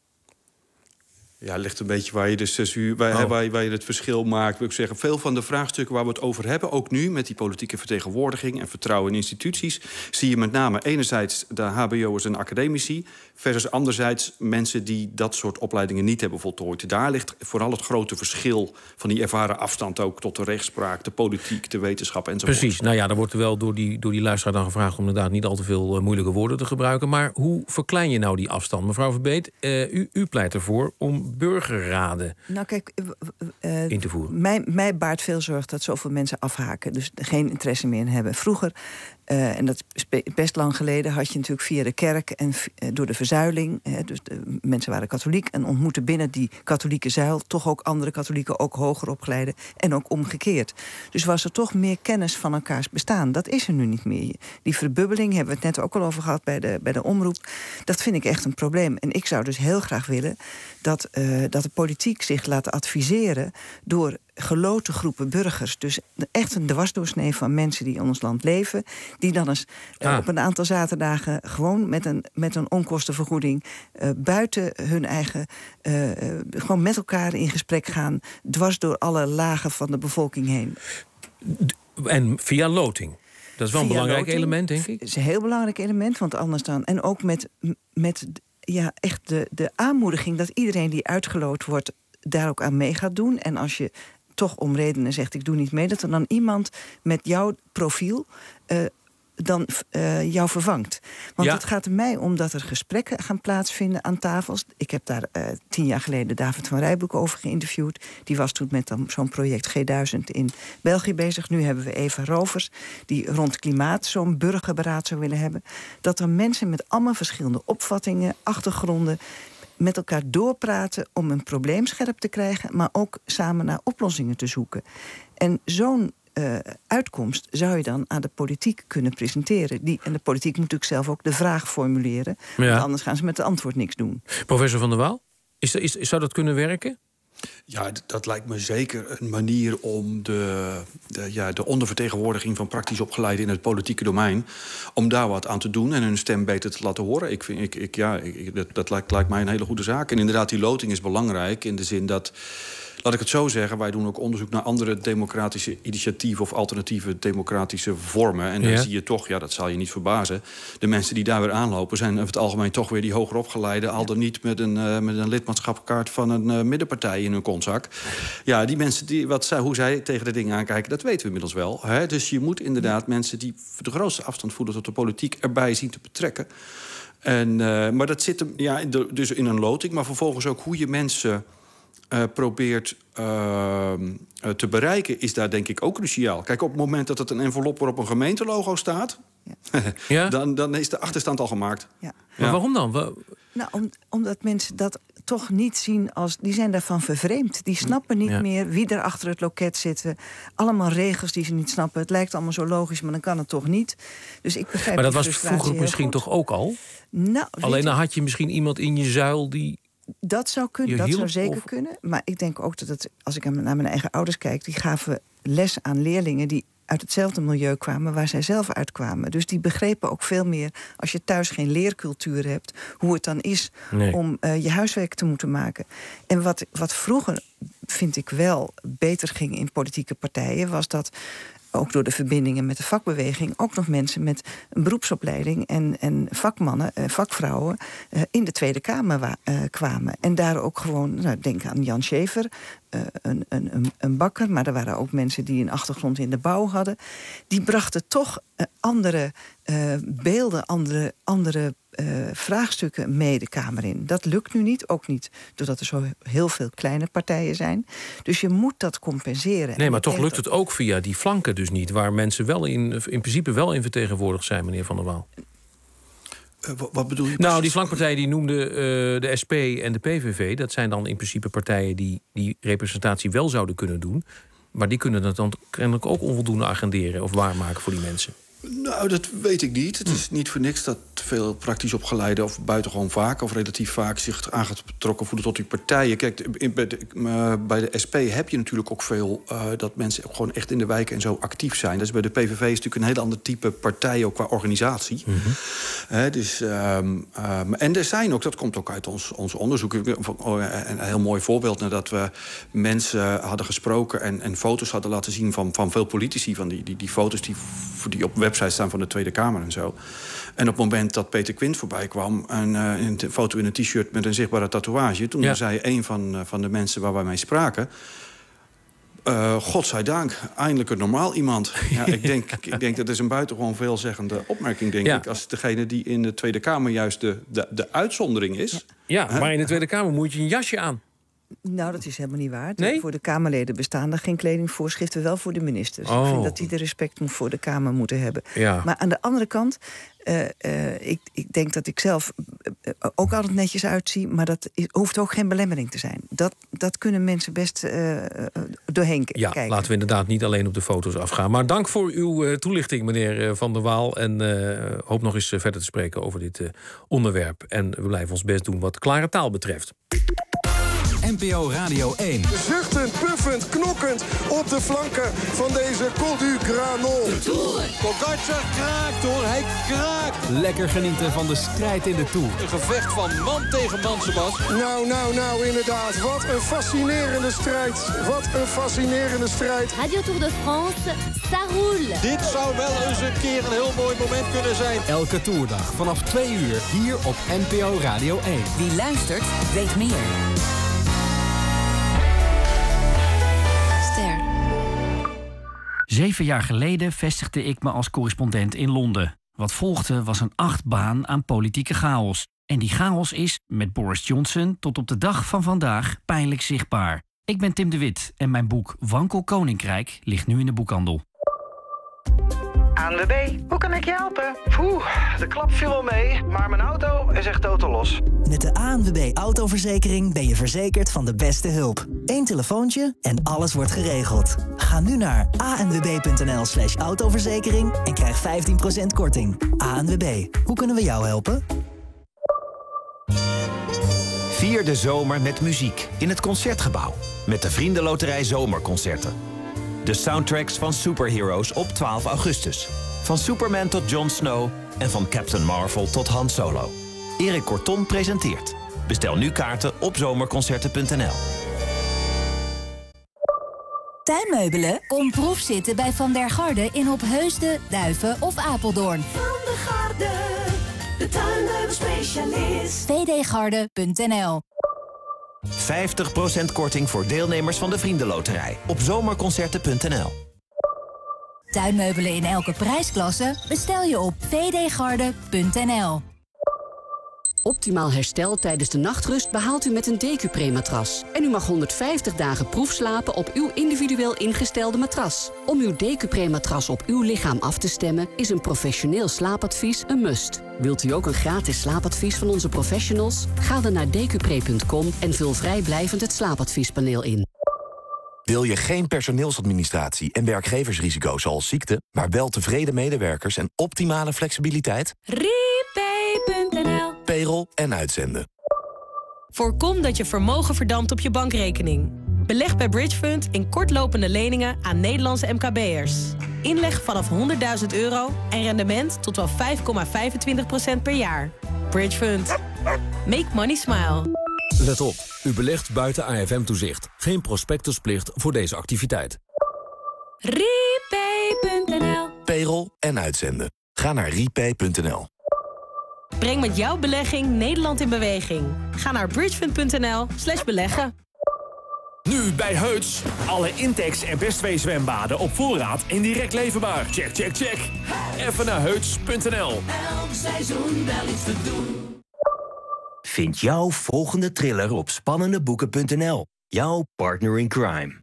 Ja, het ligt een beetje waar je, de zes uur, waar, oh. waar, je, waar je het verschil maakt. Wil ik zeggen, veel van de vraagstukken waar we het over hebben, ook nu met die politieke vertegenwoordiging en vertrouwen in instituties, zie je met name enerzijds de H B O'ers en academici, versus anderzijds mensen die dat soort opleidingen niet hebben voltooid. Daar ligt vooral het grote verschil van die ervaren afstand ook tot de rechtspraak, de politiek, de wetenschap enzovoort. Precies. Nou ja, dan wordt er wel door die, door die luisteraar dan gevraagd om inderdaad niet al te veel uh, moeilijke woorden te gebruiken. Maar hoe verklein je nou die afstand? Mevrouw Verbeet, uh, u, u pleit ervoor om burgerraden nou, kijk, uh, in te voeren. Mij, mij baart veel zorg dat zoveel mensen afhaken. Dus geen interesse meer in hebben. Vroeger, uh, en dat is best lang geleden, had je natuurlijk via de kerk en uh, door de verzuiling. Hè, dus de mensen waren katholiek en ontmoetten binnen die katholieke zuil toch ook andere katholieken, ook hoger opgeleiden en ook omgekeerd. Dus was er toch meer kennis van elkaars bestaan. Dat is er nu niet meer. Die verbubbeling hebben we het net ook al over gehad bij de, bij de omroep. Dat vind ik echt een probleem. En ik zou dus heel graag willen dat, uh, dat de politiek zich laat adviseren door geloten groepen burgers. Dus echt een dwarsdoorsnee van mensen die in ons land leven, die dan eens uh, ah. op een aantal zaterdagen gewoon met een, met een onkostenvergoeding uh, buiten hun eigen, uh, uh, gewoon met elkaar in gesprek gaan, dwars door alle lagen van de bevolking heen. En via loting. Dat is wel een Via belangrijk loting, element, denk ik. Het is een heel belangrijk element, want anders dan. En ook met, met ja, echt de, de aanmoediging dat iedereen die uitgeloot wordt daar ook aan mee gaat doen. En als je toch om redenen zegt, ik doe niet mee, dat er dan iemand met jouw profiel uh, dan uh, jou vervangt. Want ja. het gaat er mij om dat er gesprekken gaan plaatsvinden aan tafels. Ik heb daar uh, tien jaar geleden David van Rijbroek over geïnterviewd. Die was toen met dan zo'n project G duizend in België bezig. Nu hebben we Eva Rovers, die rond klimaat zo'n burgerberaad zou willen hebben. Dat er mensen met allemaal verschillende opvattingen, achtergronden, met elkaar doorpraten om een probleem scherp te krijgen, maar ook samen naar oplossingen te zoeken. En zo'n uh, uitkomst zou je dan aan de politiek kunnen presenteren. Die, en de politiek moet natuurlijk zelf ook de vraag formuleren. Ja. Want anders gaan ze met het antwoord niks doen. Professor Van der Waal, is, is, zou dat kunnen werken? Ja, d- dat lijkt me zeker een manier om de, de, ja, de ondervertegenwoordiging van praktisch opgeleiden in het politieke domein, om daar wat aan te doen en hun stem beter te laten horen. Ik vind, ik, ik, ja, ik, dat, dat lijkt, lijkt mij een hele goede zaak. En inderdaad, die loting is belangrijk in de zin dat, laat ik het zo zeggen, wij doen ook onderzoek naar andere democratische initiatieven of alternatieve democratische vormen. En dan ja. zie je toch, ja, dat zal je niet verbazen, de mensen die daar weer aanlopen zijn over het algemeen toch weer die hoger opgeleide, al dan niet met een, uh, met een lidmaatschapkaart van een uh, middenpartij in hun kontzak. Ja, die mensen, die, wat zij, hoe zij tegen de dingen aankijken, dat weten we inmiddels wel. Hè? Dus je moet inderdaad mensen die de grootste afstand voelen tot de politiek erbij zien te betrekken. En, uh, maar dat zit hem, ja, dus in een loting, maar vervolgens ook hoe je mensen Uh, probeert uh, uh, te bereiken, is daar denk ik ook cruciaal. Kijk, op het moment dat het een envelop waarop een gemeentelogo staat, ja. ja? dan, dan is de achterstand al gemaakt. Ja. Maar ja. waarom dan? Wa- nou, om, omdat mensen dat toch niet zien als, die zijn daarvan vervreemd. Die snappen niet ja. meer wie er achter het loket zit. Allemaal regels die ze niet snappen. Het lijkt allemaal zo logisch, maar dan kan het toch niet. Dus ik begrijp. Maar dat was vroeger misschien goed. toch ook al? Nou, alleen dan had je misschien iemand in je zuil die. Dat zou kunnen, dat zou zeker of... kunnen. Maar ik denk ook dat het, als ik naar mijn eigen ouders kijk, die gaven les aan leerlingen die uit hetzelfde milieu kwamen waar zij zelf uitkwamen. Dus die begrepen ook veel meer, als je thuis geen leercultuur hebt, hoe het dan is nee. om uh, je huiswerk te moeten maken. En wat, wat vroeger, vind ik wel, beter ging in politieke partijen, was dat ook door de verbindingen met de vakbeweging ook nog mensen met een beroepsopleiding en, en vakmannen, eh, vakvrouwen eh, in de Tweede Kamer wa- eh, kwamen. En daar ook gewoon, nou, denk aan Jan Schever, uh, een, een, een bakker, maar er waren ook mensen die een achtergrond in de bouw hadden. Die brachten toch uh, andere uh, beelden, andere, andere uh, vraagstukken mee de Kamer in. Dat lukt nu niet, ook niet doordat er zo heel veel kleine partijen zijn. Dus je moet dat compenseren. Nee, maar toch lukt het ook via die flanken dus niet, waar mensen wel in, in principe wel in vertegenwoordigd zijn, meneer Van der Waal. Uh, wat bedoel je? Nou, die flankpartijen die noemden uh, de S P en de P V V... dat zijn dan in principe partijen die die representatie wel zouden kunnen doen. Maar die kunnen dat dan kennelijk ook onvoldoende agenderen of waarmaken voor die mensen. Nou, dat weet ik niet. Het is niet voor niks dat veel praktisch opgeleiden, of buitengewoon vaak, of relatief vaak, zich aangetrokken voelen tot die partijen. Kijk, in, bij, de, uh, bij de S P heb je natuurlijk ook veel uh, dat mensen ook gewoon echt in de wijken en zo actief zijn. Dus bij de P V V is natuurlijk een heel ander type partij, ook qua organisatie. Mm-hmm. Uh, dus, um, um, en er zijn ook, dat komt ook uit ons, ons onderzoek, een heel mooi voorbeeld nadat we mensen hadden gesproken en, en foto's hadden laten zien van, van veel politici, van die, die, die foto's die, die op website staan van de Tweede Kamer en zo. En op het moment dat Peter Quint voorbij kwam, een, een foto in een t-shirt met een zichtbare tatoeage, toen ja. zei een van, van de mensen waar wij mee spraken, Uh, godzijdank, eindelijk een normaal iemand. Ja, ik, denk, ik denk dat is een buitengewoon veelzeggende opmerking, denk ja. ik, als degene die in de Tweede Kamer juist de, de, de uitzondering is. Ja, ja, maar in de Tweede Kamer moet je een jasje aan. Nou, dat is helemaal niet waar. Nee? Voor de Kamerleden bestaan er geen kledingvoorschriften, wel voor de ministers. Oh. Ik vind dat die de respect voor de Kamer moeten hebben. Ja. Maar aan de andere kant, uh, uh, ik, ik denk dat ik zelf uh, ook altijd netjes uitzie, maar dat is, hoeft ook geen belemmering te zijn. Dat, dat kunnen mensen best uh, doorheen ja, kijken. Laten we inderdaad niet alleen op de foto's afgaan. Maar dank voor uw uh, toelichting, meneer Van der Waal. En uh, hoop nog eens uh, verder te spreken over dit uh, onderwerp. En we blijven ons best doen wat klare taal betreft. N P O Radio één. Zuchtend, puffend, knokkend op de flanken van deze Col du Granon. Pogacar kraakt hoor, hij kraakt. Lekker genieten van de strijd in de Tour. Een gevecht van man tegen man, Sebas. Nou, nou, nou, inderdaad. Wat een fascinerende strijd. Wat een fascinerende strijd. Radio Tour de France, ça roule. Dit zou wel eens een keer een heel mooi moment kunnen zijn. Elke toerdag vanaf twee uur hier op N P O Radio één. Wie luistert, weet meer. Zeven jaar geleden vestigde ik me als correspondent in Londen. Wat volgde was een achtbaan aan politieke chaos. En die chaos is, met Boris Johnson, tot op de dag van vandaag pijnlijk zichtbaar. Ik ben Tim de Wit en mijn boek Wankel Koninkrijk ligt nu in de boekhandel. A N W B, hoe kan ik je helpen? Oeh, de klap viel wel mee, maar mijn auto is echt totaal los. Met de A N W B autoverzekering ben je verzekerd van de beste hulp. Eén telefoontje en alles wordt geregeld. Ga nu naar a n w b punt n l slash autoverzekering en krijg vijftien procent korting. A N W B, hoe kunnen we jou helpen? Vier de zomer met muziek in het Concertgebouw. Met de Vriendenloterij Zomerconcerten. De soundtracks van superheroes op twaalf augustus. Van Superman tot Jon Snow en van Captain Marvel tot Han Solo. Erik Corton presenteert. Bestel nu kaarten op zomerconcerten punt n l. Tuinmeubelen? Kom proefzitten bij Van der Garde in Opheusden, Duiven of Apeldoorn. Van der Garde, de tuinmeubelspecialist. v d garde punt n l. vijftig procent korting voor deelnemers van de Vriendenloterij op zomerconcerten punt n l. Tuinmeubelen in elke prijsklasse bestel je op v d garde punt n l. Optimaal herstel tijdens de nachtrust behaalt u met een Decupre-matras. En u mag honderdvijftig dagen proefslapen op uw individueel ingestelde matras. Om uw Decupre-matras op uw lichaam af te stemmen is een professioneel slaapadvies een must. Wilt u ook een gratis slaapadvies van onze professionals? Ga dan naar decupre punt com en vul vrijblijvend het slaapadviespaneel in. Wil je geen personeelsadministratie en werkgeversrisico's zoals ziekte, maar wel tevreden medewerkers en optimale flexibiliteit? Repay punt n l. Payroll en uitzenden. Voorkom dat je vermogen verdampt op je bankrekening. Beleg bij Bridgefund in kortlopende leningen aan Nederlandse M K B'ers. Inleg vanaf honderdduizend euro en rendement tot wel vijf komma vijfentwintig procent per jaar. Bridgefund. Make money smile. Let op, u belegt buiten A F M-toezicht. Geen prospectusplicht voor deze activiteit. Repay punt n l. Payroll en uitzenden. Ga naar repay punt n l. Breng met jouw belegging Nederland in beweging. Ga naar bridgefund punt n l slash beleggen. Nu bij Heuts. Alle Intex en Bestwee zwembaden op voorraad en direct leverbaar. Check, check, check. Even naar heuts punt n l. Elk seizoen wel iets te doen. Vind jouw volgende thriller op spannendeboeken punt n l. Jouw partner in crime.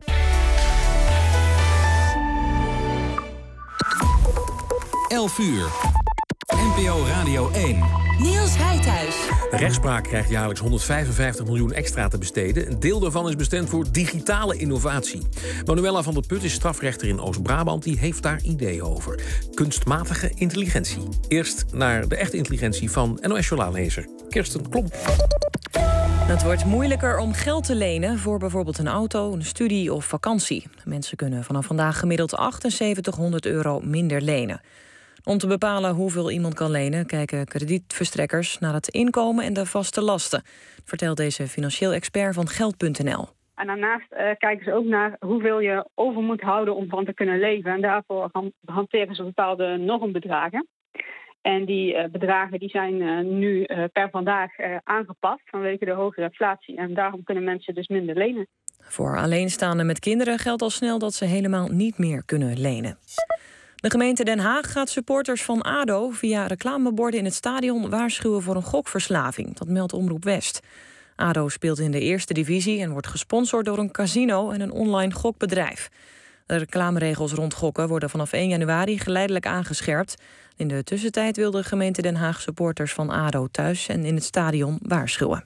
elf uur. N P O Radio één. Niels Heidhuis. De rechtspraak krijgt jaarlijks honderdvijfenvijftig miljoen extra te besteden. Een deel daarvan is bestemd voor digitale innovatie. Manuela van der Put is strafrechter in Oost-Brabant. Die heeft daar ideeën over. Kunstmatige intelligentie. Eerst naar de echte intelligentie van N O S-journaallezer Kirsten Klomp. Het wordt moeilijker om geld te lenen voor bijvoorbeeld een auto, een studie of vakantie. Mensen kunnen vanaf vandaag gemiddeld achtenzeventighonderd euro minder lenen. Om te bepalen hoeveel iemand kan lenen, kijken kredietverstrekkers naar het inkomen en de vaste lasten, vertelt deze financieel expert van geld punt n l. En daarnaast uh, kijken ze ook naar hoeveel je over moet houden om van te kunnen leven. En daarvoor hanteren ze bepaalde normbedragen. En die uh, bedragen die zijn uh, nu uh, per vandaag uh, aangepast vanwege de hogere inflatie. En daarom kunnen mensen dus minder lenen. Voor alleenstaanden met kinderen geldt al snel dat ze helemaal niet meer kunnen lenen. De gemeente Den Haag gaat supporters van A D O via reclameborden in het stadion waarschuwen voor een gokverslaving. Dat meldt Omroep West. A D O speelt in de eerste divisie en wordt gesponsord door een casino en een online gokbedrijf. De reclameregels rond gokken worden vanaf één januari geleidelijk aangescherpt. In de tussentijd wil de gemeente Den Haag supporters van A D O thuis en in het stadion waarschuwen.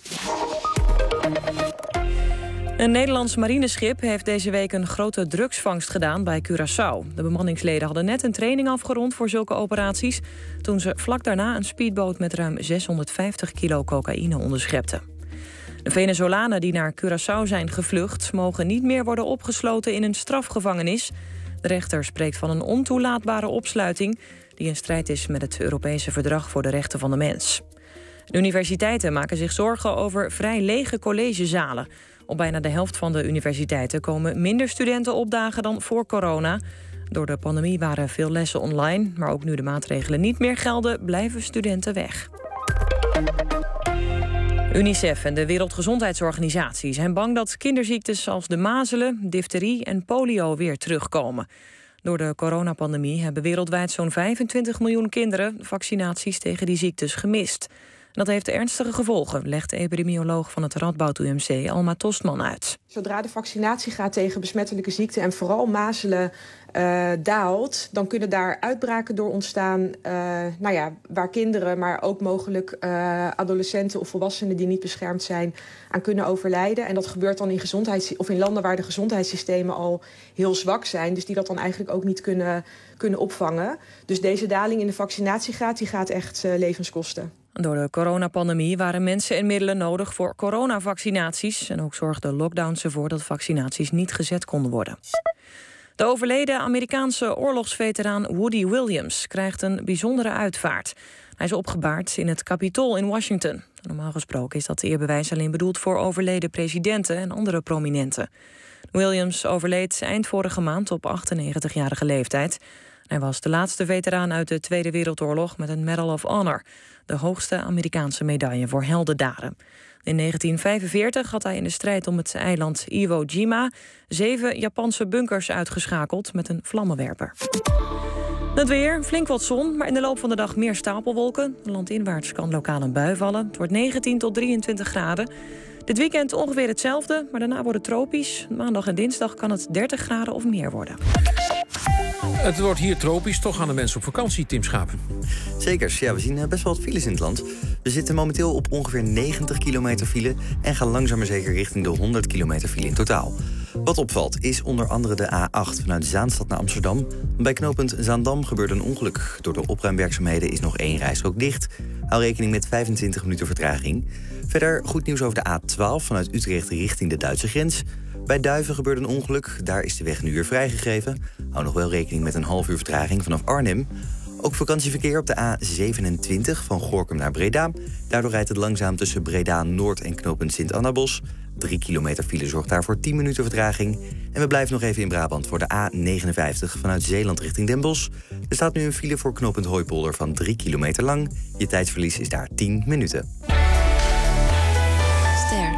Een Nederlands marineschip heeft deze week een grote drugsvangst gedaan bij Curaçao. De bemanningsleden hadden net een training afgerond voor zulke operaties, toen ze vlak daarna een speedboot met ruim zeshonderdvijftig kilo cocaïne onderschepten. De Venezolanen die naar Curaçao zijn gevlucht mogen niet meer worden opgesloten in een strafgevangenis. De rechter spreekt van een ontoelaatbare opsluiting die in strijd is met het Europese Verdrag voor de Rechten van de Mens. De universiteiten maken zich zorgen over vrij lege collegezalen. Op bijna de helft van de universiteiten komen minder studenten opdagen dan voor corona. Door de pandemie waren veel lessen online, maar ook nu de maatregelen niet meer gelden, blijven studenten weg. UNICEF en de Wereldgezondheidsorganisatie zijn bang dat kinderziektes als de mazelen, difterie en polio weer terugkomen. Door de coronapandemie hebben wereldwijd zo'n vijfentwintig miljoen kinderen vaccinaties tegen die ziektes gemist. En dat heeft ernstige gevolgen, legt de epidemioloog van het Radboud U M C Alma Tostman uit. Zodra de vaccinatiegraad tegen besmettelijke ziekten en vooral mazelen uh, daalt, dan kunnen daar uitbraken door ontstaan, uh, nou ja, waar kinderen, maar ook mogelijk uh, adolescenten of volwassenen die niet beschermd zijn, aan kunnen overlijden. En dat gebeurt dan in gezondheids- of in landen waar de gezondheidssystemen al heel zwak zijn, dus die dat dan eigenlijk ook niet kunnen, kunnen opvangen. Dus deze daling in de vaccinatiegraad die gaat echt uh, levens kosten. Door de coronapandemie waren mensen en middelen nodig voor coronavaccinaties. En ook zorgden lockdowns ervoor dat vaccinaties niet gezet konden worden. De overleden Amerikaanse oorlogsveteraan Woody Williams krijgt een bijzondere uitvaart. Hij is opgebaard in het Capitool in Washington. Normaal gesproken is dat eerbewijs alleen bedoeld voor overleden presidenten en andere prominenten. Williams overleed eind vorige maand op achtennegentigjarige leeftijd. Hij was de laatste veteraan uit de Tweede Wereldoorlog met een Medal of Honor, de hoogste Amerikaanse medaille voor heldendaden. In negentien vijfenveertig had hij in de strijd om het eiland Iwo Jima zeven Japanse bunkers uitgeschakeld met een vlammenwerper. Het weer, flink wat zon, maar in de loop van de dag meer stapelwolken. Landinwaarts kan lokaal een bui vallen. Het wordt negentien tot drieëntwintig graden. Dit weekend ongeveer hetzelfde, maar daarna wordt het tropisch. Maandag en dinsdag kan het dertig graden of meer worden. Het wordt hier tropisch, toch gaan de mensen op vakantie, Tim Schapen. Zekers, ja, we zien best wel wat files in het land. We zitten momenteel op ongeveer negentig kilometer file en gaan langzaam maar zeker richting de honderd kilometer file in totaal. Wat opvalt is onder andere de A acht vanuit Zaanstad naar Amsterdam. Bij knooppunt Zaandam gebeurde een ongeluk. Door de opruimwerkzaamheden is nog één rijstrook dicht. Hou rekening met vijfentwintig minuten vertraging. Verder goed nieuws over de A twaalf vanuit Utrecht richting de Duitse grens. Bij Duiven gebeurde een ongeluk, daar is de weg nu weer vrijgegeven. Hou nog wel rekening met een half uur vertraging vanaf Arnhem. Ook vakantieverkeer op de A zevenentwintig van Gorinchem naar Breda. Daardoor rijdt het langzaam tussen Breda Noord en knooppunt Sint-Annabos. Drie kilometer file zorgt daarvoor tien minuten vertraging. En we blijven nog even in Brabant voor de A negenenvijftig vanuit Zeeland richting Den Bosch. Er staat nu een file voor knooppunt Hooipolder van drie kilometer lang. Je tijdsverlies is daar tien minuten. Ster.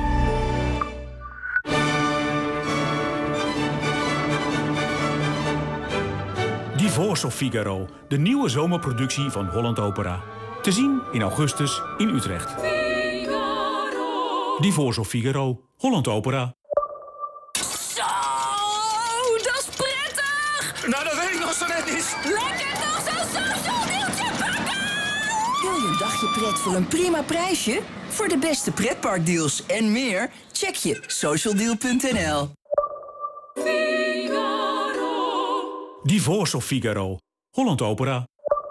Divorce of Figaro, de nieuwe zomerproductie van Holland Opera. Te zien in augustus in Utrecht. Figaro. Divorce of Figaro, Holland Opera. Zo, dat is prettig! Nou, dat weet ik nog zo net niet. Lekker toch zo'n social deeltje pakken! Wil je een dagje pret voor een prima prijsje? Voor de beste pretparkdeals en meer, check je socialdeal punt n l. Divorce of Figaro, Holland Opera.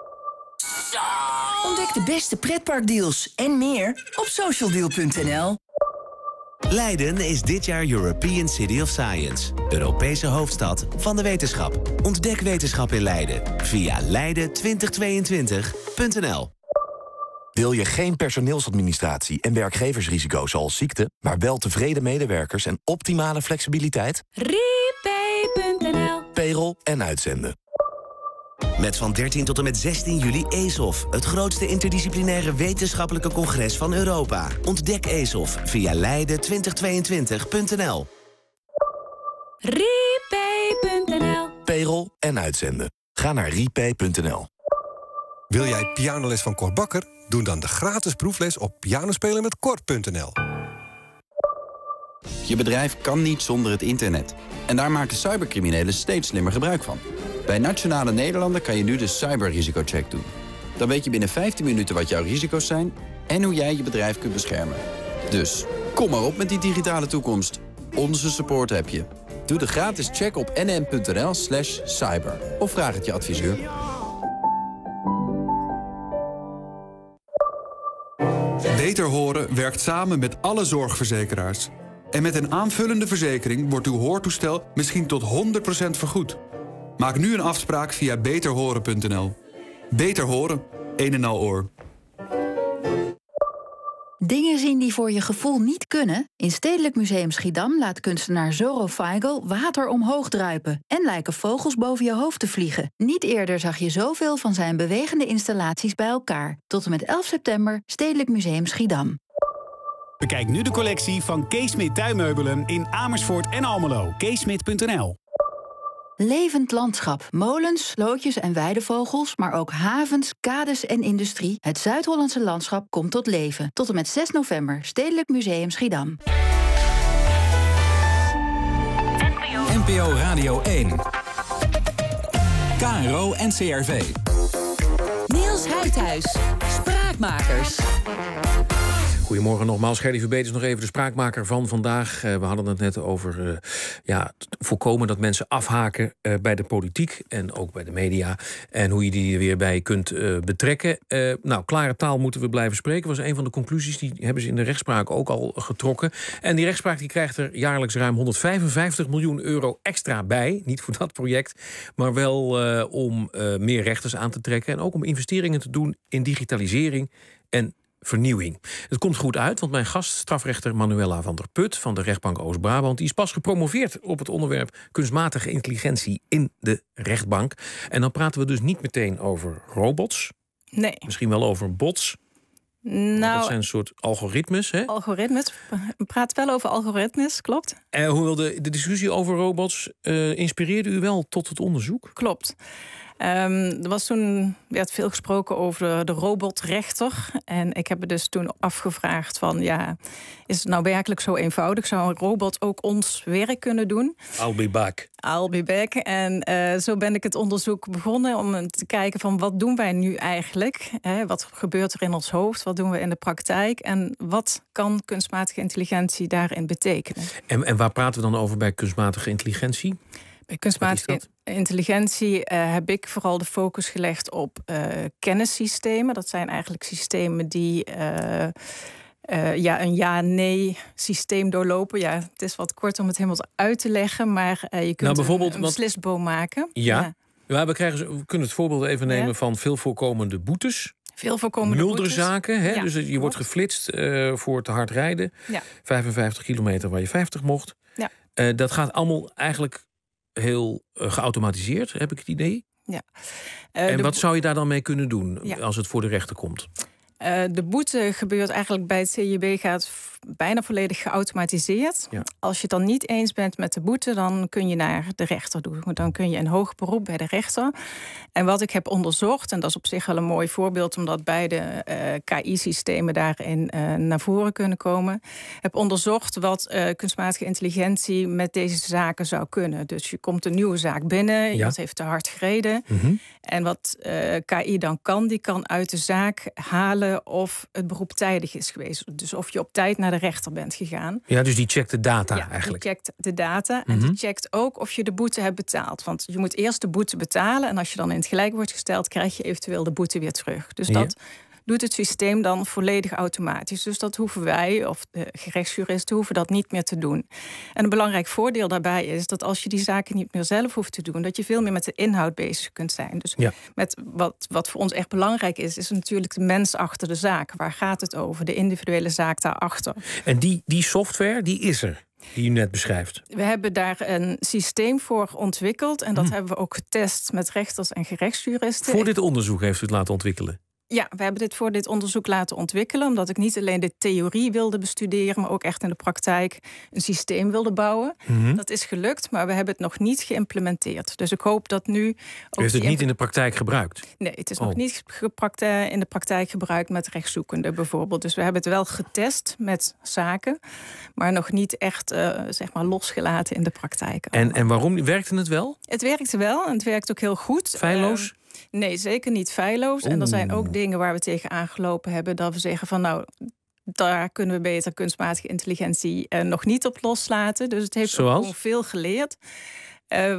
Ontdek de beste pretparkdeals en meer op socialdeal punt n l. Leiden is dit jaar European City of Science, Europese hoofdstad van de wetenschap. Ontdek wetenschap in Leiden via leiden twintig tweeëntwintig punt n l. Wil je geen personeelsadministratie en werkgeversrisico's zoals ziekte, maar wel tevreden medewerkers en optimale flexibiliteit? Repay punt n l. Payroll en uitzenden. Met van dertien tot en met zestien juli E S O F, het grootste interdisciplinaire wetenschappelijke congres van Europa. Ontdek E S O F via leiden twintig tweeëntwintig punt n l. Repay punt n l. Payroll en uitzenden. Ga naar repay punt n l. Wil jij pianoles van Cor Bakker? Doe dan de gratis proefles op pianospelen met cor punt n l. Je bedrijf kan niet zonder het internet. En daar maken cybercriminelen steeds slimmer gebruik van. Bij Nationale Nederlanden kan je nu de cyberrisicocheck doen. Dan weet je binnen vijftien minuten wat jouw risico's zijn en hoe jij je bedrijf kunt beschermen. Dus, kom maar op met die digitale toekomst. Onze support heb je. Doe de gratis check op n n punt n l slash cyber. Of vraag het je adviseur. Beter Horen werkt samen met alle zorgverzekeraars. En met een aanvullende verzekering wordt uw hoortoestel misschien tot honderd procent vergoed. Maak nu een afspraak via beter horen punt n l. Beter Horen, een en al oor. Dingen zien die voor je gevoel niet kunnen? In Stedelijk Museum Schiedam laat kunstenaar Zorro Feigl water omhoog druipen en lijken vogels boven je hoofd te vliegen. Niet eerder zag je zoveel van zijn bewegende installaties bij elkaar. Tot en met elf september, Stedelijk Museum Schiedam. Bekijk nu de collectie van Keesmit Tuinmeubelen in Amersfoort en Almelo. keesmit punt n l. Levend landschap, molens, slootjes en weidevogels... maar ook havens, kades en industrie. Het Zuid-Hollandse landschap komt tot leven. Tot en met zes november, Stedelijk Museum Schiedam. N P O Radio één. K R O en C R V. Niels Heidhuis, Spraakmakers. Goedemorgen nogmaals. Gerdy Verbeet is nog even de spraakmaker van vandaag. Uh, we hadden het net over uh, ja, voorkomen dat mensen afhaken uh, bij de politiek en ook bij de media. En hoe je die er weer bij kunt uh, betrekken. Uh, nou, klare taal moeten we blijven spreken. Was een van de conclusies. Die hebben ze in de rechtspraak ook al getrokken. En die rechtspraak die krijgt er jaarlijks ruim honderdvijfenvijftig miljoen euro extra bij. Niet voor dat project, maar wel uh, om uh, meer rechters aan te trekken. En ook om investeringen te doen in digitalisering en vernieuwing. Het komt goed uit, want mijn gast, strafrechter Manuela van der Put van de rechtbank Oost-Brabant, die is pas gepromoveerd op het onderwerp kunstmatige intelligentie in de rechtbank. En dan praten we dus niet meteen over robots. Nee. Misschien wel over bots. Nou, dat zijn een soort algoritmes, hè? Algoritmes. We praten wel over algoritmes, klopt. En hoewel de, de discussie over robots uh, inspireerde u wel tot het onderzoek? Klopt. Um, er was toen werd veel gesproken over de robotrechter. En ik heb me dus toen afgevraagd van, ja, is het nou werkelijk zo eenvoudig? Zou een robot ook ons werk kunnen doen? I'll be back. I'll be back. En uh, zo ben ik het onderzoek begonnen om te kijken van, wat doen wij nu eigenlijk? Hè, wat gebeurt er in ons hoofd? Wat doen we in de praktijk? En wat kan kunstmatige intelligentie daarin betekenen? En, en waar praten we dan over bij kunstmatige intelligentie? Bij kunstmatige intelligentie uh, heb ik vooral de focus gelegd op uh, kennissystemen. Dat zijn eigenlijk systemen die uh, uh, ja, een ja-nee-systeem doorlopen. Ja, het is wat kort om het helemaal uit te leggen, maar uh, je kunt nou, bijvoorbeeld, een, een beslisboom maken. Ja, ja. ja we, krijgen, we kunnen het voorbeeld even nemen ja. van veel voorkomende boetes. Veel voorkomende mulderzaken, hè? Ja, dus je klopt. wordt geflitst uh, voor te hard rijden. Ja. vijfenvijftig kilometer waar je vijftig mocht. Ja. Uh, dat gaat allemaal eigenlijk heel uh, geautomatiseerd, heb ik het idee. Ja. Uh, en wat bo- zou je daar dan mee kunnen doen ja. als het voor de rechter komt? Uh, de boete gebeurt eigenlijk bij het C J B gaat f- bijna volledig geautomatiseerd. Ja. Als je het dan niet eens bent met de boete, dan kun je naar de rechter doen. Dan kun je een hoog beroep bij de rechter. En wat ik heb onderzocht, en dat is op zich wel een mooi voorbeeld, omdat beide uh, K I-systemen daarin uh, naar voren kunnen komen, heb onderzocht wat uh, kunstmatige intelligentie met deze zaken zou kunnen. Dus je komt een nieuwe zaak binnen, iemand ja. heeft te hard gereden. Mm-hmm. En wat uh, K I dan kan, die kan uit de zaak halen of het beroep tijdig is geweest. Dus of je op tijd naar de rechter bent gegaan. Ja, dus die checkt de data ja, eigenlijk. die checkt de data en mm-hmm. die checkt ook of je de boete hebt betaald. Want je moet eerst de boete betalen en als je dan in het gelijk wordt gesteld, krijg je eventueel de boete weer terug. Dus dat ja. doet het systeem dan volledig automatisch. Dus dat hoeven wij, of de gerechtsjuristen, hoeven dat niet meer te doen. En een belangrijk voordeel daarbij is dat als je die zaken niet meer zelf hoeft te doen, dat je veel meer met de inhoud bezig kunt zijn. Dus ja. met wat, wat voor ons echt belangrijk is, is natuurlijk de mens achter de zaak. Waar gaat het over? De individuele zaak daarachter. En die, die software, die is er, die u net beschrijft. We hebben daar een systeem voor ontwikkeld en dat hmm. hebben we ook getest met rechters en gerechtsjuristen. Voor dit onderzoek heeft u het laten ontwikkelen? Ja, we hebben dit voor dit onderzoek laten ontwikkelen, omdat ik niet alleen de theorie wilde bestuderen, maar ook echt in de praktijk een systeem wilde bouwen. Mm-hmm. Dat is gelukt, maar we hebben het nog niet geïmplementeerd. Dus ik hoop dat nu... U heeft het niet in de praktijk gebruikt? Nee, het is oh. nog niet geprakte- in de praktijk gebruikt met rechtszoekenden bijvoorbeeld. Dus we hebben het wel getest met zaken, maar nog niet echt uh, zeg maar losgelaten in de praktijk. En, en waarom werkte het wel? Het werkte wel en het werkt ook heel goed. Feilloos? Uh, Nee, zeker niet feilloos. Oeh. En er zijn ook dingen waar we tegen aangelopen hebben, dat we zeggen van nou, daar kunnen we beter kunstmatige intelligentie uh, nog niet op loslaten. Dus het heeft ook gewoon veel geleerd. Uh,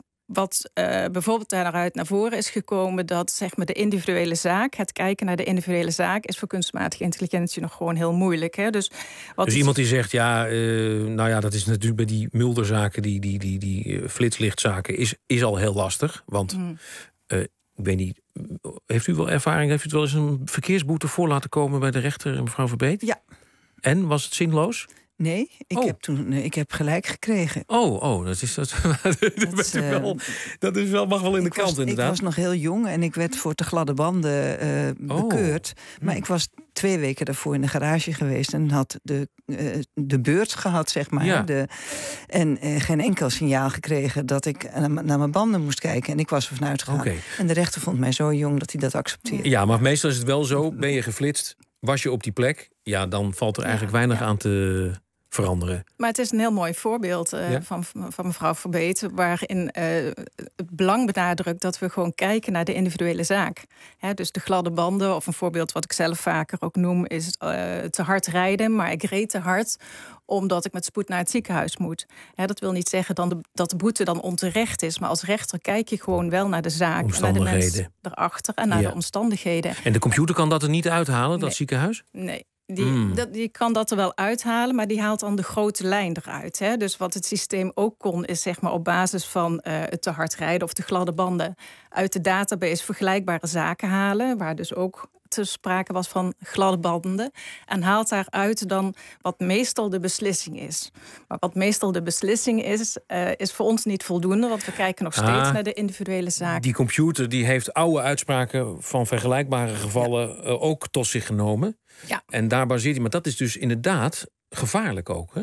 wat uh, bijvoorbeeld daaruit naar voren is gekomen, dat zeg maar de individuele zaak, het kijken naar de individuele zaak, is voor kunstmatige intelligentie nog gewoon heel moeilijk. Hè? Dus, wat dus iemand die zegt, ja, uh, nou ja, dat is natuurlijk bij die mulderzaken, die, die, die, die uh, flitslichtzaken, is, is al heel lastig. Want hmm. uh, ik weet niet, heeft u wel ervaring, heeft u het wel eens een verkeersboete voor laten komen bij de rechter, mevrouw Verbeet? Ja. En, was het zinloos? Nee, ik, oh. heb toen, ik heb gelijk gekregen. Oh, oh dat, is, dat, dat, is uh, wel, dat is wel, mag wel in de krant, inderdaad. Ik was nog heel jong en ik werd voor te gladde banden uh, bekeurd. Oh. Maar ik was twee weken daarvoor in de garage geweest en had de, uh, de beurt gehad, zeg maar. Ja. De, en uh, geen enkel signaal gekregen dat ik uh, naar mijn banden moest kijken. En ik was ervan uitgegaan. Okay. En de rechter vond mij zo jong dat hij dat accepteerde. Ja, maar meestal is het wel zo, ben je geflitst, was je op die plek, ja, dan valt er eigenlijk ja, weinig ja. aan te veranderen. Maar het is een heel mooi voorbeeld uh, ja? van, van mevrouw Verbeet, waarin uh, het belang benadrukt dat we gewoon kijken naar de individuele zaak. He, dus de gladde banden, of een voorbeeld wat ik zelf vaker ook noem, is uh, te hard rijden, maar ik reed te hard omdat ik met spoed naar het ziekenhuis moet. He, dat wil niet zeggen dan de, dat de boete dan onterecht is, maar als rechter kijk je gewoon wel naar de zaak, en naar de mens erachter en naar ja. de omstandigheden. En de computer kan dat er niet uithalen, nee. dat ziekenhuis? Nee. Die, mm. dat, die kan dat er wel uithalen, maar die haalt dan de grote lijn eruit. Hè? Dus wat het systeem ook kon, is zeg maar op basis van uh, het te hard rijden of de gladde banden uit de database vergelijkbare zaken halen, waar dus ook te sprake was van gladde banden. En haalt daaruit dan wat meestal de beslissing is. Maar wat meestal de beslissing is, uh, is voor ons niet voldoende, want we kijken nog steeds ah, naar de individuele zaak. Die computer die heeft oude uitspraken van vergelijkbare gevallen ja. uh, ook tot zich genomen. Ja. En daar baseert hij. Maar dat is dus inderdaad gevaarlijk ook, hè?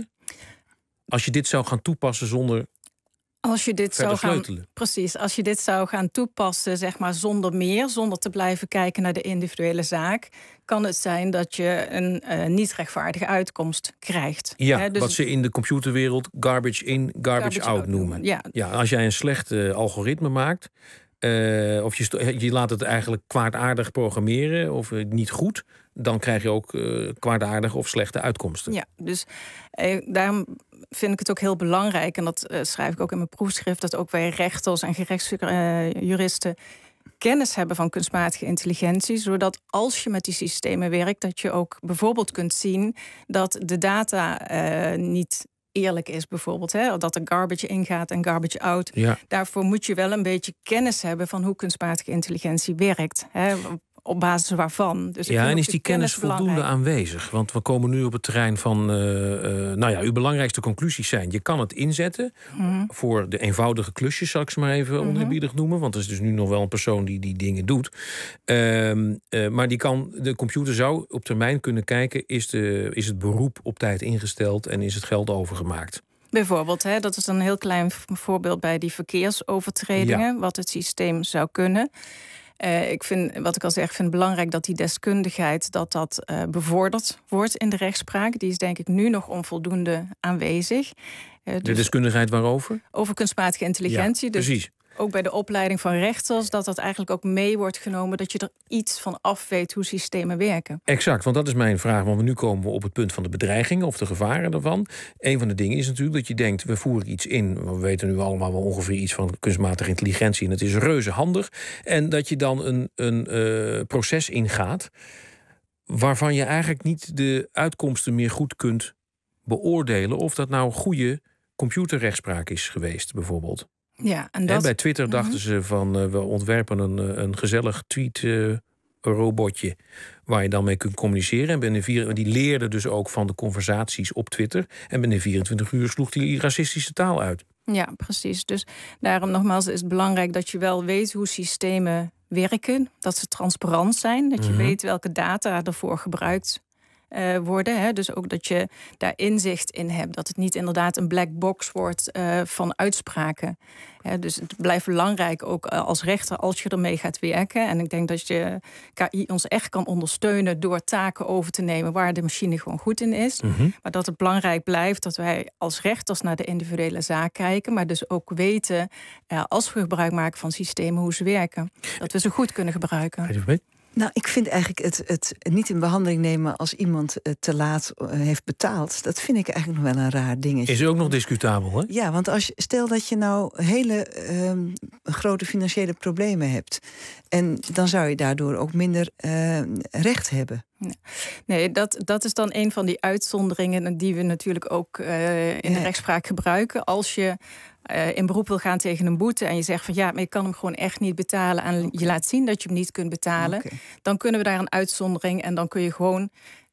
Als je dit zou gaan toepassen zonder Als je dit zou gaan, sleutelen. precies, als je dit zou gaan toepassen, zeg maar zonder meer, zonder te blijven kijken naar de individuele zaak, kan het zijn dat je een uh, niet rechtvaardige uitkomst krijgt. Ja, He, dus wat ze in de computerwereld garbage in, garbage, garbage out, out noemen. Ja. Ja, als jij een slecht uh, algoritme maakt, uh, of je, je laat het eigenlijk kwaadaardig programmeren of uh, niet goed, dan krijg je ook uh, kwaadaardige of slechte uitkomsten. Ja, dus eh, daarom vind ik het ook heel belangrijk, en dat uh, schrijf ik ook in mijn proefschrift, dat ook wij rechters en gerechtsjuristen uh, kennis hebben van kunstmatige intelligentie, zodat als je met die systemen werkt, dat je ook bijvoorbeeld kunt zien dat de data uh, niet eerlijk is, bijvoorbeeld. Hè? Dat er garbage ingaat en garbage out. Ja. Daarvoor moet je wel een beetje kennis hebben van hoe kunstmatige intelligentie werkt. Hè? Op basis waarvan. Dus ja, en is die kennis voldoende aanwezig? Want we komen nu op het terrein van Uh, uh, nou ja, uw belangrijkste conclusies zijn: je kan het inzetten mm-hmm. voor de eenvoudige klusjes, zal ik ze maar even mm-hmm. oneerbiedig noemen. Want er is dus nu nog wel een persoon die die dingen doet. Uh, uh, maar die kan, de computer zou op termijn kunnen kijken: is, de, is het beroep op tijd ingesteld en is het geld overgemaakt? Bijvoorbeeld, hè, dat is een heel klein voorbeeld bij die verkeersovertredingen, ja. wat het systeem zou kunnen. Uh, ik vind, wat ik al zeg, vind het belangrijk dat die deskundigheid dat dat uh, bevorderd wordt in de rechtspraak. Die is denk ik nu nog onvoldoende aanwezig. Uh, dus de deskundigheid waarover? Over kunstmatige intelligentie. Ja, dus precies. Ook bij de opleiding van rechters, dat dat eigenlijk ook mee wordt genomen, dat je er iets van af weet hoe systemen werken. Exact, want dat is mijn vraag. Want nu komen we op het punt van de bedreigingen of de gevaren daarvan. Een van de dingen is natuurlijk dat je denkt, we voeren iets in. We weten nu allemaal wel ongeveer iets van kunstmatige intelligentie en het is reuze handig. En dat je dan een, een uh, proces ingaat waarvan je eigenlijk niet de uitkomsten meer goed kunt beoordelen of dat nou goede computerrechtspraak is geweest, bijvoorbeeld. Ja, en dat... en bij Twitter dachten mm-hmm. ze van uh, we ontwerpen een, een gezellig tweet uh, robotje waar je dan mee kunt communiceren. En binnen vier, die leerde dus ook van de conversaties op Twitter. En binnen vierentwintig uur sloeg die racistische taal uit. Ja, precies. Dus daarom nogmaals is het belangrijk dat je wel weet hoe systemen werken. Dat ze transparant zijn. Dat je mm-hmm. weet welke data ervoor gebruikt Uh, worden. Hè? Dus ook dat je daar inzicht in hebt. Dat het niet inderdaad een black box wordt uh, van uitspraken. Ja, dus het blijft belangrijk ook als rechter als je ermee gaat werken. En ik denk dat je K I ons echt kan ondersteunen door taken over te nemen waar de machine gewoon goed in is. Mm-hmm. Maar dat het belangrijk blijft dat wij als rechters naar de individuele zaak kijken. Maar dus ook weten, uh, als we gebruik maken van systemen, hoe ze werken. Dat we ze goed kunnen gebruiken. Nou, ik vind eigenlijk het, het niet in behandeling nemen als iemand het te laat heeft betaald, dat vind ik eigenlijk nog wel een raar dingetje. Is ook nog discutabel, hè? Ja, want als je, stel dat je nou hele um, grote financiële problemen hebt, en dan zou je daardoor ook minder uh, recht hebben. Nee, dat, dat is dan een van die uitzonderingen die we natuurlijk ook uh, in de ja. rechtspraak gebruiken. Als je uh, in beroep wil gaan tegen een boete en je zegt van ja, maar je kan hem gewoon echt niet betalen en je laat zien dat je hem niet kunt betalen, okay. dan kunnen we daar een uitzondering en dan kun je gewoon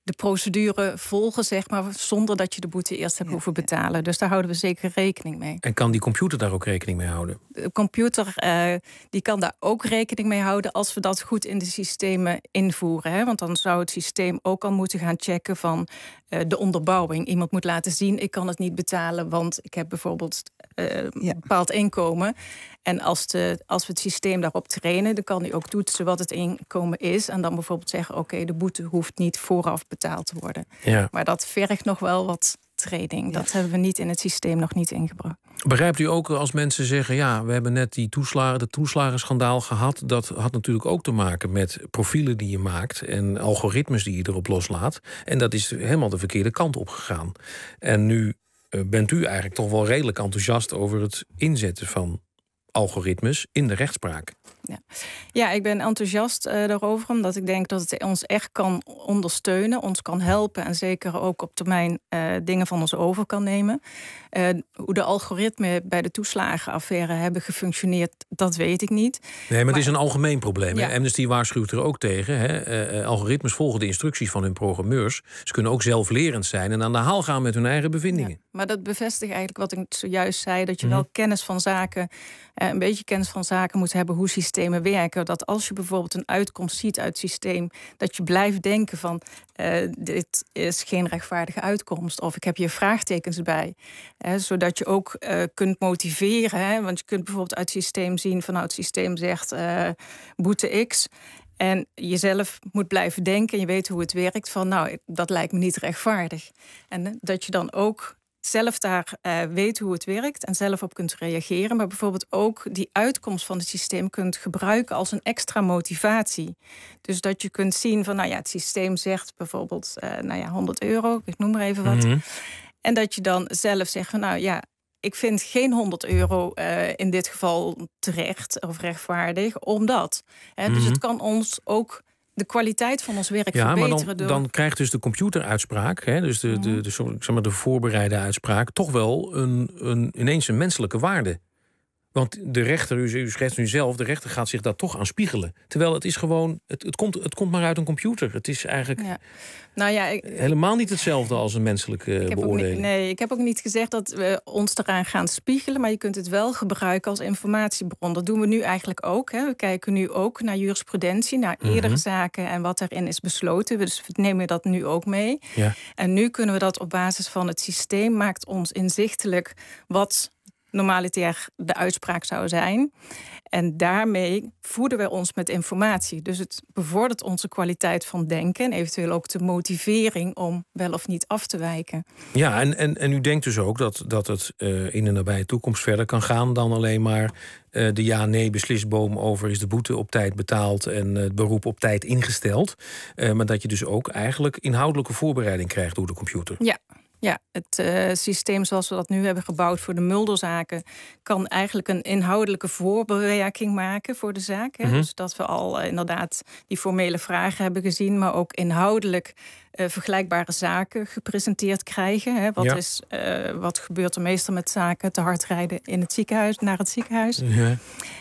de procedure volgen, zeg maar, zonder dat je de boete eerst hebt ja, hoeven betalen. Dus daar houden we zeker rekening mee. En kan die computer daar ook rekening mee houden? De computer uh, die kan daar ook rekening mee houden als we dat goed in de systemen invoeren. Hè? Want dan zou het systeem ook al moeten gaan checken van uh, de onderbouwing. Iemand moet laten zien, ik kan het niet betalen, want ik heb bijvoorbeeld uh, ja. een bepaald inkomen. En als, de, als we het systeem daarop trainen, dan kan hij ook toetsen wat het inkomen is. En dan bijvoorbeeld zeggen, oké, okay, de boete hoeft niet vooraf betaald te worden. Ja. Maar dat vergt nog wel wat training. Ja. Dat hebben we niet in het systeem nog niet ingebracht. Begrijpt u ook als mensen zeggen, ja, we hebben net die toeslagen, de toeslagenschandaal gehad. Dat had natuurlijk ook te maken met profielen die je maakt en algoritmes die je erop loslaat. En dat is helemaal de verkeerde kant op gegaan. En nu uh, bent u eigenlijk toch wel redelijk enthousiast over het inzetten van algoritmes in de rechtspraak. Ja, ja ik ben enthousiast uh, daarover, omdat ik denk dat het ons echt kan ondersteunen, ons kan helpen en zeker ook op termijn uh, dingen van ons over kan nemen. Uh, hoe de algoritmen bij de toeslagenaffaire hebben gefunctioneerd, dat weet ik niet. Nee, maar, maar het is een algemeen probleem. Ja. Amnesty waarschuwt er ook tegen. Hè? Uh, algoritmes volgen de instructies van hun programmeurs. Ze kunnen ook zelflerend zijn en aan de haal gaan met hun eigen bevindingen. Ja, maar dat bevestigt eigenlijk wat ik zojuist zei, dat je mm-hmm. wel kennis van zaken, uh, een beetje kennis van zaken moet hebben hoe systemen werken. Dat als je bijvoorbeeld een uitkomst ziet uit het systeem, dat je blijft denken van uh, dit is geen rechtvaardige uitkomst. Of ik heb hier vraagtekens bij. Hè, zodat je ook uh, kunt motiveren. Hè, want je kunt bijvoorbeeld uit het systeem zien van nou, het systeem zegt uh, boete X. En jezelf moet blijven denken en je weet hoe het werkt van nou, dat lijkt me niet rechtvaardig. En uh, dat je dan ook zelf daar uh, weet hoe het werkt en zelf op kunt reageren. Maar bijvoorbeeld ook die uitkomst van het systeem kunt gebruiken als een extra motivatie. Dus dat je kunt zien van, nou ja, het systeem zegt bijvoorbeeld, uh, nou ja, honderd euro, ik noem maar even wat. Mm-hmm. En dat je dan zelf zegt van, nou ja, ik vind geen honderd euro uh, in dit geval terecht of rechtvaardig, omdat. Hè, mm-hmm. Dus het kan ons ook de kwaliteit van ons werk ja, verbeteren. Maar dan, door... dan krijgt dus de computeruitspraak, hè, dus de, de, de, zeg maar de voorbereide uitspraak, toch wel een, een, ineens een menselijke waarde. Want de rechter, u, u schetst nu zelf, de rechter gaat zich daar toch aan spiegelen. Terwijl het is gewoon, het, het, komt, het komt maar uit een computer. Het is eigenlijk ja. Nou ja, ik, helemaal niet hetzelfde als een menselijke ik heb beoordeling. Niet, nee, ik heb ook niet gezegd dat we ons eraan gaan spiegelen, maar je kunt het wel gebruiken als informatiebron. Dat doen we nu eigenlijk ook. Hè. We kijken nu ook naar jurisprudentie, naar eerdere mm-hmm. zaken en wat daarin is besloten. Dus we nemen dat nu ook mee. Ja. En nu kunnen we dat op basis van het systeem, maakt ons inzichtelijk wat normalitair de uitspraak zou zijn. En daarmee voeden we ons met informatie. Dus het bevordert onze kwaliteit van denken en eventueel ook de motivering om wel of niet af te wijken. Ja, en, en, en u denkt dus ook dat, dat het uh, in de nabije toekomst verder kan gaan dan alleen maar uh, de ja-nee-beslisboom over is de boete op tijd betaald en het beroep op tijd ingesteld. Uh, maar dat je dus ook eigenlijk inhoudelijke voorbereiding krijgt door de computer. Ja. Ja, het uh, systeem zoals we dat nu hebben gebouwd voor de Mulderzaken kan eigenlijk een inhoudelijke voorbewerking maken voor de zaak. Hè? Mm-hmm. Dus dat we al uh, inderdaad die formele vragen hebben gezien, maar ook inhoudelijk uh, vergelijkbare zaken gepresenteerd krijgen. Hè? Wat, ja. is, uh, wat gebeurt er meestal met zaken te hard rijden in het ziekenhuis, naar het ziekenhuis? Ja.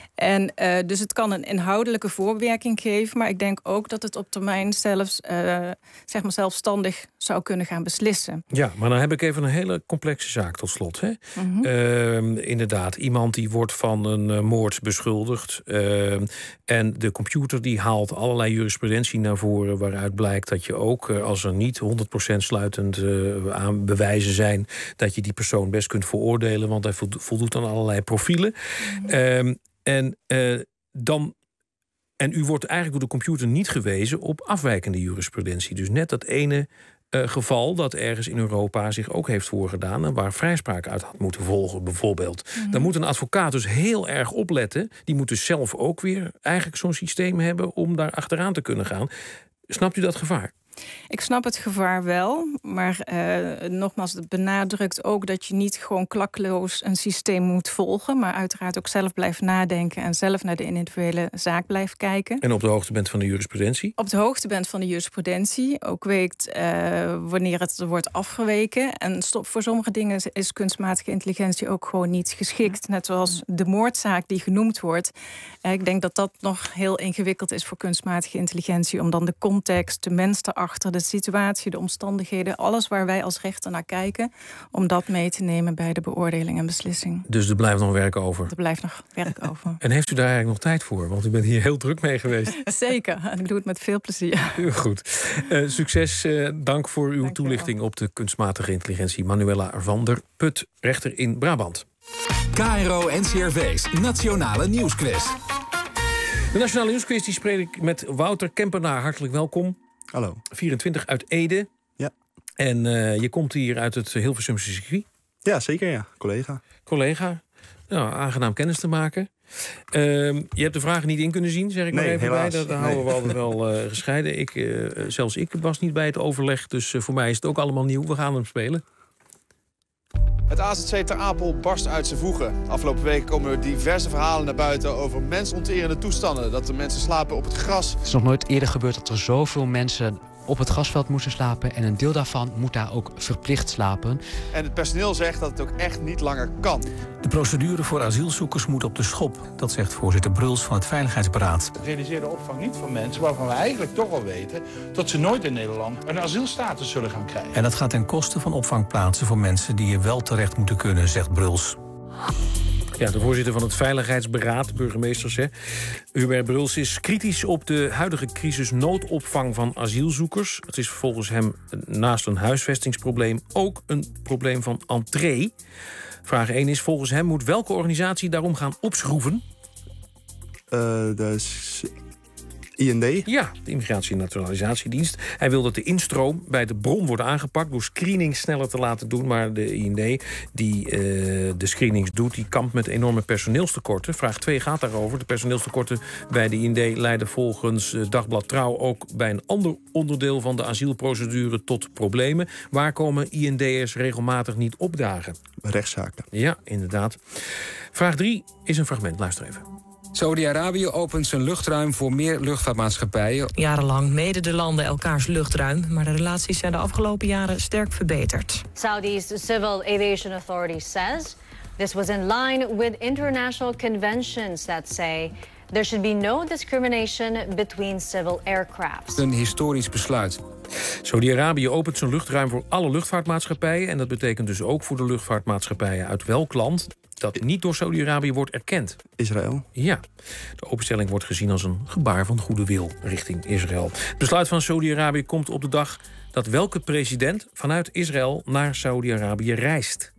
En uh, dus het kan een inhoudelijke voorwerking geven, maar ik denk ook dat het op termijn zelfs uh, zeg maar zelfstandig zou kunnen gaan beslissen. Ja, maar dan heb ik even een hele complexe zaak tot slot. Hè? Mm-hmm. Uh, inderdaad, iemand die wordt van een uh, moord beschuldigd uh, en de computer die haalt allerlei jurisprudentie naar voren waaruit blijkt dat je ook, uh, als er niet honderd procent sluitend uh, aan bewijzen zijn, dat je die persoon best kunt veroordelen, want hij voldoet aan allerlei profielen. Mm-hmm. Uh, En, uh, dan, en u wordt eigenlijk door de computer niet gewezen op afwijkende jurisprudentie. Dus net dat ene uh, geval dat ergens in Europa zich ook heeft voorgedaan en waar vrijspraak uit had moeten volgen, bijvoorbeeld. Mm-hmm. Dan moet een advocaat dus heel erg opletten. Die moet dus zelf ook weer eigenlijk zo'n systeem hebben om daar achteraan te kunnen gaan. Snapt u dat gevaar? Ik snap het gevaar wel, maar uh, nogmaals, het benadrukt ook dat je niet gewoon klakkeloos een systeem moet volgen, maar uiteraard ook zelf blijft nadenken en zelf naar de individuele zaak blijft kijken. En op de hoogte bent van de jurisprudentie? Op de hoogte bent van de jurisprudentie, ook weet uh, wanneer het wordt afgeweken. En voor sommige dingen is kunstmatige intelligentie ook gewoon niet geschikt. Net zoals de moordzaak die genoemd wordt. Uh, ik denk dat dat nog heel ingewikkeld is voor kunstmatige intelligentie, om dan de context, de mens te achter achter. De situatie, de omstandigheden, alles waar wij als rechter naar kijken, om dat mee te nemen bij de beoordeling en beslissing. Dus er blijft nog werk over? Er blijft nog werk over. En heeft u daar eigenlijk nog tijd voor? Want u bent hier heel druk mee geweest. Zeker, en ik doe het met veel plezier. Goed. Uh, succes, uh, dank voor uw dank toelichting op de kunstmatige intelligentie. Manuela van der Put, rechter in Brabant. K R O N C R V's Nationale Nieuwsquiz. De Nationale Nieuwsquiz die spreek ik met Wouter Kempenaar. Hartelijk welkom. Hallo. vierentwintig uit Ede. Ja. En uh, je komt hier uit het Hilversumse circuit. Ja, zeker ja. Collega. Collega. Nou, aangenaam kennis te maken. Uh, je hebt de vragen niet in kunnen zien, zeg ik nee, maar even helaas. bij. Daar nee. houden we altijd wel uh, gescheiden. Ik, uh, zelfs ik was niet bij het overleg, dus uh, voor mij is het ook allemaal nieuw. We gaan hem spelen. Het A Z C Ter Apel barst uit zijn voegen. Afgelopen week komen er diverse verhalen naar buiten over mensonterende toestanden. Dat de mensen slapen op het gras. Het is nog nooit eerder gebeurd dat er zoveel mensen op het grasveld moesten slapen. En een deel daarvan moet daar ook verplicht slapen. En het personeel zegt dat het ook echt niet langer kan. De procedure voor asielzoekers moet op de schop. Dat zegt voorzitter Bruls van het Veiligheidsberaad. We realiseren de opvang niet van mensen waarvan we eigenlijk toch al weten dat ze nooit in Nederland een asielstatus zullen gaan krijgen. En dat gaat ten koste van opvangplaatsen voor mensen die er wel terecht moeten kunnen, zegt Bruls. Ja, de voorzitter van het Veiligheidsberaad, burgemeesters, hè. Hubert Bruls is kritisch op de huidige crisis noodopvang van asielzoekers. Het is volgens hem naast een huisvestingsprobleem ook een probleem van entree. Vraag één is, volgens hem moet welke organisatie daarom gaan opschroeven? Uh, de I N D? Ja, de Immigratie- en Naturalisatiedienst. Hij wil dat de instroom bij de bron wordt aangepakt door screenings sneller te laten doen. Maar de I N D die uh, de screenings doet, die kampt met enorme personeelstekorten. Vraag twee gaat daarover. De personeelstekorten bij de I N D leiden volgens uh, Dagblad Trouw ook bij een ander onderdeel van de asielprocedure tot problemen. Waar komen I N D'ers regelmatig niet opdagen? Rechtszaken. Ja, inderdaad. Vraag drie is een fragment. Luister even. Saudi-Arabië opent zijn luchtruim voor meer luchtvaartmaatschappijen. Jarenlang meden de landen elkaars luchtruim, maar de relaties zijn de afgelopen jaren sterk verbeterd. Saudi's Civil Aviation Authority says this was in line with international conventions that say there should be no discrimination between civil aircraft. Een historisch besluit. Saudi-Arabië opent zijn luchtruim voor alle luchtvaartmaatschappijen. En dat betekent dus ook voor de luchtvaartmaatschappijen uit welk land dat niet door Saudi-Arabië wordt erkend. Israël? Ja. De openstelling wordt gezien als een gebaar van goede wil richting Israël. Het besluit van Saudi-Arabië komt op de dag dat welke president vanuit Israël naar Saudi-Arabië reist?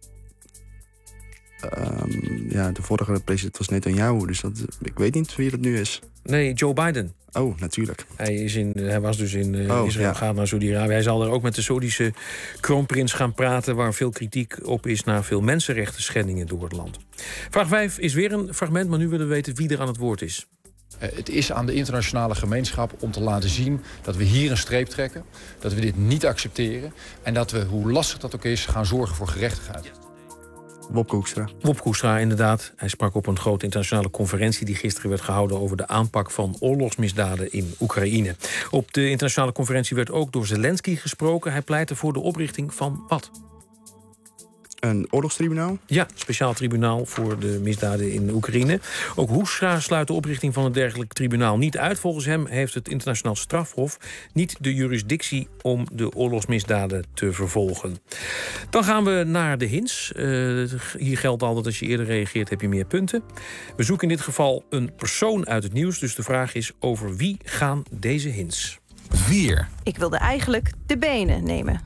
Um, ja, de vorige president was Netanyahu, dus dat, ik weet niet wie dat nu is. Nee, Joe Biden. Oh, natuurlijk. Hij, is in, hij was dus in uh, oh, Israël, ja. gaat naar Saudi-Arabië. Hij zal er ook met de Saoedische kroonprins gaan praten, waar veel kritiek op is naar veel mensenrechten schendingen door het land. Vraag vijf is weer een fragment, maar nu willen we weten wie er aan het woord is. Uh, het is aan de internationale gemeenschap om te laten zien dat we hier een streep trekken, dat we dit niet accepteren en dat we, hoe lastig dat ook is, gaan zorgen voor gerechtigheid. Wopke Hoekstra. Wopke Hoekstra, inderdaad. Hij sprak op een grote internationale conferentie die gisteren werd gehouden over de aanpak van oorlogsmisdaden in Oekraïne. Op de internationale conferentie werd ook door Zelensky gesproken. Hij pleitte voor de oprichting van wat? Een oorlogstribunaal? Ja, speciaal tribunaal voor de misdaden in Oekraïne. Ook Hoekstra sluit de oprichting van een dergelijk tribunaal niet uit. Volgens hem heeft het internationaal strafhof niet de jurisdictie om de oorlogsmisdaden te vervolgen. Dan gaan we naar de hints. Uh, hier geldt al dat als je eerder reageert heb je meer punten. We zoeken in dit geval een persoon uit het nieuws. Dus de vraag is, over wie gaan deze hints? vier. Ik wilde eigenlijk de benen nemen.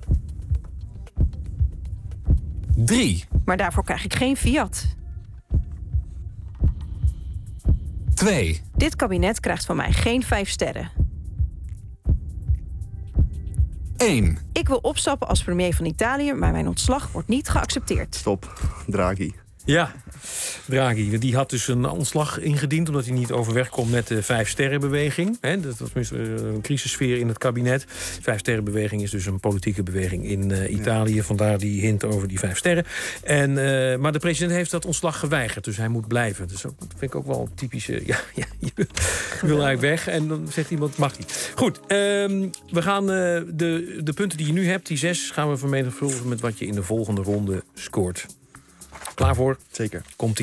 drie. Maar daarvoor krijg ik geen Fiat. twee. Dit kabinet krijgt van mij geen vijf sterren. één. Ik wil opstappen als premier van Italië, maar mijn ontslag wordt niet geaccepteerd. Stop, Draghi. Ja, Draghi. Die had dus een ontslag ingediend omdat hij niet overweg komt met de Vijfsterrenbeweging. He, dat was tenminste een crisissfeer in het kabinet. Vijfsterrenbeweging is dus een politieke beweging in uh, Italië. Ja. Vandaar die hint over die vijf sterren. En, uh, maar de president heeft dat ontslag geweigerd, dus hij moet blijven. Dus dat vind ik ook wel een typische... Ja, ja, je wil eigenlijk weg en dan zegt iemand, mag niet. Goed, um, we gaan uh, de, de punten die je nu hebt, die zes, gaan we vermenigvuldigen met wat je in de volgende ronde scoort. Klaar voor? Zeker. Komt-ie.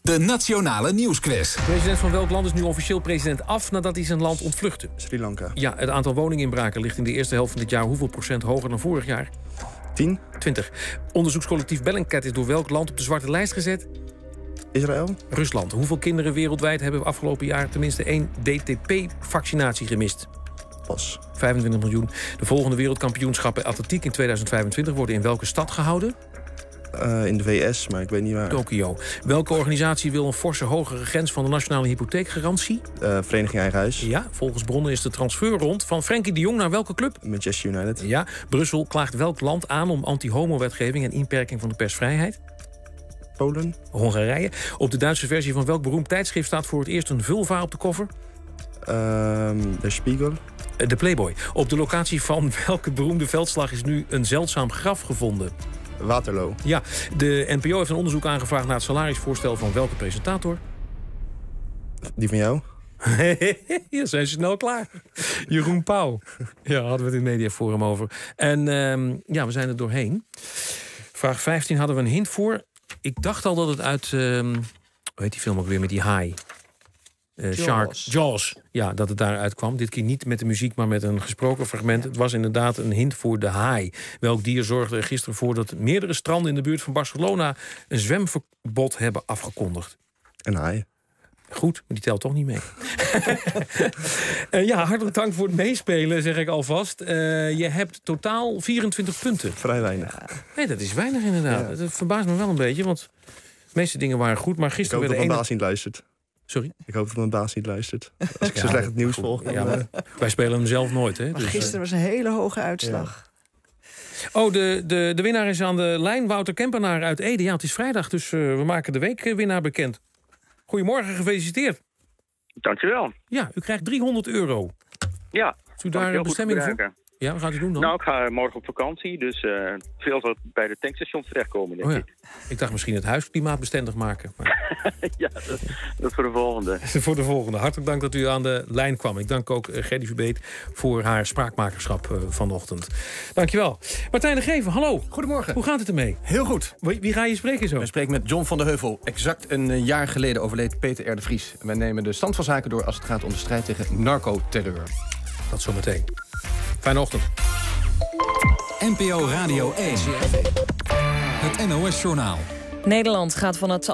de Nationale Nieuwsquiz. De president van welk land is nu officieel president af nadat hij zijn land ontvluchtte? Sri Lanka. Ja, het aantal woninginbraken ligt in de eerste helft van dit jaar hoeveel procent hoger dan vorig jaar? tien. twintig. Onderzoekscollectief Bellingcat is door welk land op de zwarte lijst gezet? Israël. Rusland. Hoeveel kinderen wereldwijd hebben afgelopen jaar tenminste één D T P-vaccinatie gemist? Pas. vijfentwintig miljoen. De volgende wereldkampioenschappen atletiek in tweeduizend vijfentwintig worden in welke stad gehouden? Uh, in de V S, maar ik weet niet waar. Tokio. Welke organisatie wil een forse hogere grens van de nationale hypotheekgarantie? Uh, Vereniging Eigen Huis. Ja, volgens bronnen is de transfer rond van Frenkie de Jong naar welke club? Manchester United. Ja, Brussel klaagt welk land aan om anti-homo-wetgeving en inperking van de persvrijheid? Polen. Hongarije. Op de Duitse versie van welk beroemd tijdschrift staat voor het eerst een vulva op de cover? Uh, de Spiegel. De Playboy. Op de locatie van welke beroemde veldslag is nu een zeldzaam graf gevonden? Waterloo. Ja, de N P O heeft een onderzoek aangevraagd naar het salarisvoorstel van welke presentator? Die van jou? Hier zijn ze snel klaar. Jeroen Pauw. Ja, hadden we het in het mediaforum over. En um, ja, we zijn er doorheen. Vraag vijftien hadden we een hint voor. Ik dacht al dat het uit... Um, hoe heet die film ook weer met die haai? Uh, Shark. Jaws. Ja, dat het daaruit kwam. Dit keer niet met de muziek, maar met een gesproken fragment. Het was inderdaad een hint voor de haai. Welk dier zorgde er gisteren voor dat meerdere stranden in de buurt van Barcelona een zwemverbod hebben afgekondigd? Een haai. Goed, maar die telt toch niet mee. uh, ja, hartelijk dank voor het meespelen, zeg ik alvast. Uh, je hebt totaal vierentwintig punten. Vrij weinig. Nee, dat is weinig inderdaad. Ja. Dat verbaast me wel een beetje, want de meeste dingen waren goed. Maar gisteren ik hoop werd dat de mijn ene... baas niet luistert. Sorry? Ik hoop dat mijn baas niet luistert. Als ik ja, zo slecht het nieuws volg. Ja, maar wij spelen hem zelf nooit. Hè? Maar dus, gisteren was een hele hoge uitslag. Ja. Oh, de, de, de winnaar is aan de lijn. Wouter Kempenaar uit Ede. Ja, het is vrijdag, dus uh, we maken de weekwinnaar bekend. Goedemorgen, gefeliciteerd. Dankjewel. Ja, u krijgt driehonderd euro. Ja. Is u daar een bestemming voor? Ja, wat gaat u doen dan? Nou, ik ga morgen op vakantie, dus uh, veel zal bij de tankstation terechtkomen, denk oh, ja. ik. Ik dacht misschien het huis klimaatbestendig maken. Maar... ja, dat, dat voor de volgende. voor de volgende. Hartelijk dank dat u aan de lijn kwam. Ik dank ook uh, Gerdy Verbeet voor haar spraakmakerschap uh, vanochtend. Dankjewel. Martijn de Geven, hallo. Goedemorgen. Hoe gaat het ermee? Heel goed. Wie, wie ga je spreken zo? We spreken met John van der Heuvel. Exact een jaar geleden overleed Peter R. de Vries. Wij nemen de stand van zaken door als het gaat om de strijd tegen narcoterreur. Dat zometeen. Fijne ochtend. N P O Radio één. Het N O S-journaal. Nederland gaat van het